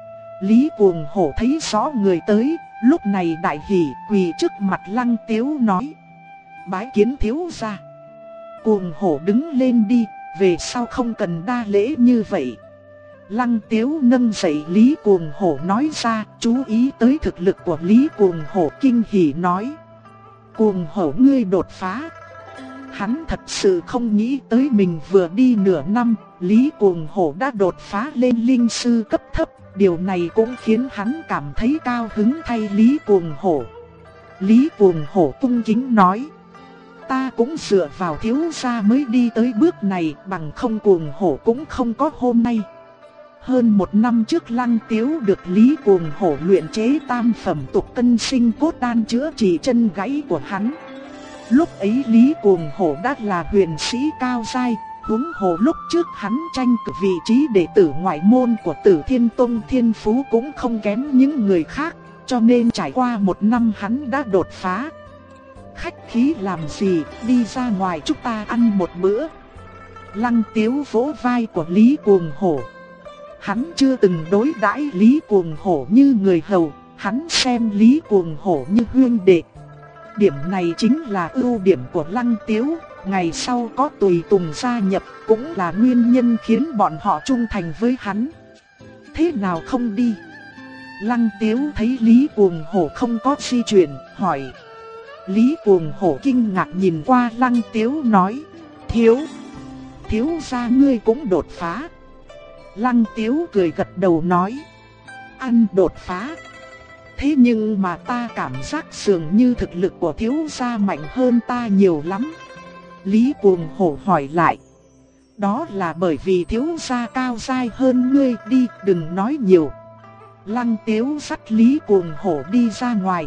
Lý Cuồng Hổ thấy rõ người tới, lúc này đại hỉ quỳ trước mặt Lăng Tiếu nói: bái kiến thiếu gia. Cuồng Hổ đứng lên đi, về sau không cần đa lễ như vậy. Lăng Tiếu nâng dậy Lý Cuồng Hổ nói ra, chú ý tới thực lực của Lý Cuồng Hổ kinh hỉ nói: Cuồng Hổ ngươi đột phá. Hắn thật sự không nghĩ tới mình vừa đi nửa năm, Lý Cuồng Hổ đã đột phá lên linh sư cấp thấp. Điều này cũng khiến hắn cảm thấy cao hứng thay Lý Cuồng Hổ. Lý Cuồng Hổ cung kính nói: ta cũng dựa vào thiếu gia mới đi tới bước này, bằng không Cuồng Hổ cũng không có hôm nay. Hơn một năm trước Lăng Tiếu được Lý Cuồng Hổ luyện chế tam phẩm tục cân sinh cốt đan chữa trị chân gãy của hắn. Lúc ấy Lý Cuồng Hổ đã là huyền sĩ cao giai, huống hồ lúc trước hắn tranh cử vị trí đệ tử ngoại môn của Tử Thiên Tông, thiên phú cũng không kém những người khác, cho nên trải qua một năm hắn đã đột phá. Khách khí làm gì, đi ra ngoài chúng ta ăn một bữa. Lăng Tiếu vỗ vai của Lý Cuồng Hổ. Hắn chưa từng đối đãi Lý Cuồng Hổ như người hầu, hắn xem Lý Cuồng Hổ như huynh đệ. Điểm này chính là ưu điểm của Lăng Tiếu, ngày sau có tùy tùng gia nhập cũng là nguyên nhân khiến bọn họ trung thành với hắn. Thế nào không đi? Lăng Tiếu thấy Lý Cuồng Hổ không có di chuyển, hỏi. Lý Cuồng Hổ kinh ngạc nhìn qua Lăng Tiếu nói: Thiếu gia ngươi cũng đột phá. Lăng Tiếu cười gật đầu nói: ăn đột phá. Thế nhưng mà ta cảm giác dường như thực lực của thiếu gia mạnh hơn ta nhiều lắm. Lý Cuồng Hổ hỏi lại: đó là bởi vì thiếu gia cao giai hơn ngươi, đi đừng nói nhiều. Lăng Tiếu dắt Lý Cuồng Hổ đi ra ngoài.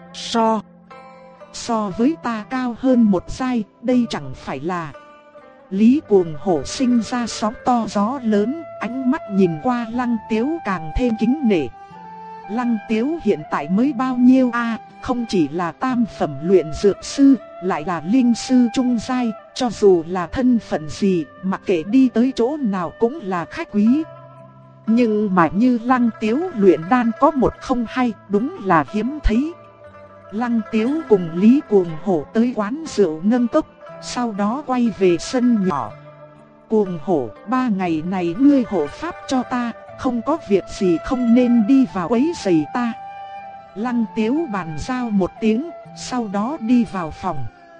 So với ta cao hơn một giai, đây chẳng phải là... Lý Cuồng Hổ sinh ra sóng to gió lớn, ánh mắt nhìn qua Lăng Tiếu càng thêm kính nể. Lăng Tiếu hiện tại mới bao nhiêu a, không chỉ là tam phẩm luyện dược sư, lại là linh sư trung giai, cho dù là thân phận gì, mặc kệ đi tới chỗ nào cũng là khách quý. Nhưng mà như Lăng Tiếu luyện đan có một không hai, đúng là hiếm thấy. Lăng Tiếu cùng Lý Cuồng Hổ tới quán rượu nâng cốc, sau đó quay về sân nhỏ. Cuồng Hổ, 3 ngày này ngươi hộ pháp cho ta, không có việc gì không nên đi vào quấy rầy ta. Lăng Tiếu bàn giao một tiếng, sau đó đi vào phòng.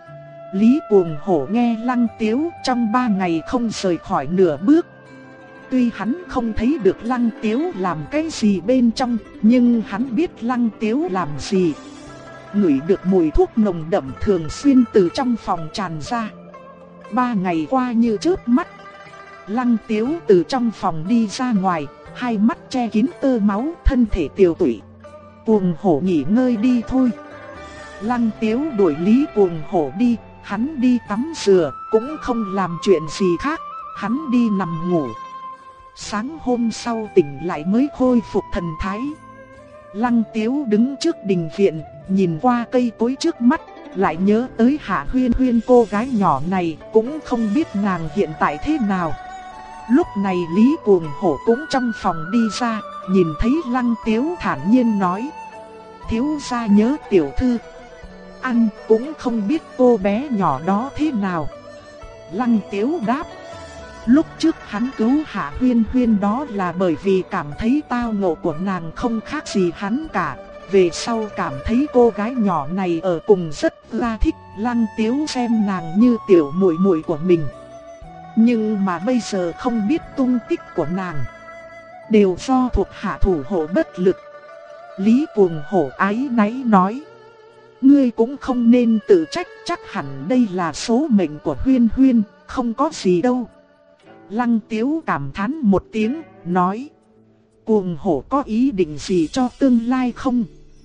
Lý Cuồng Hổ nghe Lăng Tiếu trong 3 ngày không rời khỏi nửa bước. Tuy hắn không thấy được Lăng Tiếu làm cái gì bên trong, nhưng hắn biết Lăng Tiếu làm gì. Ngửi được mùi thuốc nồng đậm thường xuyên từ trong phòng tràn ra. 3 ngày qua như chớp mắt. Lăng Tiếu từ trong phòng đi ra ngoài, hai mắt che kín tơ máu, thân thể tiều tụy. Cuồng Hổ nghỉ ngơi đi thôi. Lăng Tiếu đuổi Lý Cuồng Hổ đi, hắn đi tắm rửa, cũng không làm chuyện gì khác, hắn đi nằm ngủ. Sáng hôm sau tỉnh lại mới khôi phục thần thái. Lăng Tiếu đứng trước đình viện, nhìn qua cây cối trước mắt, lại nhớ tới Hạ Huyên Huyên cô gái nhỏ này, cũng không biết nàng hiện tại thế nào. Lúc này Lý Cuồng Hổ cũng trong phòng đi ra, nhìn thấy Lăng Tiếu thản nhiên nói: thiếu gia nhớ tiểu thư. Anh cũng không biết cô bé nhỏ đó thế nào. Lăng Tiếu đáp: lúc trước hắn cứu Hạ Huyên Huyên đó là bởi vì cảm thấy tao ngộ của nàng không khác gì hắn cả. Về sau cảm thấy cô gái nhỏ này ở cùng rất ra thích, Lăng Tiếu xem nàng như tiểu muội muội của mình. Nhưng mà bây giờ không biết tung tích của nàng, đều do thuộc hạ thủ hộ bất lực. Lý Cuồng Hổ áy náy nói: ngươi cũng không nên tự trách, chắc hẳn đây là số mệnh của Huyên Huyên, không có gì đâu. Lăng Tiếu cảm thán một tiếng, nói: Cuồng Hổ có ý định gì cho tương lai không?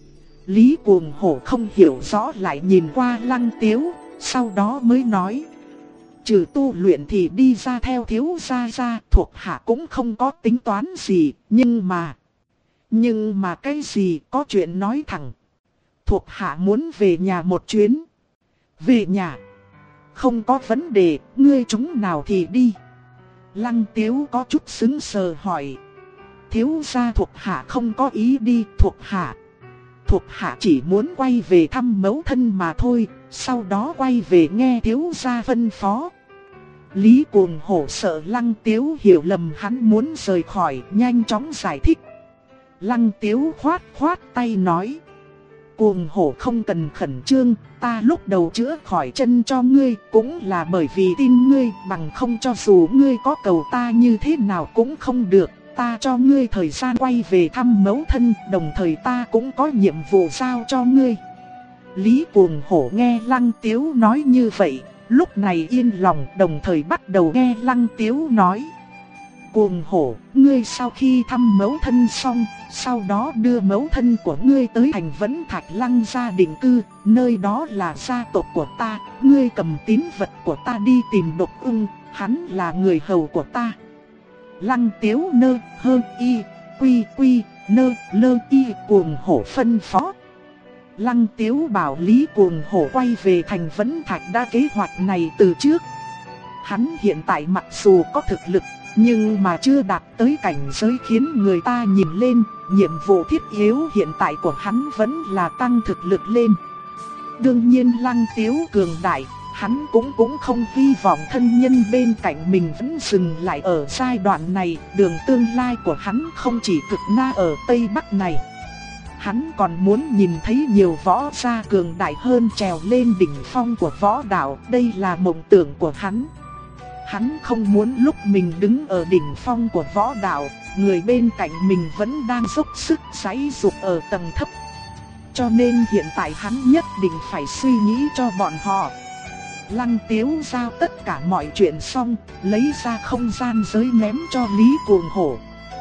Lý Cuồng Hổ không hiểu rõ, lại nhìn qua Lăng Tiếu, sau đó mới nói: trừ tu luyện thì đi ra theo thiếu gia ra, thuộc hạ cũng không có tính toán gì, nhưng mà cái gì, có chuyện nói thẳng. Thuộc hạ muốn về nhà một chuyến. Về nhà? Không có vấn đề, ngươi chúng nào thì đi. Lăng Tiếu có chút sững sờ hỏi: thiếu gia thuộc hạ không có ý đi, thuộc hạ chỉ muốn quay về thăm mẫu thân mà thôi, sau đó quay về nghe thiếu gia phân phó. Lý Cuồng Hổ sợ Lăng Tiếu hiểu lầm hắn muốn rời khỏi, nhanh chóng giải thích. Lăng Tiếu khoát tay nói: Cuồng Hổ không cần khẩn trương, ta lúc đầu chữa khỏi chân cho ngươi cũng là bởi vì tin ngươi, bằng không cho dù ngươi có cầu ta như thế nào cũng không được. Ta cho ngươi thời gian quay về thăm mẫu thân, đồng thời ta cũng có nhiệm vụ giao cho ngươi. Lý Cuồng Hổ nghe Lăng Tiếu nói như vậy, lúc này yên lòng, đồng thời bắt đầu nghe Lăng Tiếu nói: Cuồng Hổ, ngươi sau khi thăm mẫu thân xong, sau đó đưa mẫu thân của ngươi tới thành Vẫn Thạch Lăng gia định cư, nơi đó là gia tộc của ta, ngươi cầm tín vật của ta đi tìm Độc Ưng, hắn là người hầu của ta. Lăng Tiếu nơ hơ y quy nơ lơ y Cuồng Hổ phân phó. Lăng Tiếu bảo Lý Cuồng Hổ quay về thành Vẫn Thạch đã kế hoạch này từ trước. Hắn hiện tại mặc dù có thực lực, nhưng mà chưa đạt tới cảnh giới khiến người ta nhìn lên. Nhiệm vụ thiết yếu hiện tại của hắn vẫn là tăng thực lực lên. Đương nhiên Lăng Tiếu cường đại, hắn cũng không hy vọng thân nhân bên cạnh mình vẫn dừng lại ở giai đoạn này. Đường tương lai của hắn không chỉ cực na ở Tây Bắc này. Hắn còn muốn nhìn thấy nhiều võ gia cường đại hơn trèo lên đỉnh phong của võ đạo, đây là mộng tưởng của hắn. Hắn không muốn lúc mình đứng ở đỉnh phong của võ đạo, người bên cạnh mình vẫn đang dốc sức giãy giụa ở tầng thấp. Cho nên hiện tại hắn nhất định phải suy nghĩ cho bọn họ. Lăng Tiếu giao tất cả mọi chuyện xong, lấy ra không gian giới ném cho Lý Cuồng Hổ.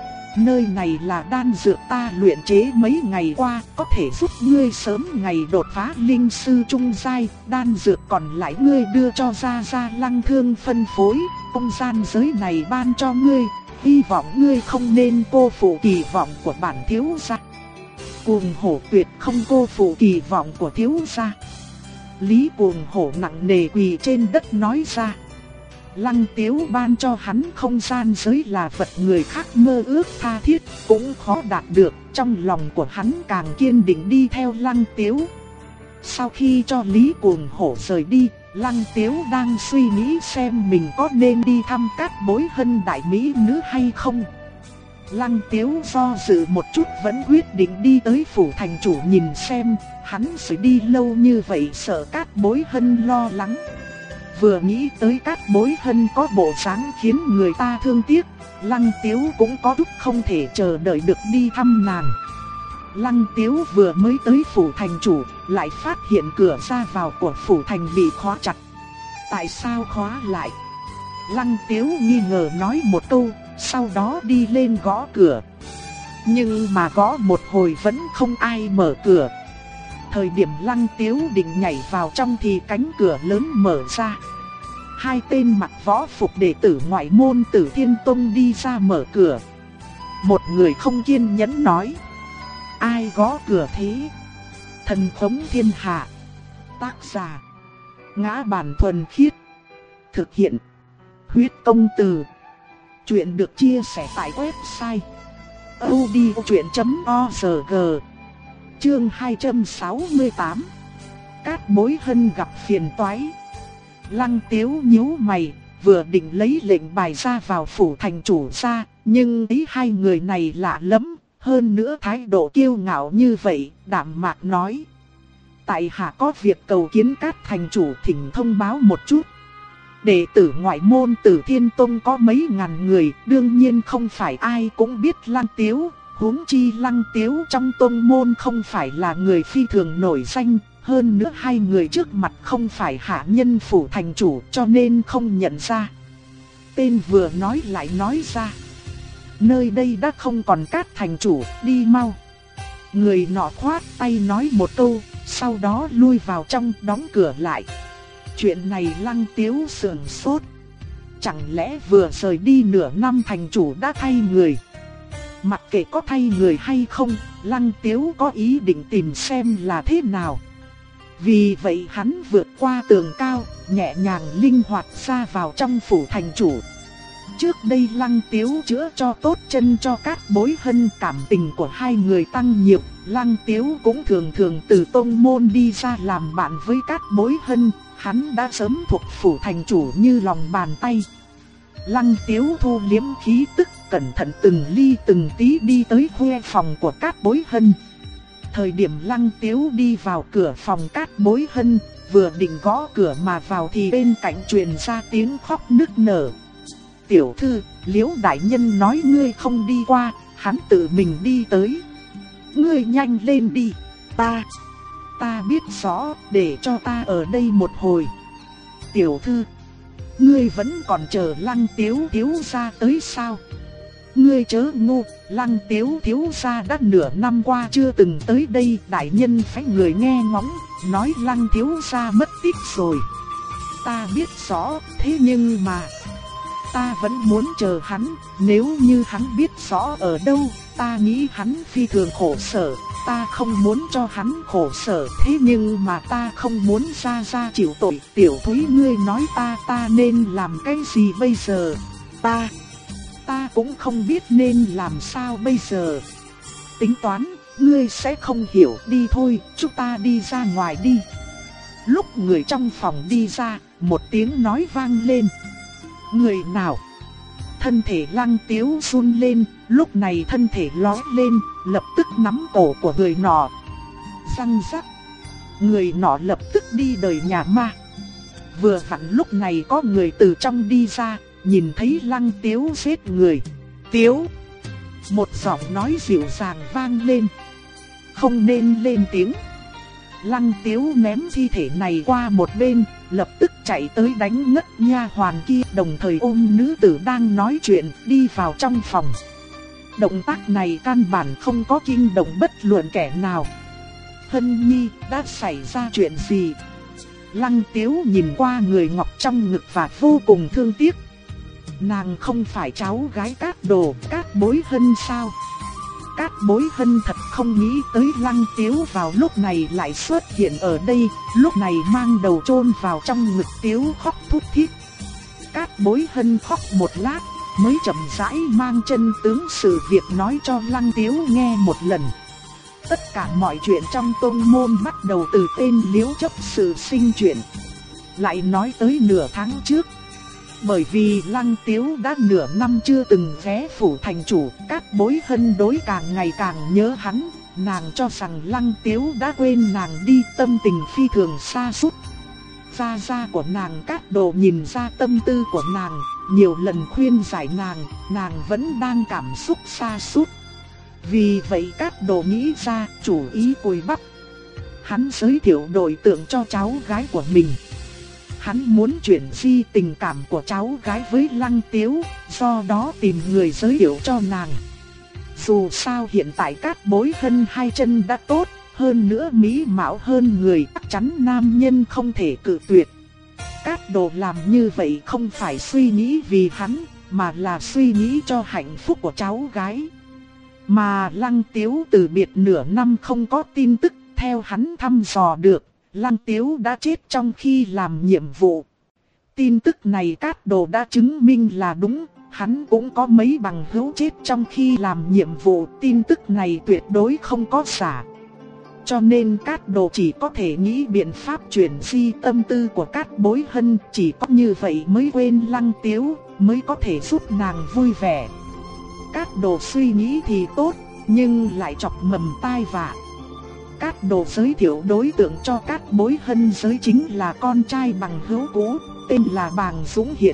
Nơi này là đan dược ta luyện chế mấy ngày qua, có thể giúp ngươi sớm ngày đột phá linh sư trung giai. Đan dược còn lại ngươi đưa cho Gia Lăng Thương phân phối, không gian giới này ban cho ngươi, hy vọng ngươi không nên cô phụ kỳ vọng của bản thiếu gia. Cuồng Hổ tuyệt không cô phụ kỳ vọng của thiếu gia. Lý Cuồng Hổ nặng nề quỳ trên đất nói ra. Lăng Tiếu ban cho hắn không gian giới là vật người khác mơ ước tha thiết, cũng khó đạt được, trong lòng của hắn càng kiên định đi theo Lăng Tiếu. Sau khi cho Lý Cuồng Hổ rời đi, Lăng Tiếu đang suy nghĩ xem mình có nên đi thăm Cát Bối Hân đại mỹ nữ hay không. Lăng Tiếu do dự một chút vẫn quyết định đi tới phủ thành chủ nhìn xem, hắn sẽ đi lâu như vậy sợ Cát Bối Hân lo lắng. Vừa nghĩ tới Cát Bối Hân có bộ dáng khiến người ta thương tiếc, Lăng Tiếu cũng có chút không thể chờ đợi được đi thăm nàng. Lăng Tiếu vừa mới tới phủ thành chủ, lại phát hiện cửa ra vào của phủ thành bị khóa chặt. Tại sao khóa lại? Lăng Tiếu nghi ngờ nói một câu, sau đó đi lên gõ cửa. Nhưng mà gõ một hồi vẫn không ai mở cửa. Thời điểm Lăng Tiếu định nhảy vào trong thì cánh cửa lớn mở ra. Hai tên mặc võ phục đệ tử ngoại môn Tử Thiên Tông đi ra mở cửa. Một người không kiên nhẫn nói: ai gõ cửa thế? Thần khống thiên hạ. Tác giả: Ngã Bản Thuần Khiết. Thực hiện: Huyết Công Từ. Chuyện được chia sẻ tại website audiochuyện.org. Chương 268. Cát Bối Hân gặp phiền toái. Lăng Tiếu nhíu mày, vừa định lấy lệnh bài ra vào phủ thành chủ ra, nhưng ý hai người này lạ lắm, hơn nữa thái độ kiêu ngạo như vậy, đạm mạc nói: tại hạ có việc cầu kiến Cát thành chủ, thỉnh thông báo một chút. Đệ tử ngoại môn Tử Thiên Tông có mấy ngàn người, đương nhiên không phải ai cũng biết Lăng Tiếu, huống chi Lăng Tiếu trong tông môn không phải là người phi thường nổi danh, hơn nữa hai người trước mặt không phải hạ nhân phủ thành chủ cho nên không nhận ra. Tên vừa nói lại nói ra: nơi đây đã không còn Cát thành chủ, đi mau. Người nọ khoát tay nói một câu, sau đó lui vào trong đóng cửa lại. Chuyện này Lăng Tiếu sườn sốt. Chẳng lẽ vừa rời đi nửa năm thành chủ đã thay người? Mặc kệ có thay người hay không, Lăng Tiếu có ý định tìm xem là thế nào. Vì vậy hắn vượt qua tường cao, nhẹ nhàng linh hoạt ra vào trong phủ thành chủ. Trước đây Lăng Tiếu chữa cho tốt chân cho Cát Bối Hân, cảm tình của hai người tăng nhiều. Lăng Tiếu cũng thường thường từ tông môn đi ra làm bạn với Cát Bối Hân, hắn đã sớm thuộc phủ thành chủ như lòng bàn tay. Lăng Tiếu thu liếm khí tức, cẩn thận từng ly từng tí đi tới khuê phòng của Cát Bối Hân. Thời điểm Lăng Tiếu đi vào cửa phòng Cát Bối Hân, vừa định gõ cửa mà vào thì bên cạnh truyền ra tiếng khóc nức nở. Tiểu thư, Liễu đại nhân nói ngươi không đi qua, hắn tự mình đi tới. Ngươi nhanh lên đi, ta biết rõ, để cho ta ở đây một hồi. Tiểu thư, ngươi vẫn còn chờ Lăng Tiếu thiếu gia tới sao? Ngươi chớ ngu, Lăng Tiếu thiếu gia đã nửa năm qua chưa từng tới đây, đại nhân phải người nghe ngóng, nói Lăng thiếu gia mất tích rồi. Ta biết rõ, thế nhưng mà ta vẫn muốn chờ hắn, nếu như hắn biết rõ ở đâu, ta nghĩ hắn phi thường khổ sở, ta không muốn cho hắn khổ sở, thế nhưng mà ta không muốn ra chịu tội. Tiểu Thúy, ngươi nói ta nên làm cái gì bây giờ? Ta cũng không biết nên làm sao bây giờ. Tính toán, ngươi sẽ không hiểu, đi thôi, chúng ta đi ra ngoài đi. Lúc người trong phòng đi ra, một tiếng nói vang lên. Người nào? Thân thể Lăng Tiếu run lên, lúc này thân thể lóe lên, lập tức nắm cổ của người nọ. Răng rắc. Người nọ lập tức đi đời nhà ma. Vừa vặn lúc này có người từ trong đi ra, nhìn thấy Lăng Tiếu giết người. Tiếu. Một giọng nói dịu dàng vang lên. Không nên lên tiếng. Lăng Tiếu ném thi thể này qua một bên, lập tức chạy tới đánh ngất nha hoàn kia, đồng thời ôm nữ tử đang nói chuyện đi vào trong phòng. Động tác này căn bản không có kinh động bất luận kẻ nào. Hân Nhi, đã xảy ra chuyện gì? Lăng Tiếu nhìn qua người ngọc trong ngực và vô cùng thương tiếc. Nàng không phải cháu gái Cát Đồ, Cát Bối Hân sao? Cát Bối Hân thật không nghĩ tới Lăng Tiếu vào lúc này lại xuất hiện ở đây, lúc này mang đầu chôn vào trong ngực Tiếu khóc thút thít. Cát Bối Hân khóc một lát, mới chậm rãi mang chân tướng sự việc nói cho Lăng Tiếu nghe một lần. Tất cả mọi chuyện trong tông môn bắt đầu từ tên Liễu chấp sự sinh chuyện. Lại nói tới nửa tháng trước. Bởi vì Lăng Tiếu đã nửa năm chưa từng ghé phủ thành chủ, Cát Bối Hân đối càng ngày càng nhớ hắn. Nàng cho rằng Lăng Tiếu đã quên nàng đi, tâm tình phi thường sa sút. Gia gia của nàng Cát Đồ nhìn ra tâm tư của nàng, nhiều lần khuyên giải nàng vẫn đang cảm xúc sa sút. Vì vậy Cát Đồ nghĩ ra chủ ý cùi bắp. Hắn giới thiệu đối tượng cho cháu gái của mình. Hắn muốn chuyển di tình cảm của cháu gái với Lăng Tiếu, do đó tìm người giới thiệu cho nàng. Dù sao hiện tại Cát Bối Hân hai chân đã tốt, hơn nữa mỹ mạo hơn người, chắc chắn nam nhân không thể cự tuyệt. Cát Đồ làm như vậy không phải suy nghĩ vì hắn, mà là suy nghĩ cho hạnh phúc của cháu gái. Mà Lăng Tiếu từ biệt nửa năm không có tin tức, theo hắn thăm dò được, Lăng Tiếu đã chết trong khi làm nhiệm vụ. Tin tức này Cát Đồ đã chứng minh là đúng, hắn cũng có mấy bằng hữu chết trong khi làm nhiệm vụ, tin tức này tuyệt đối không có giả. Cho nên Cát Đồ chỉ có thể nghĩ biện pháp chuyển di tâm tư của Cát Bối Hân, chỉ có như vậy mới quên Lăng Tiếu, mới có thể giúp nàng vui vẻ. Cát Đồ suy nghĩ thì tốt, nhưng lại chọc mầm tai vạ. Cát Đồ giới thiệu đối tượng cho Cát Bối Hân giới chính là con trai bằng hữu cũ, tên là Bàng Dũng Hiện.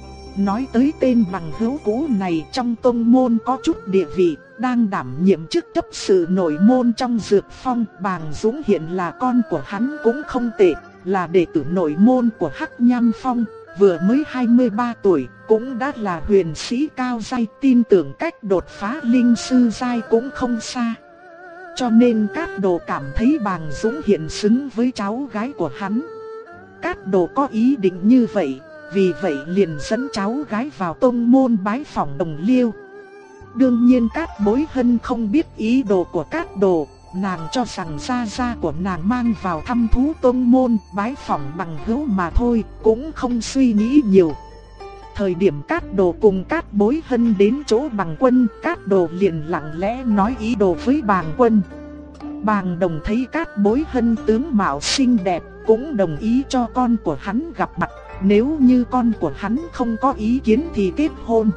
Nói tới tên bằng hữu cũ này, trong tông môn có chút địa vị, đang đảm nhiệm chức chấp sự nội môn trong Dược Phong. Bàng Dũng Hiện là con của hắn cũng không tệ, là đệ tử nội môn của Hắc Nham Phong, vừa mới 23 tuổi, cũng đã là huyền sĩ cao giai, tin tưởng cách đột phá linh sư giai cũng không xa. Cho nên Cát Đồ cảm thấy Bàng Dũng Hiện xứng với cháu gái của hắn. Cát Đồ có ý định như vậy, vì vậy liền dẫn cháu gái vào tông môn bái phỏng Đồng Liêu. Đương nhiên Cát Bối Hân không biết ý đồ của Cát Đồ, nàng cho rằng gia gia của nàng mang vào thăm thú tông môn bái phỏng bằng hữu mà thôi, cũng không suy nghĩ nhiều. Thời điểm Cát Đồ cùng Cát Bối Hân đến chỗ Bàng Quân, Cát Đồ liền lặng lẽ nói ý đồ với Bàng Quân. Bàng Đồng thấy Cát Bối Hân tướng mạo xinh đẹp, cũng đồng ý cho con của hắn gặp mặt, nếu như con của hắn không có ý kiến thì kết hôn.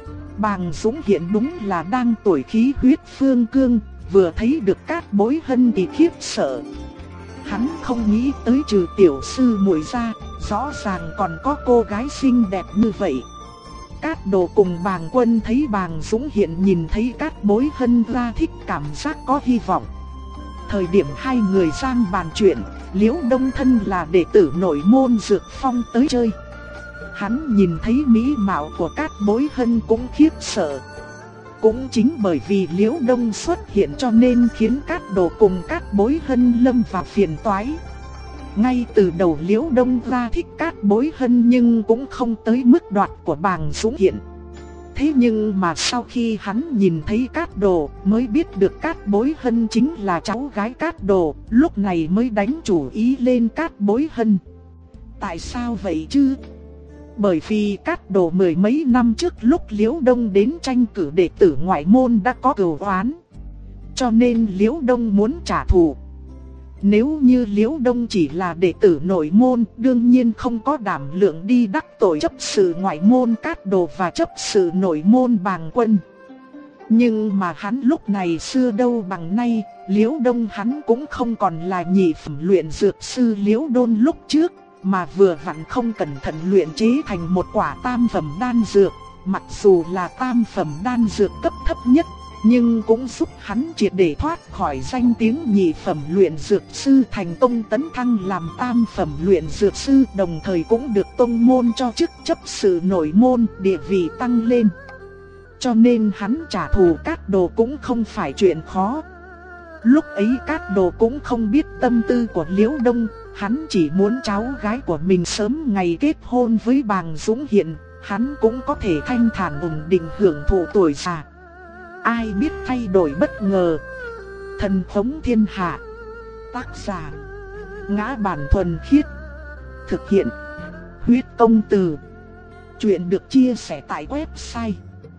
Bàng Dũng Hiện đúng là đang tuổi khí huyết phương cương, vừa thấy được Cát Bối Hân thì khiếp sợ. Hắn không nghĩ tới trừ tiểu sư muội ra, rõ ràng còn có cô gái xinh đẹp như vậy. Cát Đồ cùng Bàng Quân thấy Bàng Dũng Hiện nhìn thấy Cát Bối Hân ra thích, cảm giác có hy vọng. Thời điểm hai người sang bàn chuyện, Liễu Đông Thân là đệ tử nội môn Dược Phong tới chơi. Hắn nhìn thấy mỹ mạo của Cát Bối Hân cũng khiếp sợ. Cũng chính bởi vì Liễu Đông xuất hiện cho nên khiến Cát Đồ cùng Cát Bối Hân lâm vào phiền toái. Ngay từ đầu Liễu Đông ra thích Cát Bối Hân nhưng cũng không tới mức đoạt của Bàng Dũng Hiện. Thế nhưng mà sau khi hắn nhìn thấy Cát Đồ mới biết được Cát Bối Hân chính là cháu gái Cát Đồ, lúc này mới đánh chủ ý lên Cát Bối Hân. Tại sao vậy chứ? Bởi vì Cát Đồ mười mấy năm trước lúc Liễu Đông đến tranh cử đệ tử ngoại môn đã có cừu oán, cho nên Liễu Đông muốn trả thù. Nếu như Liễu Đông chỉ là đệ tử nội môn, đương nhiên không có đảm lượng đi đắc tội chấp sự ngoại môn Cát Đồ và chấp sự nội môn Bàng Quân. Nhưng mà hắn lúc này xưa đâu bằng nay, Liễu Đông hắn cũng không còn là nhị phẩm luyện dược sư Liễu Đôn lúc trước, mà vừa vặn không cẩn thận luyện chế thành một quả tam phẩm đan dược. Mặc dù là tam phẩm đan dược cấp thấp nhất, nhưng cũng giúp hắn triệt để thoát khỏi danh tiếng nhị phẩm luyện dược sư, thành công tấn thăng làm tam phẩm luyện dược sư, đồng thời cũng được tông môn cho chức chấp sự nội môn, địa vị tăng lên. Cho nên hắn trả thù Cát Đồ cũng không phải chuyện khó. Lúc ấy Cát Đồ cũng không biết tâm tư của Liễu Đông, hắn chỉ muốn cháu gái của mình sớm ngày kết hôn với Bàng Dũng Hiện, hắn cũng có thể thanh thản ổn định hưởng thụ tuổi già. ai biết thay đổi bất ngờ. Thần khống thiên hạ. Tác giả: Ngã Bản Thuần Khiết. Thực hiện: Huyết Công Từ. Chuyện được chia sẻ tại website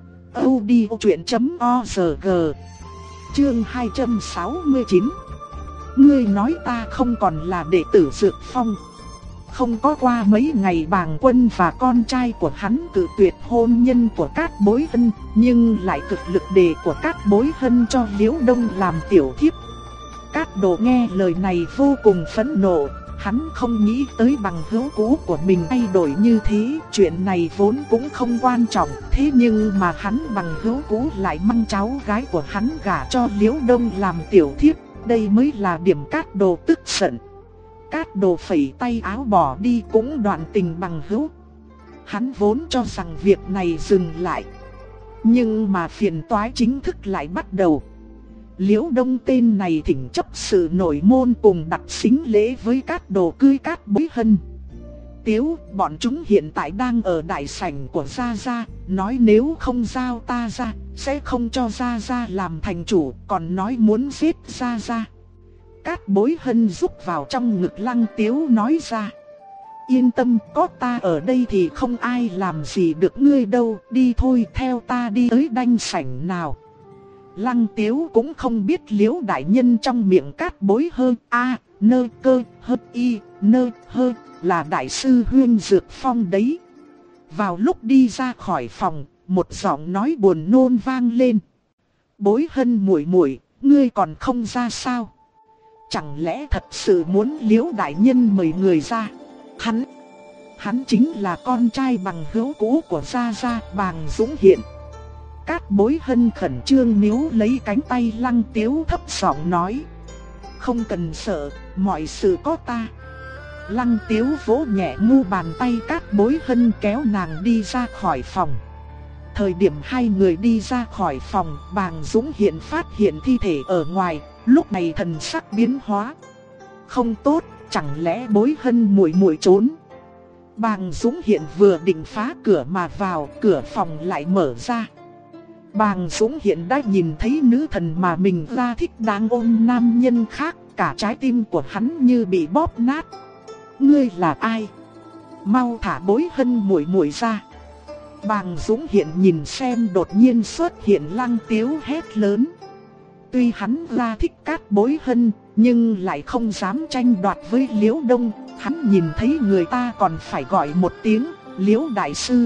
audiochuyện.org. Chương 269. Ngươi nói ta không còn là đệ tử Dược Phong. Không có qua mấy ngày, Bàng Quân và con trai của hắn cự tuyệt hôn nhân của Cát Bối Hân, nhưng lại cực lực đề của Cát Bối Hân cho Liễu Đông làm tiểu thiếp. Cát Đồ nghe lời này vô cùng phẫn nộ, hắn không nghĩ tới bằng hữu cũ của mình thay đổi như thế. Chuyện này vốn cũng không quan trọng, thế nhưng mà hắn bằng hữu cũ lại mang cháu gái của hắn gả cho Liễu Đông làm tiểu thiếp, đây mới là điểm Cát Đồ tức giận. Cát Đồ phẩy tay áo bỏ đi, cũng đoạn tình bằng hữu. Hắn vốn cho rằng việc này dừng lại, nhưng mà phiền toái chính thức lại bắt đầu. Liễu Đông tên này thỉnh chấp sự nội môn cùng đặt sính lễ với Cát Đồ cưới Cát Bối Hân. Tiếu, bọn chúng hiện tại đang ở đại sảnh của Gia Gia, nói nếu không giao ta ra, sẽ không cho Gia Gia làm thành chủ, còn nói muốn giết Gia Gia. Cát Bối Hân rúc vào trong ngực Lăng Tiếu nói ra: Yên tâm, có ta ở đây thì không ai làm gì được ngươi đâu, đi thôi, theo ta đi tới đanh sảnh nào. Lăng Tiếu cũng không biết Liễu đại nhân trong miệng Cát Bối Hân nơ cơ hơ y nơ hơ là đại sư huyên Dược Phong đấy. Vào lúc đi ra khỏi phòng, một giọng nói buồn nôn vang lên: Bối Hân muội muội, ngươi còn không ra sao? Chẳng lẽ thật sự muốn Liễu đại nhân mời người ra? Hắn chính là con trai bằng hữu cũ của Gia Gia, Bàng Dũng Hiện. Cát Bối Hân khẩn trương níu lấy cánh tay Lăng Tiếu, thấp giọng nói: Không cần sợ, mọi sự có ta. Lăng Tiếu vỗ nhẹ mu bàn tay Cát Bối Hân, kéo nàng đi ra khỏi phòng. Thời điểm hai người đi ra khỏi phòng, Bàng Dũng Hiện phát hiện thi thể ở ngoài, lúc này thần sắc biến hóa. Không tốt, chẳng lẽ Bối Hân muội muội trốn? Bàng Dũng Hiện vừa định phá cửa mà vào, cửa phòng lại mở ra. Bàng Dũng Hiện đã nhìn thấy nữ thần mà mình ra thích đang ôm nam nhân khác, cả trái tim của hắn như bị bóp nát. Ngươi là ai? Mau thả Bối Hân muội muội ra. Bàng Dũng Hiện nhìn xem đột nhiên xuất hiện Lăng Tiếu, hét lớn. Tuy hắn ra thích Cát Bối Hân, nhưng lại không dám tranh đoạt với Liễu Đông. Hắn nhìn thấy người ta còn phải gọi một tiếng Liễu đại sư.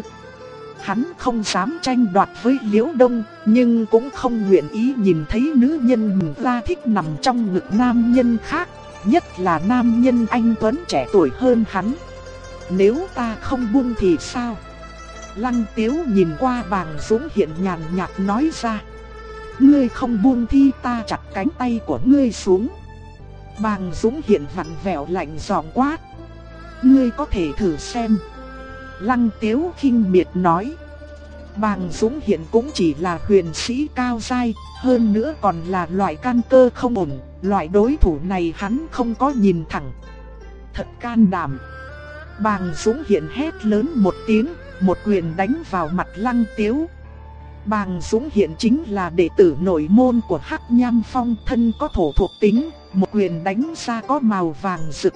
Hắn không dám tranh đoạt với Liễu Đông, nhưng cũng không nguyện ý nhìn thấy nữ nhân mình ra thích nằm trong ngực nam nhân khác, nhất là nam nhân anh tuấn trẻ tuổi hơn hắn. Nếu ta không buông thì sao? Lăng Tiếu nhìn qua Bàng Dũng Hiện nhàn nhạt nói ra: Ngươi không buông thì ta chặt cánh tay của ngươi xuống. Bàng Dũng Hiện vặn vẹo lạnh giọng quát: Ngươi có thể thử xem. Lăng Tiếu khinh miệt nói: Bàng Dũng Hiện cũng chỉ là huyền sĩ cao giai, hơn nữa còn là loại căn cơ không ổn, loại đối thủ này hắn không có nhìn thẳng. Thật can đảm. Bàng Dũng Hiện hét lớn một tiếng, một quyền đánh vào mặt Lăng Tiếu. Bàng Dũng Hiện chính là đệ tử nội môn của Hắc Nham Phong, thân có thổ thuộc tính, một quyền đánh ra có màu vàng rực.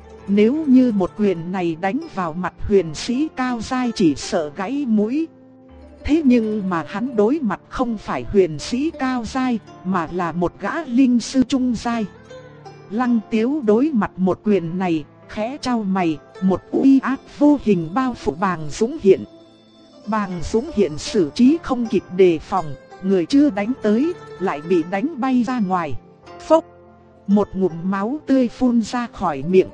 Nếu như một quyền này đánh vào mặt huyền sĩ cao giai chỉ sợ gãy mũi. Thế nhưng mà hắn đối mặt không phải huyền sĩ cao giai, mà là một gã linh sư trung giai. Lăng Tiếu đối mặt một quyền này, khẽ chau mày, một uy áp vô hình bao phủ Bàng Dũng Hiện. Bàng Dũng Hiện xử trí không kịp đề phòng, người chưa đánh tới, lại bị đánh bay ra ngoài. Phốc! Một ngụm máu tươi phun ra khỏi miệng.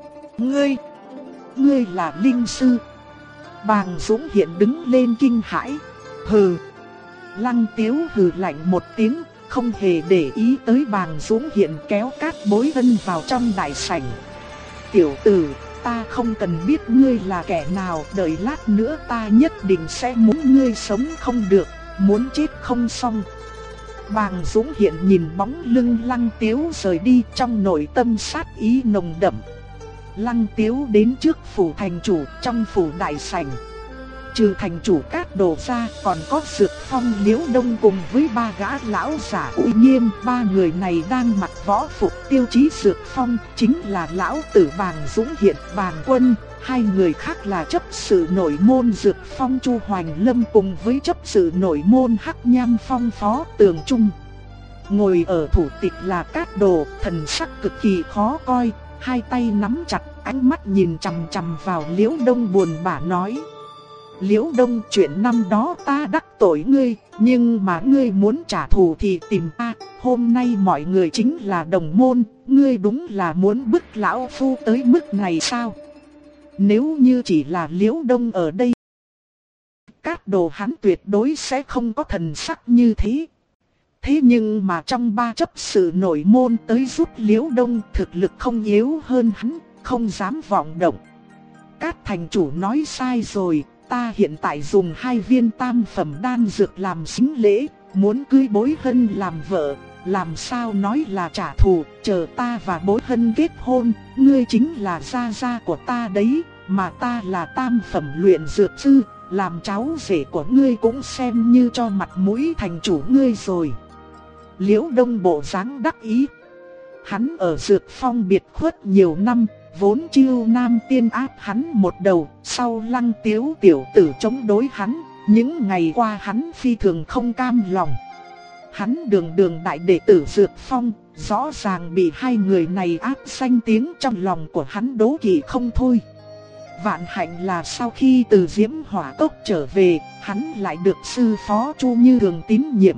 Ngươi là linh sư? Bàng Dũng Hiện đứng lên kinh hãi. Hừ! Lăng Tiếu hừ lạnh một tiếng, không hề để ý tới Bàng Dũng Hiện, kéo Cát Bối Hân vào trong đại sảnh. Tiểu tử, ta không cần biết ngươi là kẻ nào, đợi lát nữa ta nhất định sẽ muốn ngươi sống không được, muốn chết không xong. Bàng Dũng Hiện nhìn bóng lưng Lăng Tiếu rời đi, trong nội tâm sát ý nồng đậm. Lăng Tiếu đến trước phủ thành chủ, trong phủ đại sảnh. trừ thành chủ Cát Đồ ra, còn có Dược Phong, Liễu Đông cùng với 3 gã lão giả uy nghiêm. 3 người này đang mặc võ phục tiêu chí Dược Phong, chính là lão tử Bàng Dũng Hiện, Bàng Quân. 2 người khác là chấp sự nội môn Dược Phong Chu Hoành Lâm cùng với chấp sự nội môn Hắc Nham Phong Phó Tường Trung. Ngồi ở thủ tịch là Cát Đồ, thần sắc cực kỳ khó coi, 2 tay nắm chặt, ánh mắt nhìn chằm chằm vào Liễu Đông buồn bã nói: Liễu Đông, chuyện năm đó ta đắc tội ngươi, nhưng mà ngươi muốn trả thù thì tìm ta, hôm nay mọi người chính là đồng môn, ngươi đúng là muốn bức lão phu tới mức này sao? Nếu như chỉ là Liễu Đông ở đây, Cát Đồ hắn tuyệt đối sẽ không có thần sắc như thế. Thế nhưng mà trong 3 chấp sự nội môn tới giúp Liễu Đông, thực lực không yếu hơn hắn, không dám vọng động. Cát thành chủ nói sai rồi, ta hiện tại dùng 2 viên tam phẩm đan dược làm sính lễ, muốn cưới Bối Hân làm vợ, làm sao nói là trả thù, chờ ta và Bối Hân kết hôn, ngươi chính là gia gia của ta đấy, mà ta là tam phẩm luyện dược sư, làm cháu rể của ngươi cũng xem như cho mặt mũi thành chủ ngươi rồi. Liễu Đông bộ dáng đắc ý. Hắn ở Dược Phong biệt khuất nhiều năm, vốn Chiêu Nam tiên áp hắn một đầu, sau Lăng Tiếu tiểu tử chống đối hắn, những ngày qua hắn phi thường không cam lòng. Hắn đường đại đệ tử Dược Phong, rõ ràng bị 2 người này áp danh tiếng, trong lòng của hắn đố kỵ không thôi. Vạn hạnh là sau khi từ Diễm Hỏa Cốc trở về, hắn lại được sư phó Chu Như Thường tín nhiệm.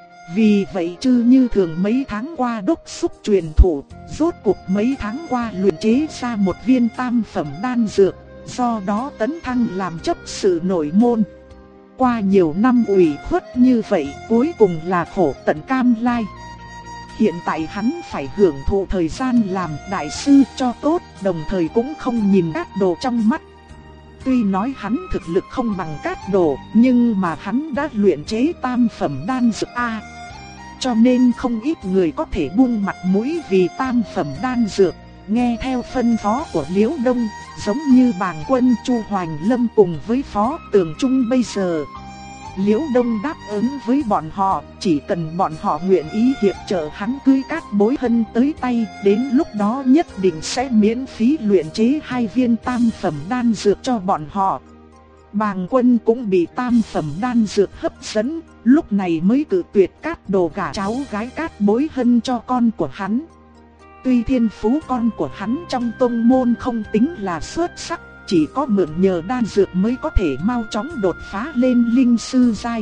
Vì vậy Chu Như Thường mấy tháng qua đốc xúc truyền thụ, rốt cuộc mấy tháng qua luyện chế ra 1 viên tam phẩm đan dược, do đó tấn thăng làm chấp sự nội môn. Qua nhiều năm ủy khuất như vậy, cuối cùng là khổ tận cam lai. Hiện tại hắn phải hưởng thụ thời gian làm đại sư cho tốt, đồng thời cũng không nhìn Cát Đồ trong mắt. Tuy nói hắn thực lực không bằng Cát Đồ, nhưng mà hắn đã luyện chế tam phẩm đan dược A. Cho nên không ít người có thể buông mặt mũi vì tam phẩm đan dược, nghe theo phân phó của Liễu Đông, giống như Bàng Quân, Chu Hoành Lâm cùng với Phó Tường Trung bây giờ. Liễu Đông đáp ứng với bọn họ, chỉ cần bọn họ nguyện ý hiệp trợ hắn cưới Cát Bối Hân tới tay, đến lúc đó nhất định sẽ miễn phí luyện chế 2 viên tam phẩm đan dược cho bọn họ. Bàng Quân cũng bị tam phẩm đan dược hấp dẫn, lúc này mới cự tuyệt Cát Đồ gả cháu gái Cát Bối Hân cho con của hắn. Tuy thiên phú con của hắn trong tông môn không tính là xuất sắc, chỉ có mượn nhờ đan dược mới có thể mau chóng đột phá lên linh sư giai.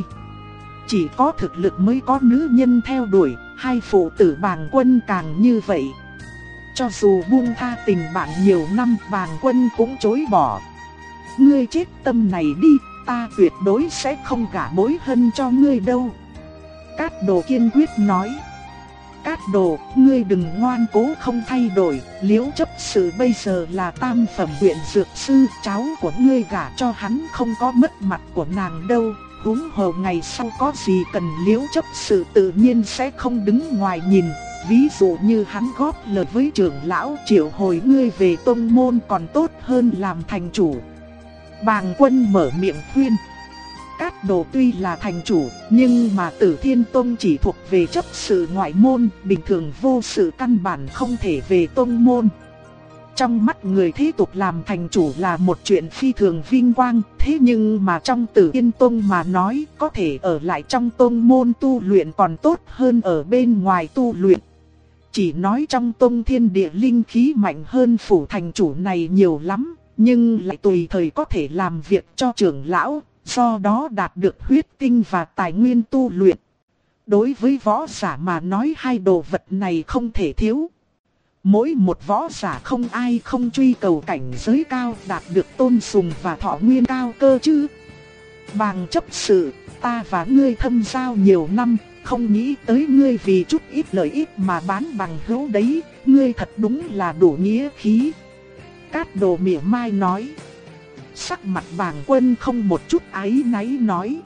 Chỉ có thực lực mới có nữ nhân theo đuổi, 2 phụ tử Bàng Quân càng như vậy. Cho dù buông tha tình bạn nhiều năm, Bàng Quân cũng chối bỏ. Ngươi chết tâm này đi, ta tuyệt đối sẽ không gả Bối Hân cho ngươi đâu. Cát Đồ kiên quyết nói. Cát Đồ, ngươi đừng ngoan cố không thay đổi, Liễu chấp sự bây giờ là tam phẩm luyện dược sư, cháu của ngươi gả cho hắn không có mất mặt của nàng đâu, huống hồ ngày sau có gì cần Liễu chấp sự tự nhiên sẽ không đứng ngoài nhìn, ví dụ như hắn góp lời với trưởng lão triệu hồi ngươi về tông môn còn tốt hơn làm thành chủ. Bàng Quân mở miệng khuyên. Cát Đồ tuy là thành chủ, nhưng mà Tử Thiên Tông chỉ thuộc về chấp sự ngoại môn, bình thường vô sự căn bản không thể về tông môn. Trong mắt người thế tục làm thành chủ là một chuyện phi thường vinh quang, thế nhưng mà trong Tử Thiên Tông mà nói, có thể ở lại trong tông môn tu luyện còn tốt hơn ở bên ngoài tu luyện. Chỉ nói trong tông thiên địa linh khí mạnh hơn phủ thành chủ này nhiều lắm, nhưng lại tùy thời có thể làm việc cho trưởng lão, do đó đạt được huyết tinh và tài nguyên tu luyện. Đối với võ giả mà nói 2 đồ vật này không thể thiếu. Mỗi một võ giả không ai không truy cầu cảnh giới cao, đạt được tôn sùng và thọ nguyên cao cơ chứ. Bàng chấp sự, ta và ngươi thâm giao nhiều năm, không nghĩ tới ngươi vì chút ít lợi ích mà bán bằng hữu đấy, ngươi thật đúng là đủ nghĩa khí. Cát Đồ mỉa mai nói. Sắc mặt Bàng Quân không một chút áy náy nói.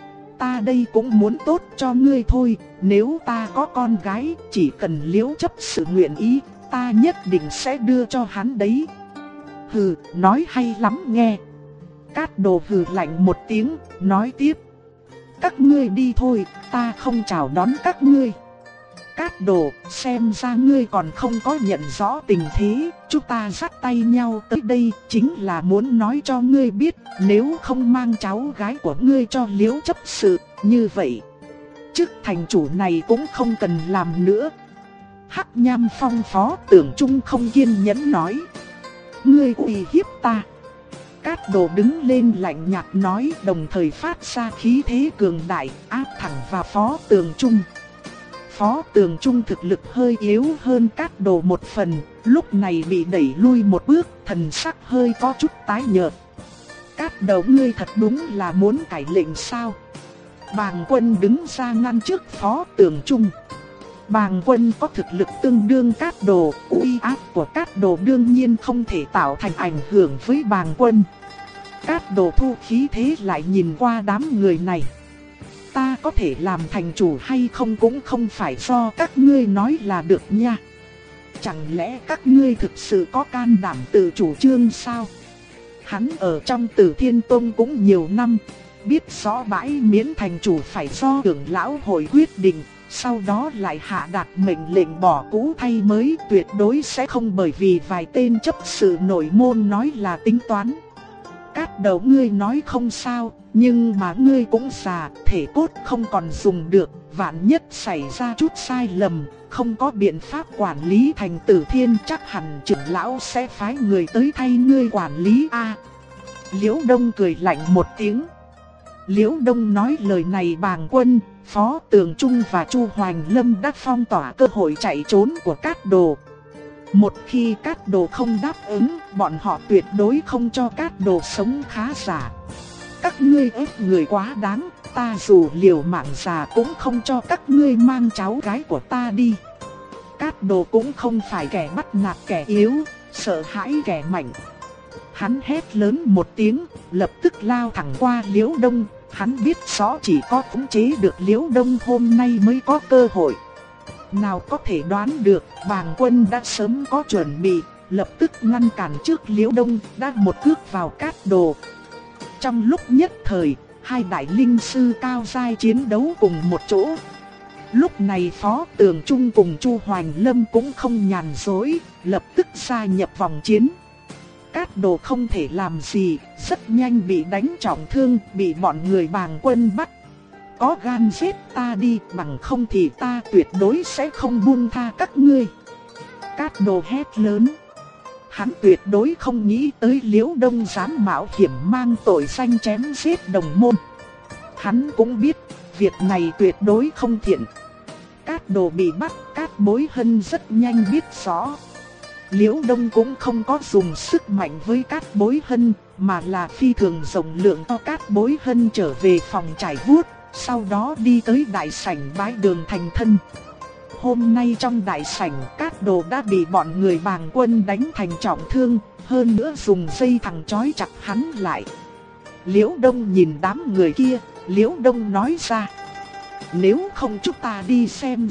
Ta đây cũng muốn tốt cho ngươi thôi, nếu ta có con gái, chỉ cần Liễu chấp sự nguyện ý, ta nhất định sẽ đưa cho hắn đấy. Hừ, nói hay lắm nghe. Cát Đồ hừ lạnh một tiếng, nói tiếp. Các ngươi đi thôi, ta không chào đón các ngươi. Cát Đồ, xem ra ngươi còn không có nhận rõ tình thế, chúng ta dắt tay nhau tới đây chính là muốn nói cho ngươi biết, nếu không mang cháu gái của ngươi cho Liễu chấp sự, như vậy chức thành chủ này cũng không cần làm nữa. Hắc Nham Phong Phó Tưởng Trung không kiên nhẫn nói. Ngươi uy hiếp ta. Cát Đồ đứng lên lạnh nhạt nói, đồng thời phát ra khí thế cường đại, áp thẳng vào Phó Tường Trung. Phó Tường Trung thực lực hơi yếu hơn Cát Đồ một phần, lúc này bị đẩy lui một bước, thần sắc hơi có chút tái nhợt. Cát Đồ, ngươi thật đúng là muốn cải lệnh sao? Bàng Quân đứng ra ngăn trước Phó Tường Trung. Bàng Quân có thực lực tương đương Cát Đồ, uy áp của Cát Đồ đương nhiên không thể tạo thành ảnh hưởng với Bàng Quân. Cát Đồ thu khí thế lại nhìn qua đám người này. Ta có thể làm thành chủ hay không cũng không phải do các ngươi nói là được nha. Chẳng lẽ các ngươi thực sự có can đảm tự chủ trương sao? Hắn ở trong Tử Thiên Tông cũng nhiều năm, biết rõ bãi miễn thành chủ phải do trưởng lão hội quyết định, sau đó lại hạ đạt mệnh lệnh bỏ cũ thay mới, tuyệt đối sẽ không bởi vì vài tên chấp sự nội môn nói là tính toán. Cát Đầu, ngươi nói không sao, nhưng mà ngươi cũng già, thể cốt không còn dùng được, vạn nhất xảy ra chút sai lầm, không có biện pháp quản lý thành Tử Thiên, chắc hẳn trưởng lão sẽ phái người tới thay ngươi quản lý a. Liễu Đông cười lạnh một tiếng. Liễu Đông nói lời này, Bàng Quân, Phó Tường Trung và Chu Hoành Lâm đã phong tỏa cơ hội chạy trốn của Cát Đồ. Một khi Cát Đồ không đáp ứng, bọn họ tuyệt đối không cho Cát Đồ sống khá giả. Các ngươi ép người quá đáng, ta dù liều mạng già cũng không cho các ngươi mang cháu gái của ta đi. Cát Đồ cũng không phải kẻ bắt nạt kẻ yếu, sợ hãi kẻ mạnh. Hắn hét lớn một tiếng, lập tức lao thẳng qua Liễu Đông. Hắn biết rõ chỉ có khống chế được Liễu Đông hôm nay mới có cơ hội. Nào có thể đoán được, Bàng Quân đã sớm có chuẩn bị, lập tức ngăn cản trước Liễu Đông, đã một cước vào Cát Đồ. Trong lúc nhất thời, hai đại linh sư cao giai chiến đấu cùng một chỗ. Lúc này Phó Tường Trung cùng Chu Hoành Lâm cũng không nhàn rỗi, lập tức gia nhập vòng chiến. Cát Đồ không thể làm gì, rất nhanh bị đánh trọng thương, bị bọn người Bàng Quân bắt. Có gan giết ta đi, bằng không thì ta tuyệt đối sẽ không buông tha các ngươi. Cát Đồ hét lớn. Hắn tuyệt đối không nghĩ tới Liễu Đông dám mạo hiểm mang tội danh chém giết đồng môn. Hắn cũng biết, việc này tuyệt đối không thiện. Cát Đồ bị bắt, Cát Bối Hân rất nhanh biết rõ. Liễu Đông cũng không có dùng sức mạnh với Cát Bối Hân, mà là phi thường rộng lượng cho Cát Bối Hân trở về phòng trải vuốt, sau đó đi tới đại sảnh bái đường thành thân. Hôm nay trong đại sảnh, Cát Đồ đã bị bọn người Bàng Quân đánh thành trọng thương, hơn nữa dùng dây thằng trói chặt hắn lại. Liễu Đông nhìn đám người kia, Liễu Đông nói ra. Nếu không chúng ta đi xem.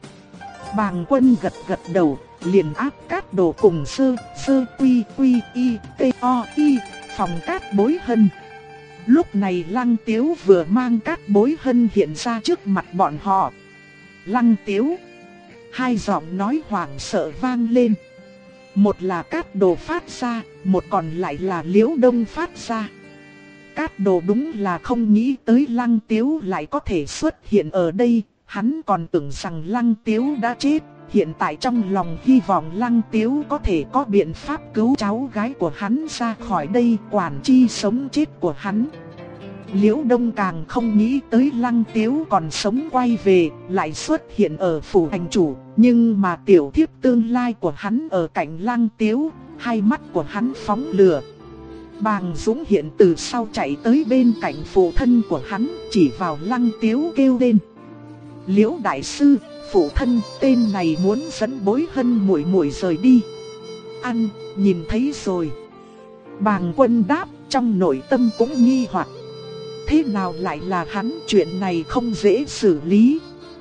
Bàng Quân gật gật đầu, liền áp Cát Đồ cùng sơ quy y to y phòng Cát Bối Hân. Lúc này Lăng Tiếu vừa mang Cát Bối Hân hiện ra trước mặt bọn họ. Lăng Tiếu. Hai giọng nói hoảng sợ vang lên. Một là Cát Đồ phát ra, một còn lại là Liễu Đông phát ra. Cát Đồ đúng là không nghĩ tới Lăng Tiếu lại có thể xuất hiện ở đây. Hắn còn tưởng rằng Lăng Tiếu đã chết. Hiện tại trong lòng hy vọng Lăng Tiếu có thể có biện pháp cứu cháu gái của hắn ra khỏi đây, quản chi sống chết của hắn. Liễu Đông càng không nghĩ tới Lăng Tiếu còn sống quay về, lại xuất hiện ở phủ thành chủ. Nhưng mà tiểu thiếp tương lai của hắn ở cạnh Lăng Tiếu, hai mắt của hắn phóng lửa. Bàng Dũng hiện từ sau chạy tới bên cạnh phụ thân của hắn, chỉ vào Lăng Tiếu kêu lên. Liễu đại sư, phụ thân, tên này muốn dẫn Bối Hân muội muội rời đi. Ăn, nhìn thấy rồi. Bàng Quân đáp, trong nội tâm cũng nghi hoặc. Thế nào lại là hắn, chuyện này không dễ xử lý.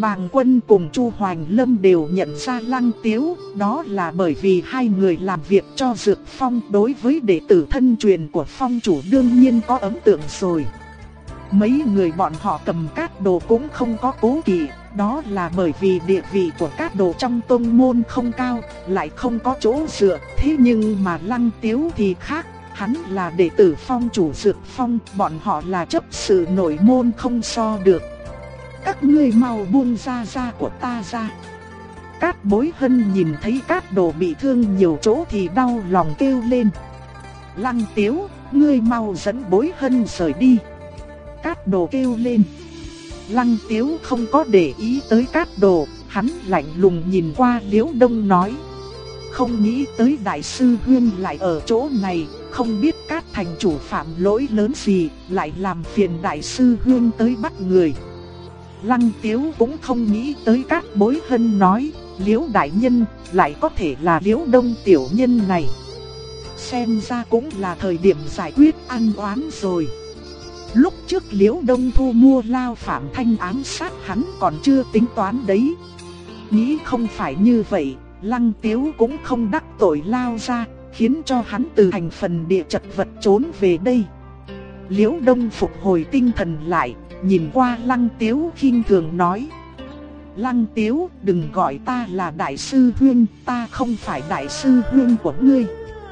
Bàng Quân cùng Chu Hoành Lâm đều nhận ra Lăng Tiếu, đó là bởi vì hai người làm việc cho Dược Phong, đối với đệ tử thân truyền của Phong chủ đương nhiên có ấn tượng rồi. Mấy người bọn họ cầm Cát Đồ cũng không có cố kỵ, đó là bởi vì địa vị của Cát Đồ trong tông môn không cao, lại không có chỗ dựa. Thế nhưng mà Lăng Tiếu thì khác, hắn là đệ tử Phong chủ Dược Phong, bọn họ là chấp sự nội môn không so được. Các ngươi mau buông da của ta ra. Cát Bối Hân nhìn thấy Cát Đồ bị thương nhiều chỗ thì đau lòng kêu lên. Lăng Tiếu, ngươi mau dẫn Bối Hân rời đi. Cát Đồ kêu lên. Lăng Tiếu không có để ý tới Cát Đồ, hắn lạnh lùng nhìn qua Liễu Đông nói. Không nghĩ tới đại sư Huyên lại ở chỗ này, không biết Cát thành chủ phạm lỗi lớn gì, lại làm phiền đại sư Huyên tới bắt người. Lăng Tiếu cũng không nghĩ tới Cát Bối Hân nói, Liễu đại nhân lại có thể là Liễu Đông tiểu nhân này. Xem ra cũng là thời điểm giải quyết ăn oán rồi. Lúc trước Liễu Đông thu mua Lao Phạm Thanh ám sát hắn còn chưa tính toán đấy. Nghĩ không phải như vậy, Lăng Tiếu cũng không đắc tội Lao ra, khiến cho hắn từ thành phần địa chật vật trốn về đây. Liễu Đông phục hồi tinh thần lại, nhìn qua Lăng Tiếu khinh thường nói. Lăng Tiếu, đừng gọi ta là đại sư Huyên, ta không phải đại sư Huyên của ngươi.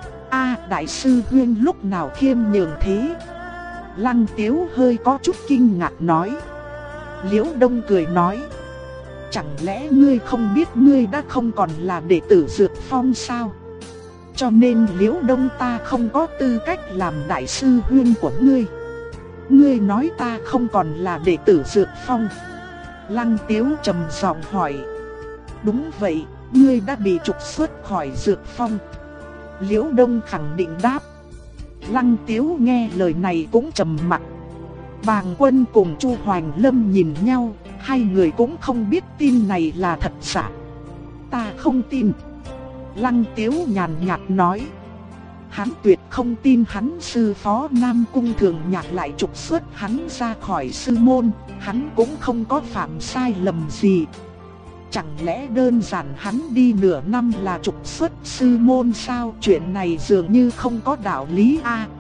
Đại sư Huyên lúc nào khiêm nhường thế? Lăng Tiếu hơi có chút kinh ngạc nói. Liễu Đông cười nói. Chẳng lẽ ngươi không biết ngươi đã không còn là đệ tử Dược Phong sao? Cho nên Liễu Đông ta không có tư cách làm đại sư Huyên của ngươi. Ngươi nói ta không còn là đệ tử Dược Phong. Lăng Tiếu trầm giọng hỏi. Đúng vậy, ngươi đã bị trục xuất khỏi Dược Phong. Liễu Đông khẳng định đáp. Lăng Tiếu nghe lời này cũng trầm mặc. Bàng Quân cùng Chu Hoành Lâm nhìn nhau, hai người cũng không biết tin này là thật giả. Ta không tin. Lăng Tiếu nhàn nhạt nói. Hắn tuyệt không tin hắn sư phó Nam Cung Thường Nhạc lại trục xuất hắn ra khỏi sư môn, hắn cũng không có phạm sai lầm gì. Chẳng lẽ đơn giản hắn đi nửa năm là trục xuất sư môn sao? Chuyện này dường như không có đạo lý a.